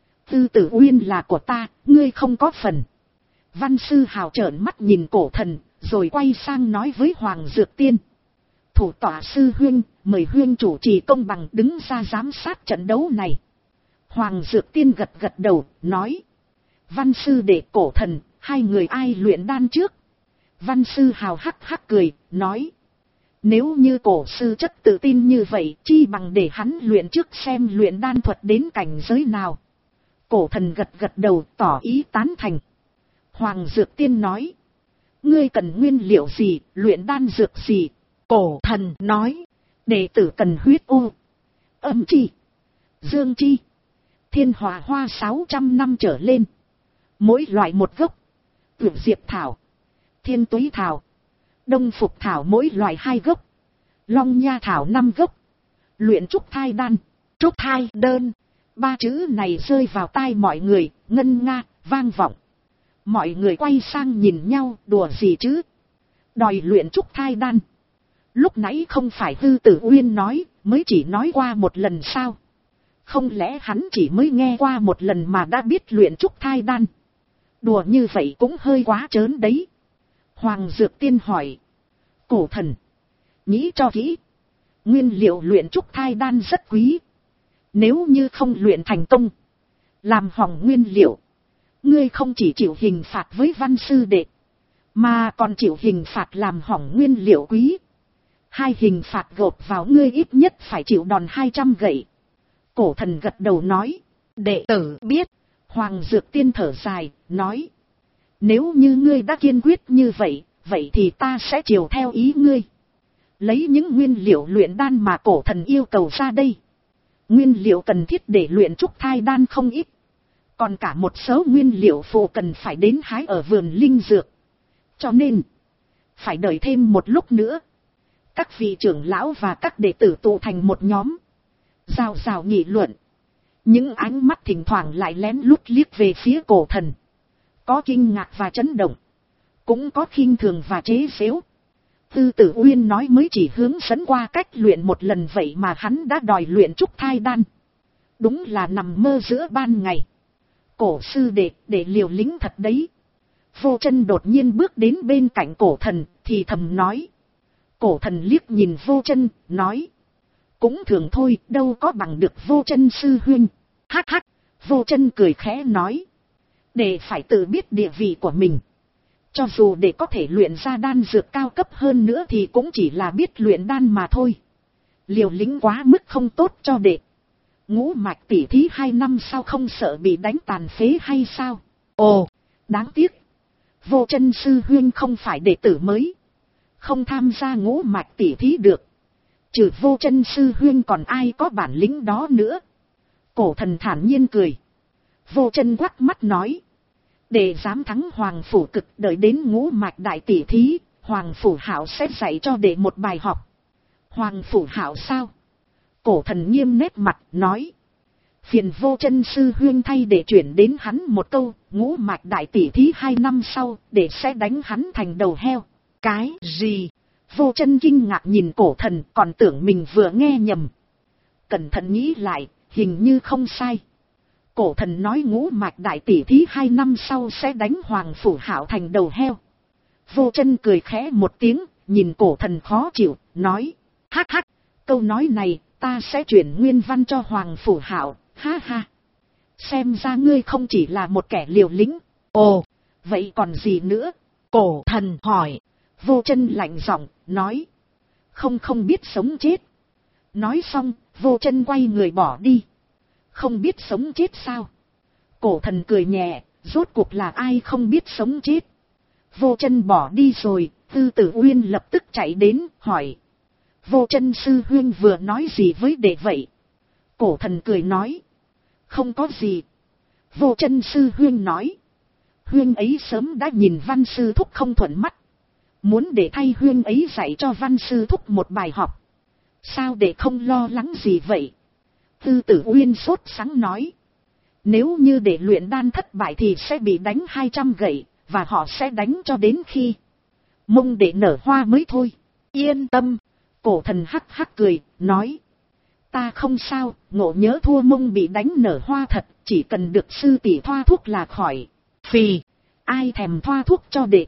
Tư Tử Uyên là của ta, ngươi không có phần. Văn Sư Hào trợn mắt nhìn cổ thần, rồi quay sang nói với Hoàng Dược Tiên: thủ tọa sư huynh, mời huynh chủ trì công bằng đứng ra giám sát trận đấu này. Hoàng Dược Tiên gật gật đầu, nói: Văn sư đệ cổ thần, hai người ai luyện đan trước? Văn Sư Hào hắc hắc cười, nói: nếu như cổ sư chất tự tin như vậy, chi bằng để hắn luyện trước xem luyện đan thuật đến cảnh giới nào. Cổ thần gật gật đầu, tỏ ý tán thành. Hoàng Dược Tiên nói: ngươi cần nguyên liệu gì, luyện đan dược gì? Cổ thần nói: đệ tử cần huyết u, âm chi, dương chi, thiên hỏa hoa sáu trăm năm trở lên, mỗi loại một gốc. Tuyệt diệp thảo, thiên túy thảo, đông phục thảo mỗi loại hai gốc, long nha thảo năm gốc. Luyện trúc thai đan, trúc thai đơn. Ba chữ này rơi vào tai mọi người, ngân nga, vang vọng. Mọi người quay sang nhìn nhau, đùa gì chứ? Đòi luyện trúc thai đan. Lúc nãy không phải Tư Tử Uyên nói, mới chỉ nói qua một lần sao? Không lẽ hắn chỉ mới nghe qua một lần mà đã biết luyện trúc thai đan? Đùa như vậy cũng hơi quá trớn đấy. Hoàng Dược Tiên hỏi: cổ thần, nghĩ cho kỹ. Nguyên liệu luyện trúc thai đan rất quý. Nếu như không luyện thành công, làm hỏng nguyên liệu, ngươi không chỉ chịu hình phạt với Văn sư đệ, mà còn chịu hình phạt làm hỏng nguyên liệu quý. Hai hình phạt gộp vào ngươi ít nhất phải chịu đòn hai trăm gậy. Cổ thần gật đầu nói: đệ tử biết. Hoàng Dược Tiên thở dài, nói: nếu như ngươi đã kiên quyết như vậy, vậy thì ta sẽ chiều theo ý ngươi. Lấy những nguyên liệu luyện đan mà cổ thần yêu cầu ra đây. Nguyên liệu cần thiết để luyện trúc thai đan không ít. Còn cả một số nguyên liệu phụ cần phải đến hái ở vườn linh dược. Cho nên, phải đợi thêm một lúc nữa. Các vị trưởng lão và các đệ tử tụ thành một nhóm, rào rào nghị luận. Những ánh mắt thỉnh thoảng lại lén lút liếc về phía cổ thần. Có kinh ngạc và chấn động, cũng có khinh thường và chế giễu. Tư Tử Uyên nói mới chỉ hướng dẫn qua cách luyện một lần, vậy mà hắn đã đòi luyện trúc thai đan. Đúng là nằm mơ giữa ban ngày. Cổ sư đệ, để liều lĩnh thật đấy. Vô Chân đột nhiên bước đến bên cạnh cổ thần, thì thầm nói. Cổ thần liếc nhìn Vô Chân, nói: cũng thường thôi, đâu có bằng được Vô Chân sư huynh. Hắc hắc. Vô Chân cười khẽ nói: để phải tự biết địa vị của mình. Cho dù để có thể luyện ra đan dược cao cấp hơn nữa thì cũng chỉ là biết luyện đan mà thôi. Liều lĩnh quá mức không tốt cho đệ. Ngũ mạch tỉ thí hai năm sau không sợ bị đánh tàn phế hay sao? Ồ, Đáng tiếc, Vô Chân sư huynh không phải đệ tử mới, không tham gia ngũ mạch tỉ thí được. Trừ Vô Chân sư huynh còn ai có bản lĩnh đó nữa. Cổ thần thản nhiên cười. Vô Chân quắc mắt nói. Để dám thắng Hoàng Phủ Cực, đợi đến ngũ mạch đại tỉ thí, Hoàng Phủ Hạo sẽ dạy cho đệ một bài học. Hoàng Phủ Hạo sao? Cổ thần nghiêm nét mặt nói. Phiền Vô Chân sư huynh thay để chuyển đến hắn một câu, ngũ mạch đại tỉ thí hai năm sau, để sẽ đánh hắn thành đầu heo. Cái gì? Vô Chân kinh ngạc nhìn cổ thần, còn tưởng mình vừa nghe nhầm. Cẩn thận nghĩ lại, hình như không sai. Cổ thần nói ngũ mạch đại tỉ thí hai năm sau sẽ đánh Hoàng Phủ Hạo thành đầu heo. Vô Chân cười khẽ một tiếng, nhìn cổ thần khó chịu, nói. Hắc hắc, câu nói này, ta sẽ chuyển nguyên văn cho Hoàng Phủ Hạo, ha ha. Xem ra ngươi không chỉ là một kẻ liều lĩnh. Ồ, vậy còn gì nữa? Cổ thần hỏi. Vô Chân lạnh giọng, nói. Không không biết sống chết. Nói xong, Vô Chân quay người bỏ đi. Không biết sống chết sao? Cổ thần cười nhẹ, rốt cuộc là ai không biết sống chết? Vô Chân bỏ đi rồi, Tư Tử Uyên lập tức chạy đến, hỏi. Vô Chân sư huynh vừa nói gì với đệ vậy? Cổ thần cười nói. Không có gì. Vô Chân sư huynh nói. Huynh ấy sớm đã nhìn Văn sư thúc không thuận mắt. Muốn để thay huynh ấy dạy cho Văn sư thúc một bài học. Sao để không lo lắng gì vậy? Tư Tử Uyên sốt sắng nói. Nếu như để luyện đan thất bại thì sẽ bị đánh hai trăm gậy, và họ sẽ đánh cho đến khi mông để nở hoa mới thôi. Yên tâm. Cổ thần hắc hắc cười, nói. Ta không sao, ngộ nhớ thua mông bị đánh nở hoa thật, chỉ cần được sư tỷ thoa thuốc là khỏi. Phì, ai thèm thoa thuốc cho đệ?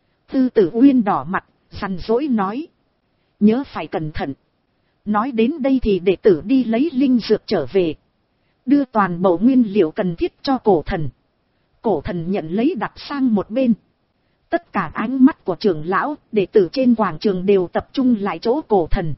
Tư Tử Uyên đỏ mặt, sằn dỗi nói. Nhớ phải cẩn thận. Nói đến đây thì đệ tử đi lấy linh dược trở về. Đưa toàn bộ nguyên liệu cần thiết cho cổ thần. Cổ thần nhận lấy đặt sang một bên. Tất cả ánh mắt của trưởng lão, đệ tử trên quảng trường đều tập trung lại chỗ cổ thần.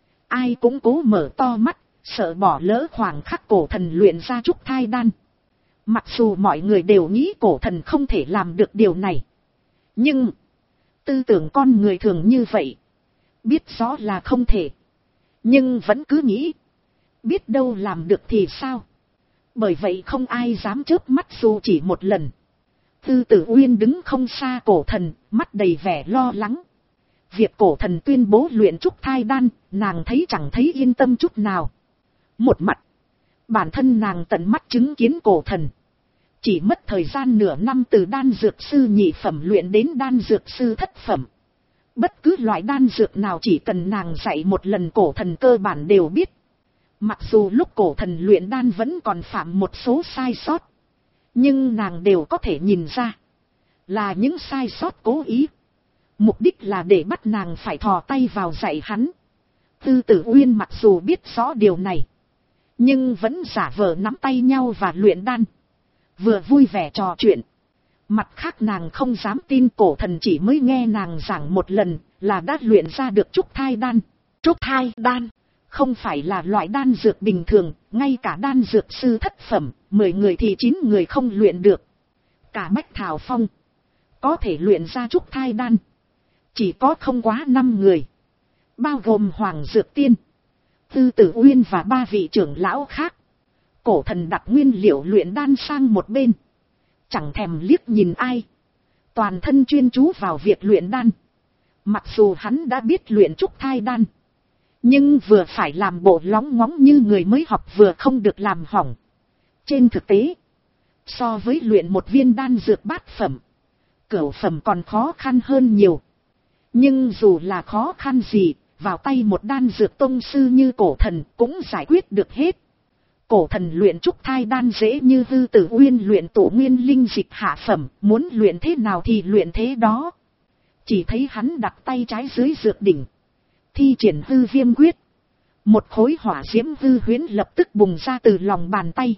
Ai cũng cố mở to mắt, sợ bỏ lỡ khoảng khắc cổ thần luyện ra trúc thai đan. Mặc dù mọi người đều nghĩ cổ thần không thể làm được điều này. Nhưng, tư tưởng con người thường như vậy. Biết rõ là không thể. Nhưng vẫn cứ nghĩ. Biết đâu làm được thì sao? Bởi vậy không ai dám chớp mắt dù chỉ một lần. Tư Tử Uyên đứng không xa cổ thần, mắt đầy vẻ lo lắng. Việc cổ thần tuyên bố luyện trúc thai đan, nàng thấy chẳng thấy yên tâm chút nào. Một mặt, bản thân nàng tận mắt chứng kiến cổ thần. Chỉ mất thời gian nửa năm từ đan dược sư nhị phẩm luyện đến đan dược sư thất phẩm. Bất cứ loại đan dược nào chỉ cần nàng dạy một lần cổ thần cơ bản đều biết. Mặc dù lúc cổ thần luyện đan vẫn còn phạm một số sai sót. Nhưng nàng đều có thể nhìn ra. Là những sai sót cố ý. Mục đích là để bắt nàng phải thò tay vào dạy hắn. Tư Tử Uyên mặc dù biết rõ điều này. Nhưng vẫn giả vờ nắm tay nhau và luyện đan. Vừa vui vẻ trò chuyện. Mặt khác nàng không dám tin cổ thần chỉ mới nghe nàng giảng một lần là đã luyện ra được trúc thai đan. Trúc thai đan không phải là loại đan dược bình thường, ngay cả đan dược sư thất phẩm, mười người thì chín người không luyện được. Cả Bách Thảo Phong có thể luyện ra trúc thai đan, chỉ có không quá năm người, bao gồm Hoàng Dược Tiên, Tư Tử Uyên và ba vị trưởng lão khác. Cổ thần đặt nguyên liệu luyện đan sang một bên, chẳng thèm liếc nhìn ai, toàn thân chuyên chú vào việc luyện đan. Mặc dù hắn đã biết luyện trúc thai đan, nhưng vừa phải làm bộ lóng ngóng như người mới học vừa không được làm hỏng. Trên thực tế, so với luyện một viên đan dược bát phẩm, cửu phẩm còn khó khăn hơn nhiều. Nhưng dù là khó khăn gì, vào tay một đan dược tông sư như cổ thần cũng giải quyết được hết. Cổ thần luyện trúc thai đan dễ như Tư Tử Uyên luyện tổ nguyên linh dịch hạ phẩm, muốn luyện thế nào thì luyện thế đó. Chỉ thấy hắn đặt tay trái dưới dược đỉnh, thi triển hư viêm quyết. Một khối hỏa diễm hư huyễn lập tức bùng ra từ lòng bàn tay.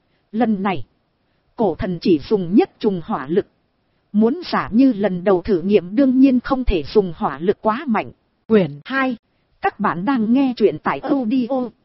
Lần này, cổ thần chỉ dùng nhất trùng hỏa lực. Muốn giả như lần đầu thử nghiệm đương nhiên không thể dùng hỏa lực quá mạnh. Quyển hai. Các bạn đang nghe truyện tại audio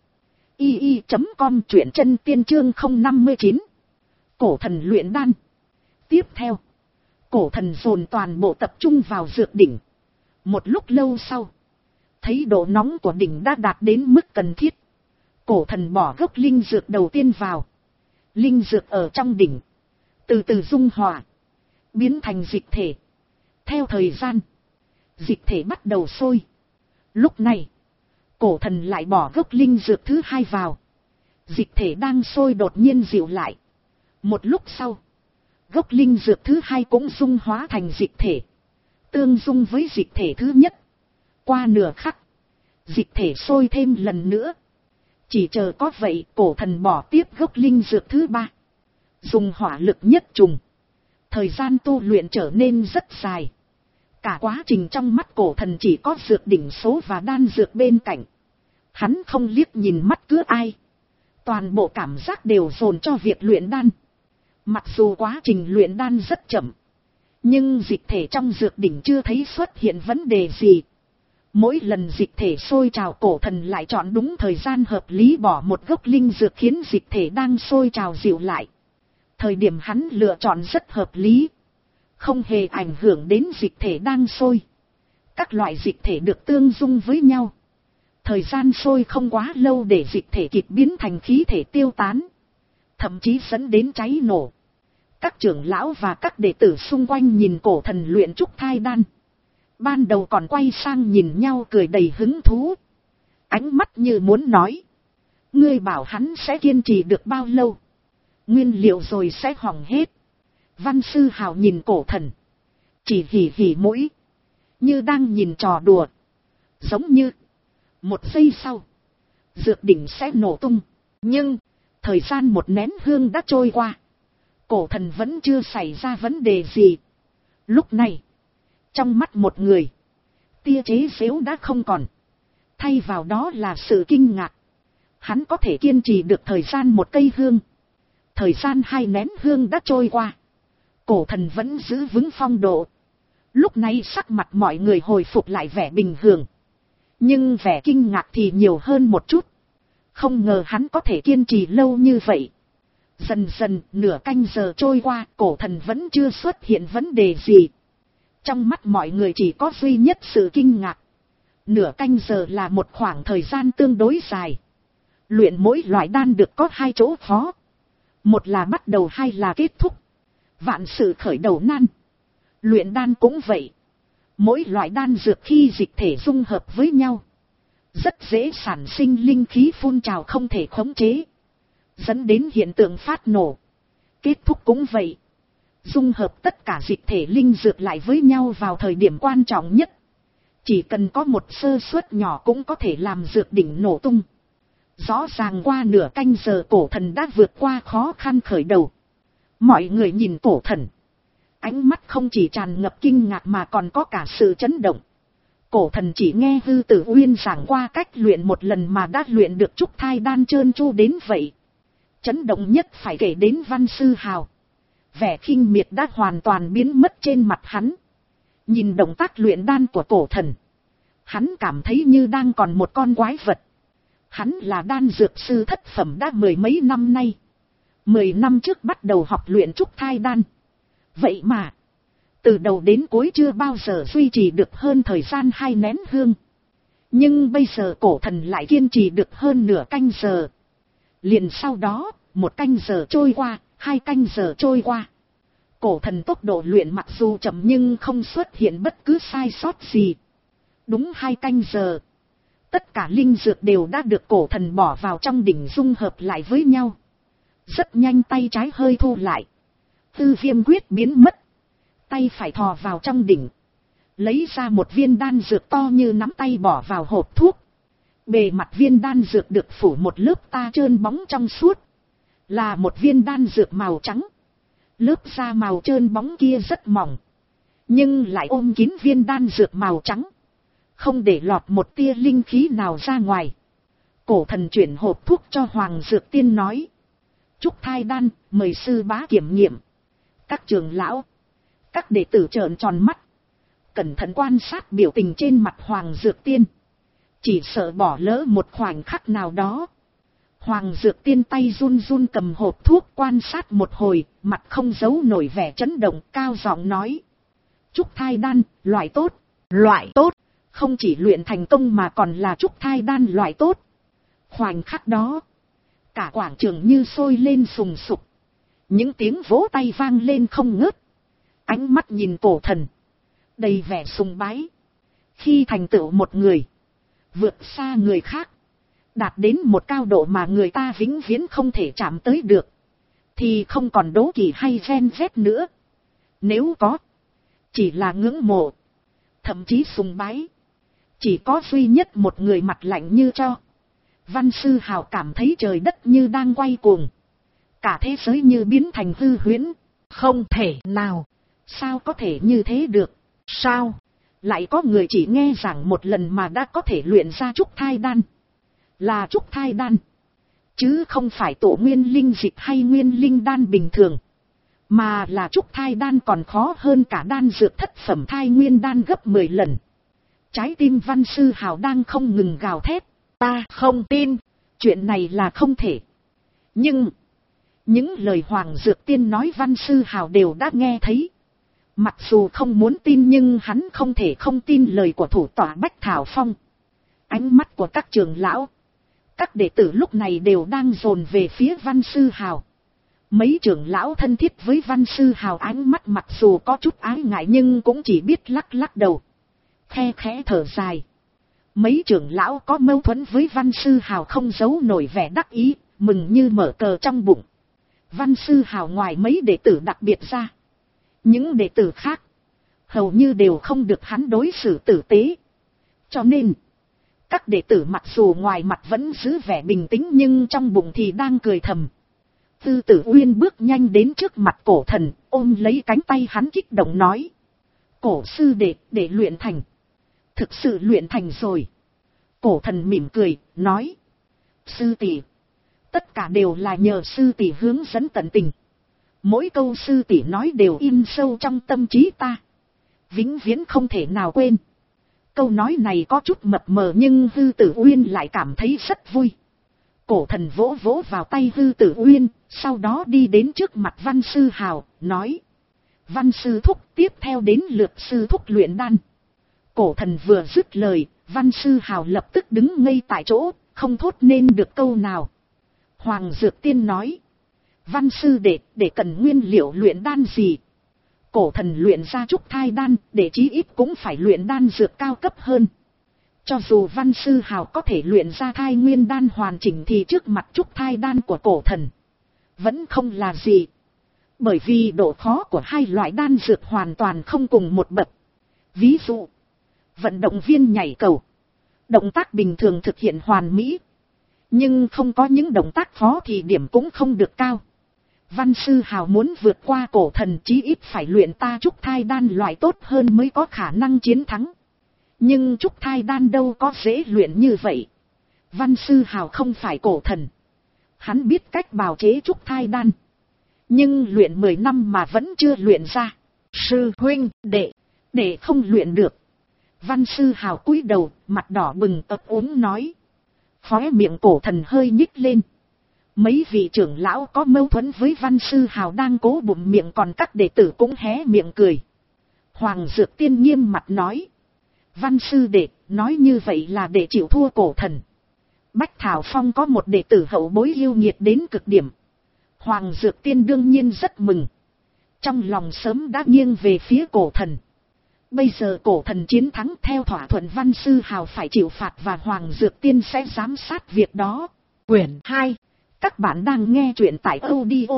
i i chấm com, truyện chân tiên chương không năm mươi chín. Cổ thần luyện đan. Tiếp theo, Cổ thần dồn toàn bộ tập trung vào dược đỉnh. Một lúc lâu sau, thấy độ nóng của đỉnh đã đạt đến mức cần thiết. Cổ thần bỏ gốc linh dược đầu tiên vào. Linh dược ở trong đỉnh từ từ dung hòa, biến thành dịch thể. Theo thời gian, dịch thể bắt đầu sôi. Lúc này, cổ thần lại bỏ gốc linh dược thứ hai vào. Dịch thể đang sôi đột nhiên dịu lại. Một lúc sau, gốc linh dược thứ hai cũng dung hóa thành dịch thể, tương dung với dịch thể thứ nhất. Qua nửa khắc, dịch thể sôi thêm lần nữa. Chỉ chờ có vậy, cổ thần bỏ tiếp gốc linh dược thứ ba, dùng hỏa lực nhất trùng. Thời gian tu luyện trở nên rất dài. Cả quá trình trong mắt cổ thần chỉ có dược đỉnh số và đan dược bên cạnh. Hắn không liếc nhìn mắt cứ ai. Toàn bộ cảm giác đều dồn cho việc luyện đan. Mặc dù quá trình luyện đan rất chậm, nhưng dịch thể trong dược đỉnh chưa thấy xuất hiện vấn đề gì. Mỗi lần dịch thể sôi trào, cổ thần lại chọn đúng thời gian hợp lý bỏ một gốc linh dược khiến dịch thể đang sôi trào dịu lại. Thời điểm hắn lựa chọn rất hợp lý, không hề ảnh hưởng đến dịch thể đang sôi. Các loại dịch thể được tương dung với nhau. Thời gian sôi không quá lâu để dịch thể kịp biến thành khí thể tiêu tán, thậm chí dẫn đến cháy nổ. Các trưởng lão và các đệ tử xung quanh nhìn cổ thần luyện trúc thai đan, ban đầu còn quay sang nhìn nhau cười đầy hứng thú. Ánh mắt như muốn nói, ngươi bảo hắn sẽ kiên trì được bao lâu? Nguyên liệu rồi sẽ hỏng hết. Văn Sư Hào nhìn cổ thần, chỉ hỉ hỉ mũi, như đang nhìn trò đùa. Giống như, một giây sau, dược đỉnh sẽ nổ tung. Nhưng, thời gian một nén hương đã trôi qua. Cổ thần vẫn chưa xảy ra vấn đề gì. Lúc này, trong mắt một người, tia chế giễu đã không còn. Thay vào đó là sự kinh ngạc. Hắn có thể kiên trì được thời gian một cây hương. Thời gian hai nén hương đã trôi qua. Cổ thần vẫn giữ vững phong độ. Lúc này sắc mặt mọi người hồi phục lại vẻ bình thường. Nhưng vẻ kinh ngạc thì nhiều hơn một chút. Không ngờ hắn có thể kiên trì lâu như vậy. Dần dần, nửa canh giờ trôi qua, cổ thần vẫn chưa xuất hiện vấn đề gì. Trong mắt mọi người chỉ có duy nhất sự kinh ngạc. Nửa canh giờ là một khoảng thời gian tương đối dài. Luyện mỗi loại đan được có hai chỗ khó. Một là bắt đầu, hai là kết thúc. Vạn sự khởi đầu nan. Luyện đan cũng vậy. Mỗi loại đan dược khi dịch thể dung hợp với nhau, rất dễ sản sinh linh khí phun trào không thể khống chế, dẫn đến hiện tượng phát nổ. Kết thúc cũng vậy. Dung hợp tất cả dịch thể linh dược lại với nhau vào thời điểm quan trọng nhất. Chỉ cần có một sơ suất nhỏ cũng có thể làm dược đỉnh nổ tung. Rõ ràng qua nửa canh giờ cổ thần đã vượt qua khó khăn khởi đầu. Mọi người nhìn cổ thần, ánh mắt không chỉ tràn ngập kinh ngạc mà còn có cả sự chấn động. Cổ thần chỉ nghe Hư Tử Uyên giảng qua cách luyện một lần mà đã luyện được trúc thai đan trơn tru đến vậy. Chấn động nhất phải kể đến Văn Sư Hào. Vẻ khinh miệt đã hoàn toàn biến mất trên mặt hắn. Nhìn động tác luyện đan của cổ thần, hắn cảm thấy như đang còn một con quái vật. Hắn là đan dược sư thất phẩm đã mười mấy năm nay. Mười năm trước bắt đầu học luyện trúc thai đan. Vậy mà, từ đầu đến cuối chưa bao giờ duy trì được hơn thời gian hai nén hương. Nhưng bây giờ cổ thần lại kiên trì được hơn nửa canh giờ. Liền sau đó, một canh giờ trôi qua, hai canh giờ trôi qua. Cổ thần tốc độ luyện mặc dù chậm nhưng không xuất hiện bất cứ sai sót gì. Đúng hai canh giờ, tất cả linh dược đều đã được cổ thần bỏ vào trong đỉnh dung hợp lại với nhau. Rất nhanh tay trái hơi thu lại. Tư viêm quyết biến mất. Tay phải thò vào trong đỉnh, lấy ra một viên đan dược to như nắm tay bỏ vào hộp thuốc. Bề mặt viên đan dược được phủ một lớp ta trơn bóng trong suốt. Là một viên đan dược màu trắng. Lớp da màu trơn bóng kia rất mỏng, nhưng lại ôm kín viên đan dược màu trắng, không để lọt một tia linh khí nào ra ngoài. Cổ thần chuyển hộp thuốc cho Hoàng Dược Tiên nói: Trúc thai đan, mời sư bá kiểm nghiệm. Các trưởng lão, các đệ tử trợn tròn mắt, cẩn thận quan sát biểu tình trên mặt Hoàng Dược Tiên, chỉ sợ bỏ lỡ một khoảnh khắc nào đó. Hoàng Dược Tiên tay run run cầm hộp thuốc quan sát một hồi, mặt không giấu nổi vẻ chấn động, cao giọng nói. Trúc thai đan, loại tốt, loại tốt, không chỉ luyện thành công mà còn là trúc thai đan loại tốt. Khoảnh khắc đó, cả quảng trường như sôi lên sùng sục. Những tiếng vỗ tay vang lên không ngớt. Ánh mắt nhìn Cổ Thần, đầy vẻ sùng bái. Khi thành tựu một người, vượt xa người khác, đạt đến một cao độ mà người ta vĩnh viễn không thể chạm tới được, thì không còn đố kỵ hay ghen ghét nữa. Nếu có, chỉ là ngưỡng mộ, thậm chí sùng bái. Chỉ có duy nhất một người mặt lạnh như cho. Văn Sư Hào cảm thấy trời đất như đang quay cuồng, cả thế giới như biến thành hư huyễn. Không thể nào, sao có thể như thế được? Sao lại có người chỉ nghe giảng một lần mà đã có thể luyện ra trúc thai đan? Là trúc thai đan, chứ không phải tổ nguyên linh dịch hay nguyên linh đan bình thường, mà là trúc thai đan còn khó hơn cả đan dược thất phẩm thai nguyên đan gấp mười lần. Trái tim Văn Sư Hào đang không ngừng gào thét. Ta không tin, chuyện này là không thể. Nhưng những lời Hoàng Dược Tiên nói Văn Sư Hào đều đã nghe thấy. Mặc dù không muốn tin nhưng hắn không thể không tin lời của thủ tọa Bách Thảo Phong. Ánh mắt của các trưởng lão, các đệ tử lúc này đều đang dồn về phía Văn Sư Hào. Mấy trưởng lão thân thiết với Văn Sư Hào ánh mắt mặc dù có chút ái ngại nhưng cũng chỉ biết lắc lắc đầu, khe khẽ thở dài. Mấy trưởng lão có mâu thuẫn với Văn Sư Hào không giấu nổi vẻ đắc ý, mừng như mở cờ trong bụng. Văn Sư Hào ngoài mấy đệ tử đặc biệt ra, những đệ tử khác hầu như đều không được hắn đối xử tử tế. Cho nên các đệ tử mặc dù ngoài mặt vẫn giữ vẻ bình tĩnh nhưng trong bụng thì đang cười thầm. Tư Tử Uyên bước nhanh đến trước mặt Cổ Thần, ôm lấy cánh tay hắn kích động nói. Cổ sư đệ, để luyện thành. Thực sự luyện thành rồi. Cổ Thần mỉm cười, nói. Sư tỷ, tất cả đều là nhờ sư tỷ hướng dẫn tận tình. Mỗi câu sư tỷ nói đều in sâu trong tâm trí ta, vĩnh viễn không thể nào quên. Câu nói này có chút mập mờ nhưng Hư Tử Uyên lại cảm thấy rất vui. Cổ Thần vỗ vỗ vào tay Hư Tử Uyên, sau đó đi đến trước mặt Văn Sư Hào, nói. Văn sư thúc, tiếp theo đến lượt sư thúc luyện đan. Cổ Thần vừa dứt lời, Văn Sư Hào lập tức đứng ngây tại chỗ, không thốt nên được câu nào. Hoàng Dược Tiên nói. Văn sư đệ, để cần nguyên liệu luyện đan gì? Cổ Thần luyện ra trúc thai đan, để chí ít cũng phải luyện đan dược cao cấp hơn. Cho dù Văn Sư Hào có thể luyện ra thai nguyên đan hoàn chỉnh thì trước mặt trúc thai đan của Cổ Thần vẫn không là gì. Bởi vì độ khó của hai loại đan dược hoàn toàn không cùng một bậc. Ví dụ, vận động viên nhảy cầu, động tác bình thường thực hiện hoàn mỹ, nhưng không có những động tác khó thì điểm cũng không được cao. Văn Sư Hào muốn vượt qua Cổ Thần chí ít phải luyện ta trúc thai đan loại tốt hơn mới có khả năng chiến thắng. Nhưng trúc thai đan đâu có dễ luyện như vậy. Văn Sư Hào không phải Cổ Thần, hắn biết cách bào chế trúc thai đan, nhưng luyện mười năm mà vẫn chưa luyện ra. Sư huynh đệ, để không luyện được. Văn Sư Hào cúi đầu, mặt đỏ bừng ấp úng nói. Khóe miệng Cổ Thần hơi nhích lên. Mấy vị trưởng lão có mâu thuẫn với Văn Sư Hào đang cố bụng miệng, còn các đệ tử cũng hé miệng cười. Hoàng Dược Tiên nghiêm mặt nói. Văn sư đệ, nói như vậy là để chịu thua Cổ Thần. Bách Thảo Phong có một đệ tử hậu bối yêu nghiệt đến cực điểm. Hoàng Dược Tiên đương nhiên rất mừng. Trong lòng sớm đã nghiêng về phía Cổ Thần. Bây giờ Cổ Thần chiến thắng theo thỏa thuận, Văn Sư Hào phải chịu phạt và Hoàng Dược Tiên sẽ giám sát việc đó. Quyển hai. Các bạn đang nghe truyện tại audio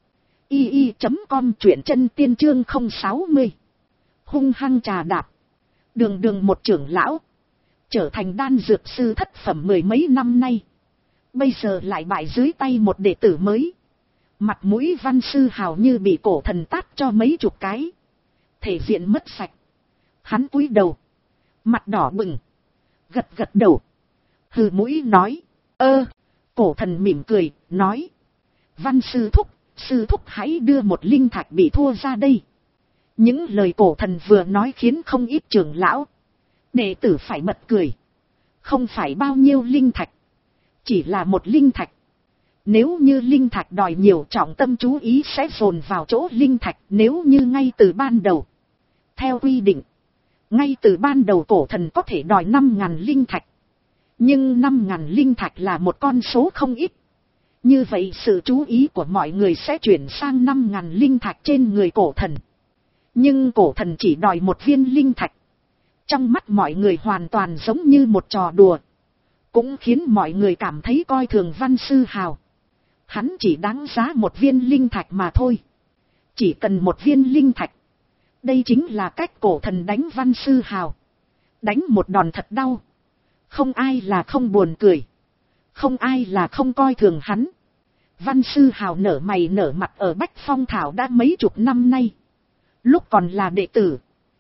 i i chấm com, truyện chân tiên chương không sáu mươi. Hung hăng trà đạp. Đường đường một trưởng lão, trở thành đan dược sư thất phẩm mười mấy năm nay, bây giờ lại bại dưới tay một đệ tử mới. Mặt mũi Văn Sư Hào như bị Cổ Thần tát cho mấy chục cái, thể diện mất sạch. Hắn cúi đầu, mặt đỏ bừng, gật gật đầu, hừ mũi nói. Ơ. Cổ Thần mỉm cười, nói. Văn sư thúc, sư thúc hãy đưa một linh thạch bị thua ra đây. Những lời Cổ Thần vừa nói khiến không ít trưởng lão, đệ tử phải bật cười. Không phải bao nhiêu linh thạch, chỉ là một linh thạch, Nếu như linh thạch đòi nhiều, trọng tâm chú ý sẽ dồn vào chỗ linh thạch. Nếu như ngay từ ban đầu, theo quy định, ngay từ ban đầu cổ thần có thể đòi năm ngàn linh thạch. Nhưng năm ngàn linh thạch là một con số không ít. Như vậy sự chú ý của mọi người sẽ chuyển sang năm ngàn linh thạch trên người cổ thần. Nhưng cổ thần chỉ đòi một viên linh thạch. Trong mắt mọi người hoàn toàn giống như một trò đùa. Cũng khiến mọi người cảm thấy coi thường Văn Sư Hào. Hắn chỉ đáng giá một viên linh thạch mà thôi. Chỉ cần một viên linh thạch. Đây chính là cách cổ thần đánh Văn Sư Hào. Đánh một đòn thật đau. Không ai là không buồn cười. Không ai là không coi thường hắn. Văn Sư Hào nở mày nở mặt ở Bách Phong Thảo đã mấy chục năm nay. Lúc còn là đệ tử.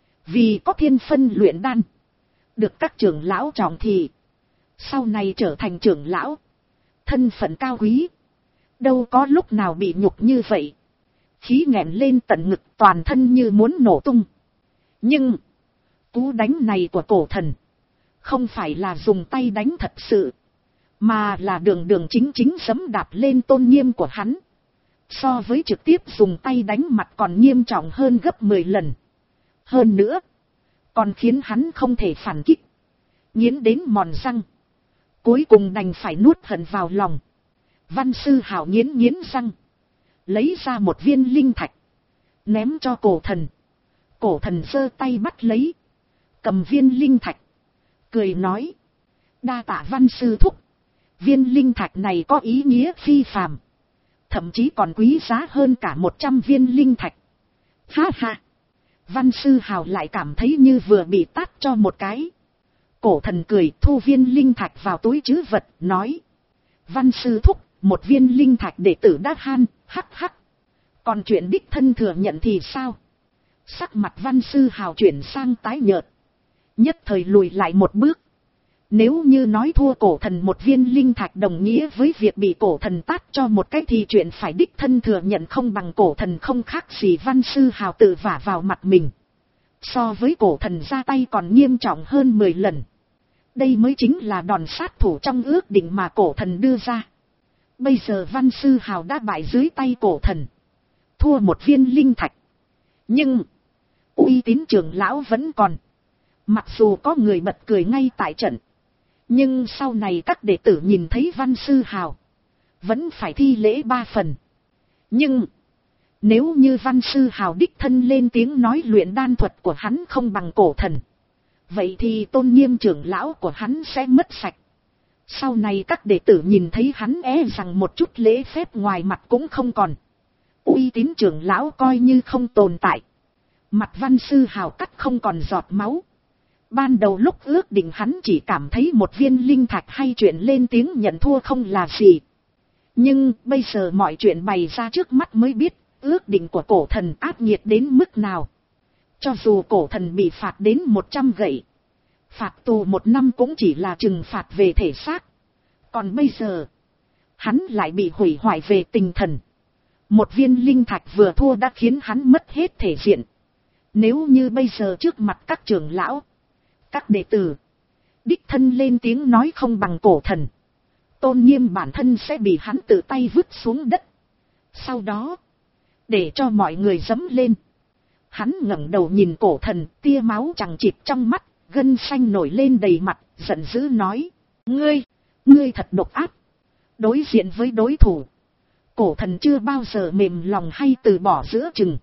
Vì có thiên phân luyện đan. Được các trưởng lão trọng thị. Sau này trở thành trưởng lão. Thân phận cao quý. Đâu có lúc nào bị nhục như vậy. Khí nghẹn lên tận ngực, toàn thân như muốn nổ tung. Nhưng cú đánh này của cổ thần không phải là dùng tay đánh thật sự, mà là đường đường chính chính giẫm đạp lên tôn nghiêm của hắn. So với trực tiếp dùng tay đánh mặt còn nghiêm trọng hơn gấp mười lần. Hơn nữa, còn khiến hắn không thể phản kích. Nghiến đến mòn răng. Cuối cùng đành phải nuốt hận vào lòng. Văn Sư Hào nghiến nghiến răng. Lấy ra một viên linh thạch. Ném cho cổ thần. Cổ thần giơ tay bắt lấy. Cầm viên linh thạch. Cười nói. Đa tạ Văn Sư thúc. Viên linh thạch này có ý nghĩa phi phàm. Thậm chí còn quý giá hơn cả một trăm viên linh thạch. Ha ha. Văn Sư Hào lại cảm thấy như vừa bị tát cho một cái. Cổ thần cười thu viên linh thạch vào túi trữ vật, nói. Văn Sư thúc, một viên linh thạch đệ tử đã han, hắc hắc. Còn chuyện đích thân thừa nhận thì sao? Sắc mặt Văn Sư Hào chuyển sang tái nhợt. Nhất thời lùi lại một bước. Nếu như nói thua cổ thần một viên linh thạch đồng nghĩa với việc bị cổ thần tát cho một cái thì chuyện phải đích thân thừa nhận không bằng cổ thần không khác gì Văn Sư Hào tự vả vào mặt mình. So với cổ thần ra tay còn nghiêm trọng hơn mười lần. Đây mới chính là đòn sát thủ trong ước định mà cổ thần đưa ra. Bây giờ Văn Sư Hào đã bại dưới tay cổ thần. Thua một viên linh thạch. Nhưng uy tín trưởng lão vẫn còn. Mặc dù có người bật cười ngay tại trận. Nhưng sau này các đệ tử nhìn thấy Văn Sư Hào. Vẫn phải thi lễ ba phần. Nhưng nếu như Văn Sư Hào đích thân lên tiếng nói luyện đan thuật của hắn không bằng cổ thần. Vậy thì tôn nghiêm trưởng lão của hắn sẽ mất sạch. Sau này các đệ tử nhìn thấy hắn e rằng một chút lễ phép ngoài mặt cũng không còn. Uy tín trưởng lão coi như không tồn tại. Mặt Văn Sư Hào cắt không còn giọt máu. Ban đầu lúc ước định hắn chỉ cảm thấy một viên linh thạch hay chuyện lên tiếng nhận thua không là gì. Nhưng bây giờ mọi chuyện bày ra trước mắt mới biết ước định của cổ thần ác nghiệt đến mức nào. Cho dù cổ thần bị phạt đến một trăm gậy. Phạt tù một năm cũng chỉ là trừng phạt về thể xác. Còn bây giờ, hắn lại bị hủy hoại về tinh thần. Một viên linh thạch vừa thua đã khiến hắn mất hết thể diện. Nếu như bây giờ trước mặt các trưởng lão, các đệ tử, đích thân lên tiếng nói không bằng cổ thần, tôn nghiêm bản thân sẽ bị hắn tự tay vứt xuống đất. Sau đó, để cho mọi người dẫm lên. Hắn ngẩng đầu nhìn cổ thần, tia máu chằng chịt trong mắt, gân xanh nổi lên đầy mặt, giận dữ nói. Ngươi, ngươi thật độc ác. Đối diện với đối thủ, cổ thần chưa bao giờ mềm lòng hay từ bỏ giữa chừng.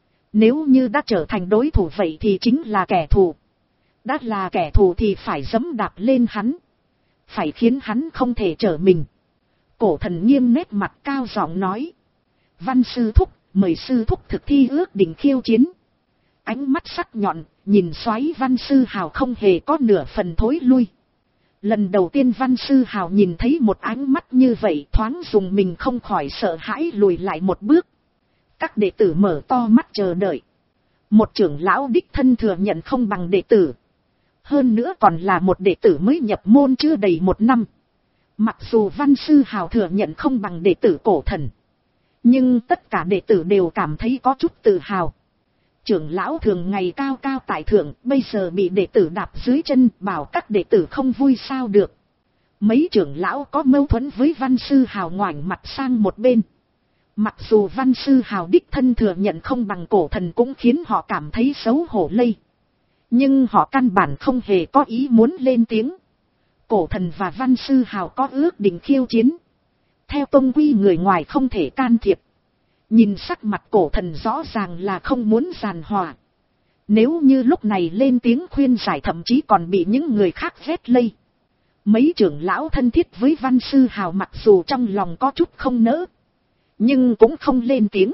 Nếu như đã trở thành đối thủ vậy thì chính là kẻ thù. Đã là kẻ thù thì phải giẫm đạp lên hắn. Phải khiến hắn không thể trở mình. Cổ thần nghiêm nét mặt cao giọng nói. Văn Sư thúc, mời Sư thúc thực thi ước định khiêu chiến. Ánh mắt sắc nhọn, nhìn xoáy Văn Sư Hào không hề có nửa phần thối lui. Lần đầu tiên Văn Sư Hào nhìn thấy một ánh mắt như vậy thoáng dùng mình không khỏi sợ hãi lùi lại một bước. Các đệ tử mở to mắt chờ đợi. Một trưởng lão đích thân thừa nhận không bằng đệ tử. Hơn nữa còn là một đệ tử mới nhập môn chưa đầy một năm. Mặc dù Văn Sư Hào thừa nhận không bằng đệ tử cổ thần. Nhưng tất cả đệ tử đều cảm thấy có chút tự hào. Trưởng lão thường ngày cao cao tại thượng, bây giờ bị đệ tử đạp dưới chân, bảo các đệ tử không vui sao được. Mấy trưởng lão có mâu thuẫn với Văn Sư Hào ngoảnh mặt sang một bên. Mặc dù Văn Sư Hào đích thân thừa nhận không bằng Cổ Thần cũng khiến họ cảm thấy xấu hổ lây. Nhưng họ căn bản không hề có ý muốn lên tiếng. Cổ Thần và Văn Sư Hào có ước định khiêu chiến. Theo tông quy người ngoài không thể can thiệp. Nhìn sắc mặt Cổ Thần rõ ràng là không muốn giàn hòa. Nếu như lúc này lên tiếng khuyên giải thậm chí còn bị những người khác ghét lây. Mấy trưởng lão thân thiết với Văn Sư Hào mặc dù trong lòng có chút không nỡ. Nhưng cũng không lên tiếng.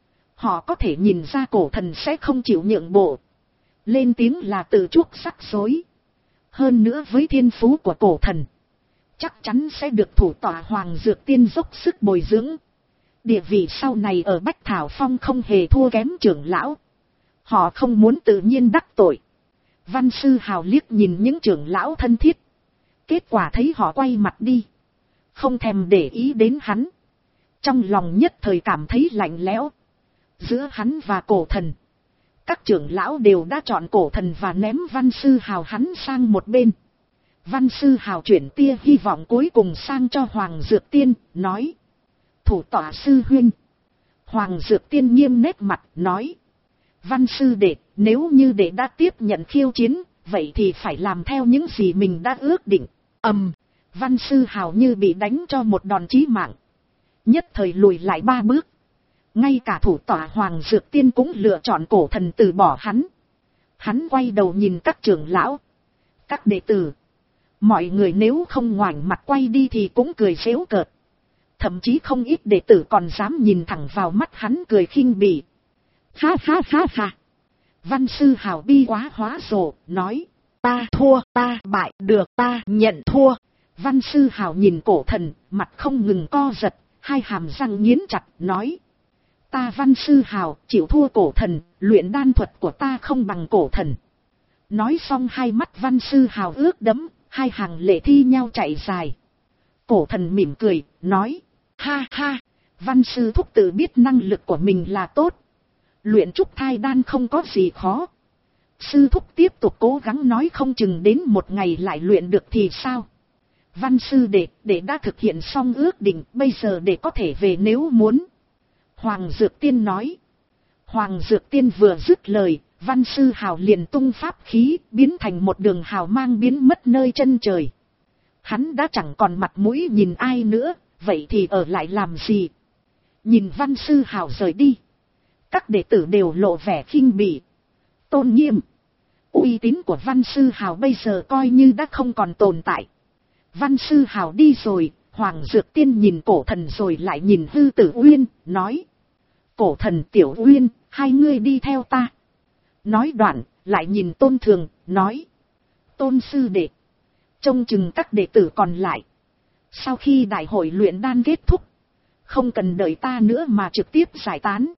Họ có thể nhìn ra Cổ Thần sẽ không chịu nhượng bộ. Lên tiếng là tự chuốc rắc rối. Hơn nữa với thiên phú của Cổ Thần, chắc chắn sẽ được thủ tọa Hoàng Dược Tiên dốc sức bồi dưỡng. Địa vị sau này ở Bách Thảo Phong không hề thua kém trưởng lão. Họ không muốn tự nhiên đắc tội. Văn Sư Hào liếc nhìn những trưởng lão thân thiết. Kết quả thấy họ quay mặt đi. Không thèm để ý đến hắn. Trong lòng nhất thời cảm thấy lạnh lẽo. Giữa hắn và Cổ Thần, các trưởng lão đều đã chọn Cổ Thần và ném Văn Sư Hào hắn sang một bên. Văn Sư Hào chuyển tia hy vọng cuối cùng sang cho Hoàng Dược Tiên, nói. Thủ tọa sư huynh. Hoàng Dược Tiên nghiêm nét mặt, nói. Văn Sư đệ, nếu như đệ đã tiếp nhận khiêu chiến, vậy thì phải làm theo những gì mình đã ước định. Ầm, Văn Sư Hào như bị đánh cho một đòn chí mạng. Nhất thời lùi lại ba bước. Ngay cả thủ tọa Hoàng Dược Tiên cũng lựa chọn Cổ Thần từ bỏ hắn. Hắn quay đầu nhìn các trưởng lão, các đệ tử. Mọi người nếu không ngoảnh mặt quay đi thì cũng cười giễu cợt. Thậm chí không ít đệ tử còn dám nhìn thẳng vào mắt hắn cười khinh bỉ. Ha ha ha ha. Văn Sư Hào bi quá hóa rồ, nói. Ta thua, ta bại, được, ta nhận thua. Văn Sư Hào nhìn Cổ Thần, mặt không ngừng co giật, hai hàm răng nghiến chặt, nói. Ta Văn Sư Hào chịu thua Cổ Thần, luyện đan thuật của ta không bằng Cổ Thần. Nói xong hai mắt Văn Sư Hào ướt đẫm, hai hàng lệ thi nhau chạy dài. Cổ Thần mỉm cười, nói. Ha ha, Văn Sư thúc tự biết năng lực của mình là tốt. Luyện trúc thai đan không có gì khó. Sư thúc tiếp tục cố gắng nói không chừng đến một ngày lại luyện được thì sao. Văn Sư đệ, đệ đã thực hiện xong ước định, bây giờ đệ có thể về nếu muốn. Hoàng Dược Tiên nói. Hoàng Dược Tiên vừa dứt lời, Văn Sư Hào liền tung pháp khí, biến thành một đường hào mang biến mất nơi chân trời. Hắn đã chẳng còn mặt mũi nhìn ai nữa, vậy thì ở lại làm gì? Nhìn Văn Sư Hào rời đi, các đệ tử đều lộ vẻ khinh bỉ. Tôn nghiêm, uy tín của Văn Sư Hào bây giờ coi như đã không còn tồn tại. Văn Sư Hào đi rồi, Hoàng Dược Tiên nhìn Cổ Thần rồi lại nhìn Hư Tử Uyên, nói. Cổ Thần, Tiểu Uyên, hai ngươi đi theo ta. Nói đoạn, lại nhìn Tôn Thường, nói. Tôn sư đệ, trông chừng các đệ tử còn lại. Sau khi đại hội luyện đan kết thúc, không cần đợi ta nữa mà trực tiếp giải tán.